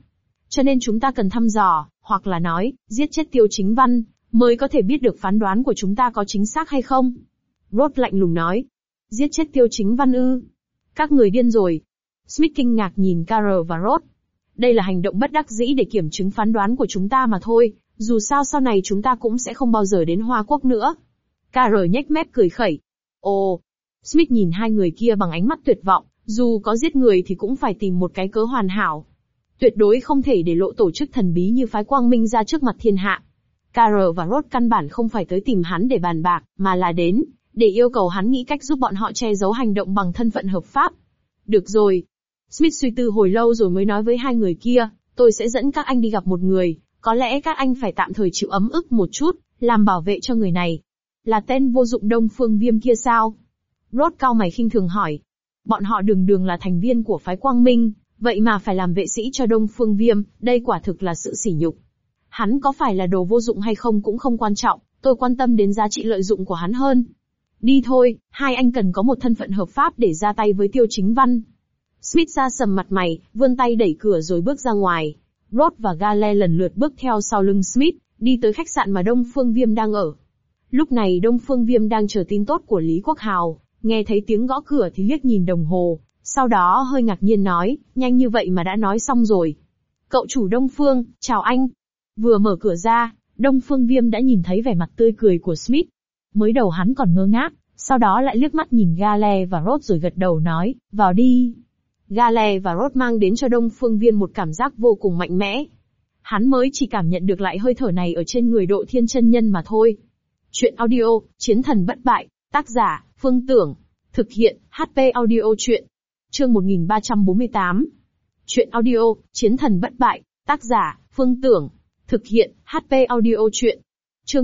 Cho nên chúng ta cần thăm dò, hoặc là nói, giết chết Tiêu Chính Văn, mới có thể biết được phán đoán của chúng ta có chính xác hay không. Roth lạnh lùng nói. Giết chết Tiêu Chính Văn ư? Các người điên rồi. Smith kinh ngạc nhìn Carl và Roth. Đây là hành động bất đắc dĩ để kiểm chứng phán đoán của chúng ta mà thôi, dù sao sau này chúng ta cũng sẽ không bao giờ đến Hoa Quốc nữa. Carl nhếch mép cười khẩy. Ồ. Smith nhìn hai người kia bằng ánh mắt tuyệt vọng, dù có giết người thì cũng phải tìm một cái cớ hoàn hảo. Tuyệt đối không thể để lộ tổ chức thần bí như phái Quang Minh ra trước mặt thiên hạ. Carl và Roth căn bản không phải tới tìm hắn để bàn bạc, mà là đến để yêu cầu hắn nghĩ cách giúp bọn họ che giấu hành động bằng thân phận hợp pháp. Được rồi. Smith suy tư hồi lâu rồi mới nói với hai người kia, tôi sẽ dẫn các anh đi gặp một người, có lẽ các anh phải tạm thời chịu ấm ức một chút, làm bảo vệ cho người này. Là tên vô dụng Đông Phương Viêm kia sao? Roth cau mày khinh thường hỏi. Bọn họ đường đường là thành viên của phái Quang Minh, vậy mà phải làm vệ sĩ cho Đông Phương Viêm, đây quả thực là sự sỉ nhục. Hắn có phải là đồ vô dụng hay không cũng không quan trọng, tôi quan tâm đến giá trị lợi dụng của hắn hơn. Đi thôi, hai anh cần có một thân phận hợp pháp để ra tay với Tiêu Chính Văn. Smith ra sầm mặt mày, vươn tay đẩy cửa rồi bước ra ngoài. Roth và Gale lần lượt bước theo sau lưng Smith, đi tới khách sạn mà Đông Phương Viêm đang ở. Lúc này Đông Phương Viêm đang chờ tin tốt của Lý Quốc Hào, nghe thấy tiếng gõ cửa thì liếc nhìn đồng hồ, sau đó hơi ngạc nhiên nói, nhanh như vậy mà đã nói xong rồi. Cậu chủ Đông Phương, chào anh. Vừa mở cửa ra, Đông Phương Viêm đã nhìn thấy vẻ mặt tươi cười của Smith. Mới đầu hắn còn ngơ ngác, sau đó lại liếc mắt nhìn Gale và Roth rồi gật đầu nói, vào đi. Gale và Roth mang đến cho Đông Phương Viêm một cảm giác vô cùng mạnh mẽ. Hắn mới chỉ cảm nhận được lại hơi thở này ở trên người Độ Thiên chân nhân mà thôi. Chuyện audio, Chiến thần bất bại, tác giả, Phương Tưởng. Thực hiện, HP audio chuyện. Chương 1348. Chuyện audio, Chiến thần bất bại, tác giả, Phương Tưởng. Thực hiện, HP audio chuyện. Chương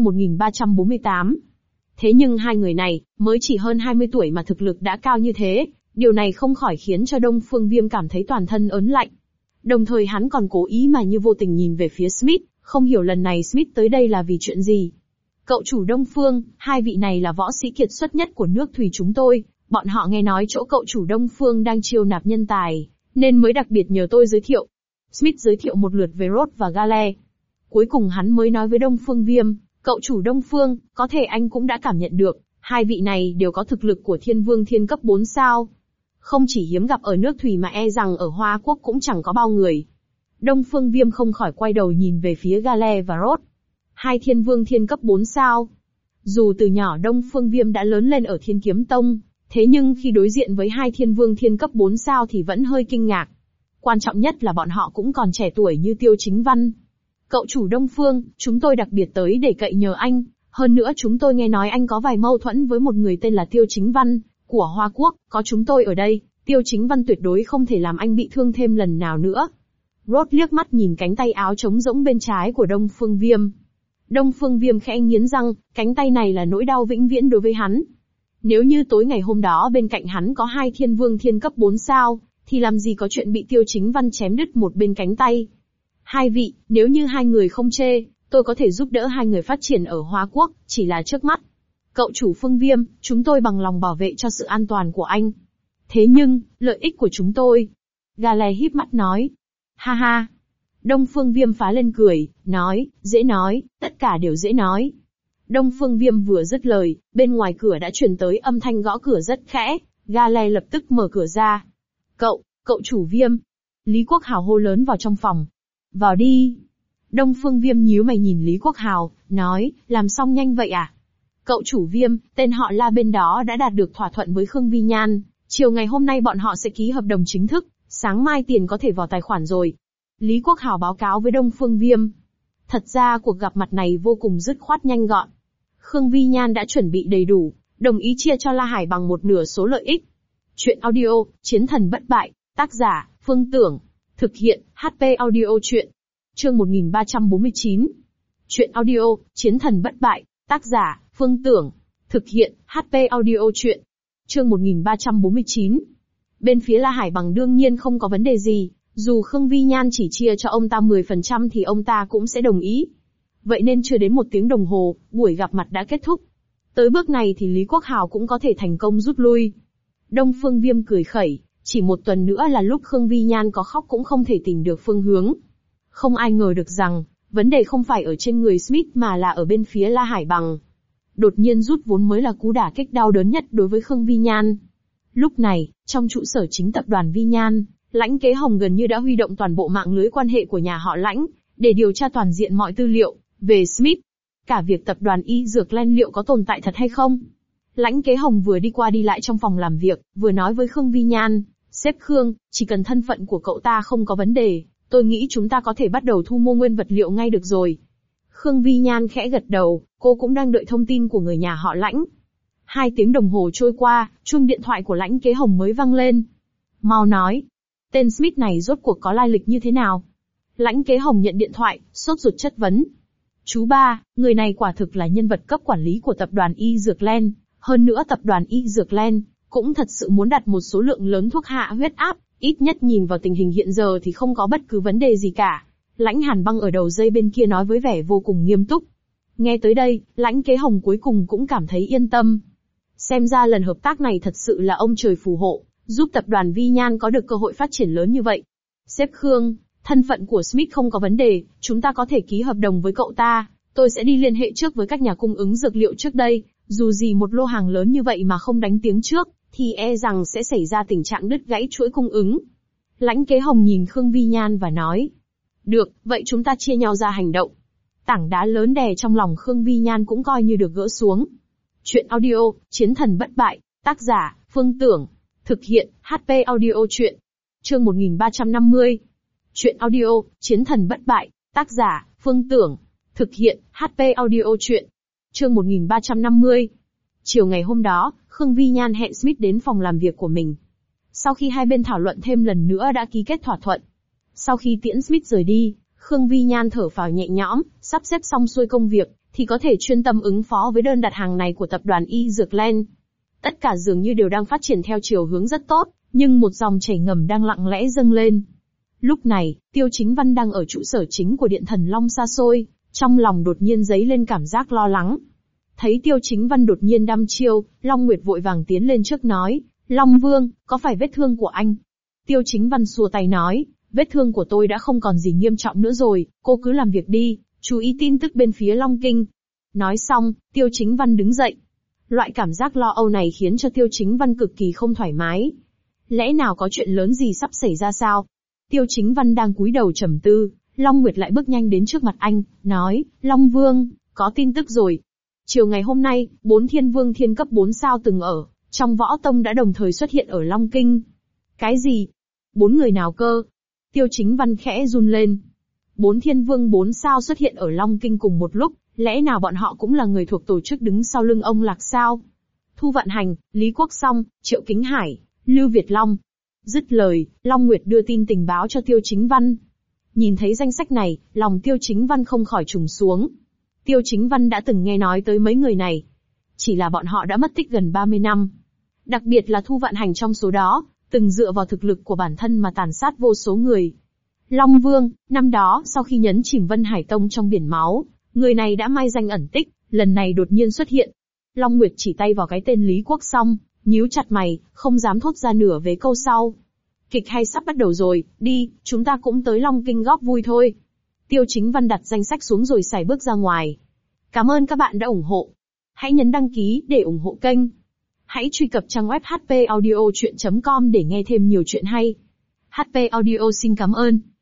1348. Thế nhưng hai người này, mới chỉ hơn 20 tuổi mà thực lực đã cao như thế, điều này không khỏi khiến cho Đông Phương Viêm cảm thấy toàn thân ớn lạnh. Đồng thời hắn còn cố ý mà như vô tình nhìn về phía Smith, không hiểu lần này Smith tới đây là vì chuyện gì. Cậu chủ Đông Phương, hai vị này là võ sĩ kiệt xuất nhất của nước Thủy chúng tôi, bọn họ nghe nói chỗ cậu chủ Đông Phương đang chiêu nạp nhân tài, nên mới đặc biệt nhờ tôi giới thiệu. Smith giới thiệu một lượt về Roth và Gale. Cuối cùng hắn mới nói với Đông Phương Viêm, cậu chủ Đông Phương, có thể anh cũng đã cảm nhận được, hai vị này đều có thực lực của Thiên Vương Thiên cấp 4 sao. Không chỉ hiếm gặp ở nước Thủy mà e rằng ở Hoa Quốc cũng chẳng có bao người. Đông Phương Viêm không khỏi quay đầu nhìn về phía Gale và Roth. Hai Thiên Vương Thiên cấp 4 sao. Dù từ nhỏ Đông Phương Viêm đã lớn lên ở Thiên Kiếm Tông, thế nhưng khi đối diện với hai Thiên Vương Thiên cấp 4 sao thì vẫn hơi kinh ngạc. Quan trọng nhất là bọn họ cũng còn trẻ tuổi như Tiêu Chính Văn. Cậu chủ Đông Phương, chúng tôi đặc biệt tới để cậy nhờ anh, hơn nữa chúng tôi nghe nói anh có vài mâu thuẫn với một người tên là Tiêu Chính Văn, của Hoa Quốc, có chúng tôi ở đây, Tiêu Chính Văn tuyệt đối không thể làm anh bị thương thêm lần nào nữa. Roth liếc mắt nhìn cánh tay áo trống rỗng bên trái của Đông Phương Viêm. Đông Phương Viêm khẽ nghiến răng, cánh tay này là nỗi đau vĩnh viễn đối với hắn. Nếu như tối ngày hôm đó bên cạnh hắn có hai Thiên Vương Thiên cấp 4 sao, thì làm gì có chuyện bị Tiêu Chính Văn chém đứt một bên cánh tay. Hai vị, nếu như hai người không chê, tôi có thể giúp đỡ hai người phát triển ở Hoa Quốc, chỉ là trước mắt. Cậu chủ Phương Viêm, chúng tôi bằng lòng bảo vệ cho sự an toàn của anh. Thế nhưng, lợi ích của chúng tôi. Gale híp mắt nói. Ha ha. Đông Phương Viêm phá lên cười, dễ nói, tất cả đều dễ nói. Đông Phương Viêm vừa dứt lời, bên ngoài cửa đã truyền tới âm thanh gõ cửa rất khẽ, Gale lập tức mở cửa ra. Cậu chủ Viêm. Lý Quốc Hào hô lớn vào trong phòng. Vào đi. Đông Phương Viêm nhíu mày nhìn Lý Quốc Hào, nói, làm xong nhanh vậy à? Cậu chủ Viêm, tên họ La bên đó đã đạt được thỏa thuận với Khương Vi Nhan, chiều ngày hôm nay bọn họ sẽ ký hợp đồng chính thức, sáng mai tiền có thể vào tài khoản rồi. Lý Quốc Hào báo cáo với Đông Phương Viêm. Thật ra cuộc gặp mặt này vô cùng dứt khoát nhanh gọn. Khương Vi Nhan đã chuẩn bị đầy đủ, đồng ý chia cho La Hải bằng một nửa số lợi ích. Chuyện audio, Chiến thần bất bại, tác giả, Phương Tưởng. Thực hiện, HP audio chuyện. Chương 1349. Chuyện audio, Chiến thần bất bại, tác giả, Phương Tưởng. Thực hiện, HP audio chuyện. Chương 1349. Bên phía La Hải Bằng đương nhiên không có vấn đề gì, dù Khương Vi Nhan chỉ chia cho ông ta 10% thì ông ta cũng sẽ đồng ý. Vậy nên chưa đến 1 tiếng đồng hồ, buổi gặp mặt đã kết thúc. Tới bước này thì Lý Quốc Hào cũng có thể thành công rút lui. Đông Phương Viêm cười khẩy, chỉ 1 tuần nữa là lúc Khương Vi Nhan có khóc cũng không thể tìm được phương hướng. Không ai ngờ được rằng, vấn đề không phải ở trên người Smith mà là ở bên phía La Hải Bằng. Đột nhiên rút vốn mới là cú đả kích đau đớn nhất đối với Khương Vi Nhan. Lúc này, trong trụ sở chính tập đoàn Vi Nhan, Lãnh Kế Hồng gần như đã huy động toàn bộ mạng lưới quan hệ của nhà họ Lãnh, để điều tra toàn diện mọi tư liệu về Smith. Cả việc tập đoàn y dược Len liệu có tồn tại thật hay không. Lãnh Kế Hồng vừa đi qua đi lại trong phòng làm việc, vừa nói với Khương Vi Nhan, sếp Khương, chỉ cần thân phận của cậu ta không có vấn đề, tôi nghĩ chúng ta có thể bắt đầu thu mua nguyên vật liệu ngay được rồi. Khương Vi Nhan khẽ gật đầu, cô cũng đang đợi thông tin của người nhà họ Lãnh. 2 tiếng đồng hồ trôi qua, chuông điện thoại của Lãnh Kế Hồng mới vang lên. Mau nói, tên Smith này rốt cuộc có lai lịch như thế nào? Lãnh Kế Hồng nhận điện thoại, sốt ruột chất vấn. Chú ba, người này quả thực là nhân vật cấp quản lý của tập đoàn y dược Len, hơn nữa tập đoàn y dược Len cũng thật sự muốn đặt một số lượng lớn thuốc hạ huyết áp, ít nhất nhìn vào tình hình hiện giờ thì không có bất cứ vấn đề gì cả. Lãnh Hàn Băng ở đầu dây bên kia nói với vẻ vô cùng nghiêm túc. Nghe tới đây, Lãnh Kế Hồng cuối cùng cũng cảm thấy yên tâm. Xem ra lần hợp tác này thật sự là ông trời phù hộ, giúp tập đoàn Vi Nhan có được cơ hội phát triển lớn như vậy. Sếp Khương, thân phận của Smith không có vấn đề, chúng ta có thể ký hợp đồng với cậu ta. Tôi sẽ đi liên hệ trước với các nhà cung ứng dược liệu trước đây, dù gì một lô hàng lớn như vậy mà không đánh tiếng trước, thì e rằng sẽ xảy ra tình trạng đứt gãy chuỗi cung ứng. Lãnh Kế Hồng nhìn Khương Vi Nhan và nói. Được, vậy chúng ta chia nhau ra hành động. Tảng đá lớn đè trong lòng Khương Vi Nhan cũng coi như được gỡ xuống. Chuyện audio, Chiến thần bất bại, tác giả, Phương Tưởng. Thực hiện, HP Audio Chuyện. Chương 1350. Chuyện audio, Chiến thần bất bại, tác giả, Phương Tưởng. Thực hiện, HP Audio Chuyện. Chương 1350. Chiều ngày hôm đó, Khương Vi Nhan hẹn Smith đến phòng làm việc của mình. Sau khi hai bên thảo luận thêm lần nữa đã ký kết thỏa thuận. Sau khi tiễn Smith rời đi, Khương Vi Nhan thở phào nhẹ nhõm, sắp xếp xong xuôi công việc, thì có thể chuyên tâm ứng phó với đơn đặt hàng này của tập đoàn y dược Len. Tất cả dường như đều đang phát triển theo chiều hướng rất tốt, nhưng một dòng chảy ngầm đang lặng lẽ dâng lên. Lúc này, Tiêu Chính Văn đang ở trụ sở chính của Điện Thần Long xa xôi, trong lòng đột nhiên dấy lên cảm giác lo lắng. Thấy Tiêu Chính Văn đột nhiên đăm chiêu, Long Nguyệt vội vàng tiến lên trước nói, Long Vương, có phải vết thương của anh? Tiêu Chính Văn xua tay nói, vết thương của tôi đã không còn gì nghiêm trọng nữa rồi, cô cứ làm việc đi, chú ý tin tức bên phía Long Kinh. Nói xong, Tiêu Chính Văn đứng dậy. Loại cảm giác lo âu này khiến cho Tiêu Chính Văn cực kỳ không thoải mái. Lẽ nào có chuyện lớn gì sắp xảy ra sao? Tiêu Chính Văn đang cúi đầu trầm tư, Long Nguyệt lại bước nhanh đến trước mặt anh, nói, Long Vương, có tin tức rồi. Chiều ngày hôm nay, 4 thiên vương thiên cấp 4 sao từng ở trong võ tông đã đồng thời xuất hiện ở Long Kinh. Cái gì? 4 người nào cơ? Tiêu Chính Văn khẽ run lên. 4 thiên vương 4 sao xuất hiện ở Long Kinh cùng một lúc, lẽ nào bọn họ cũng là người thuộc tổ chức đứng sau lưng ông Lạc sao? Thu Vạn Hành, Lý Quốc Song, Triệu Kính Hải, Lưu Việt Long. Dứt lời, Long Nguyệt đưa tin tình báo cho Tiêu Chính Văn. Nhìn thấy danh sách này, lòng Tiêu Chính Văn không khỏi trùng xuống. Tiêu Chính Văn đã từng nghe nói tới mấy người này. Chỉ là bọn họ đã mất tích gần 30 năm. Đặc biệt là Thu Vạn Hành trong số đó, từng dựa vào thực lực của bản thân mà tàn sát vô số người. Long Vương, năm đó, sau khi nhấn chìm Vân Hải Tông trong biển máu, người này đã mai danh ẩn tích, lần này đột nhiên xuất hiện. Long Nguyệt chỉ tay vào cái tên Lý Quốc Song, nhíu chặt mày, không dám thốt ra nửa vế câu sau. Kịch hay sắp bắt đầu rồi, đi, chúng ta cũng tới Long Kinh góp vui thôi. Tiêu Chính Văn đặt danh sách xuống rồi sải bước ra ngoài. Cảm ơn các bạn đã ủng hộ. Hãy nhấn đăng ký để ủng hộ kênh. Hãy truy cập trang web hpaudiochuyen.com để nghe thêm nhiều chuyện hay. HP Audio xin cảm ơn.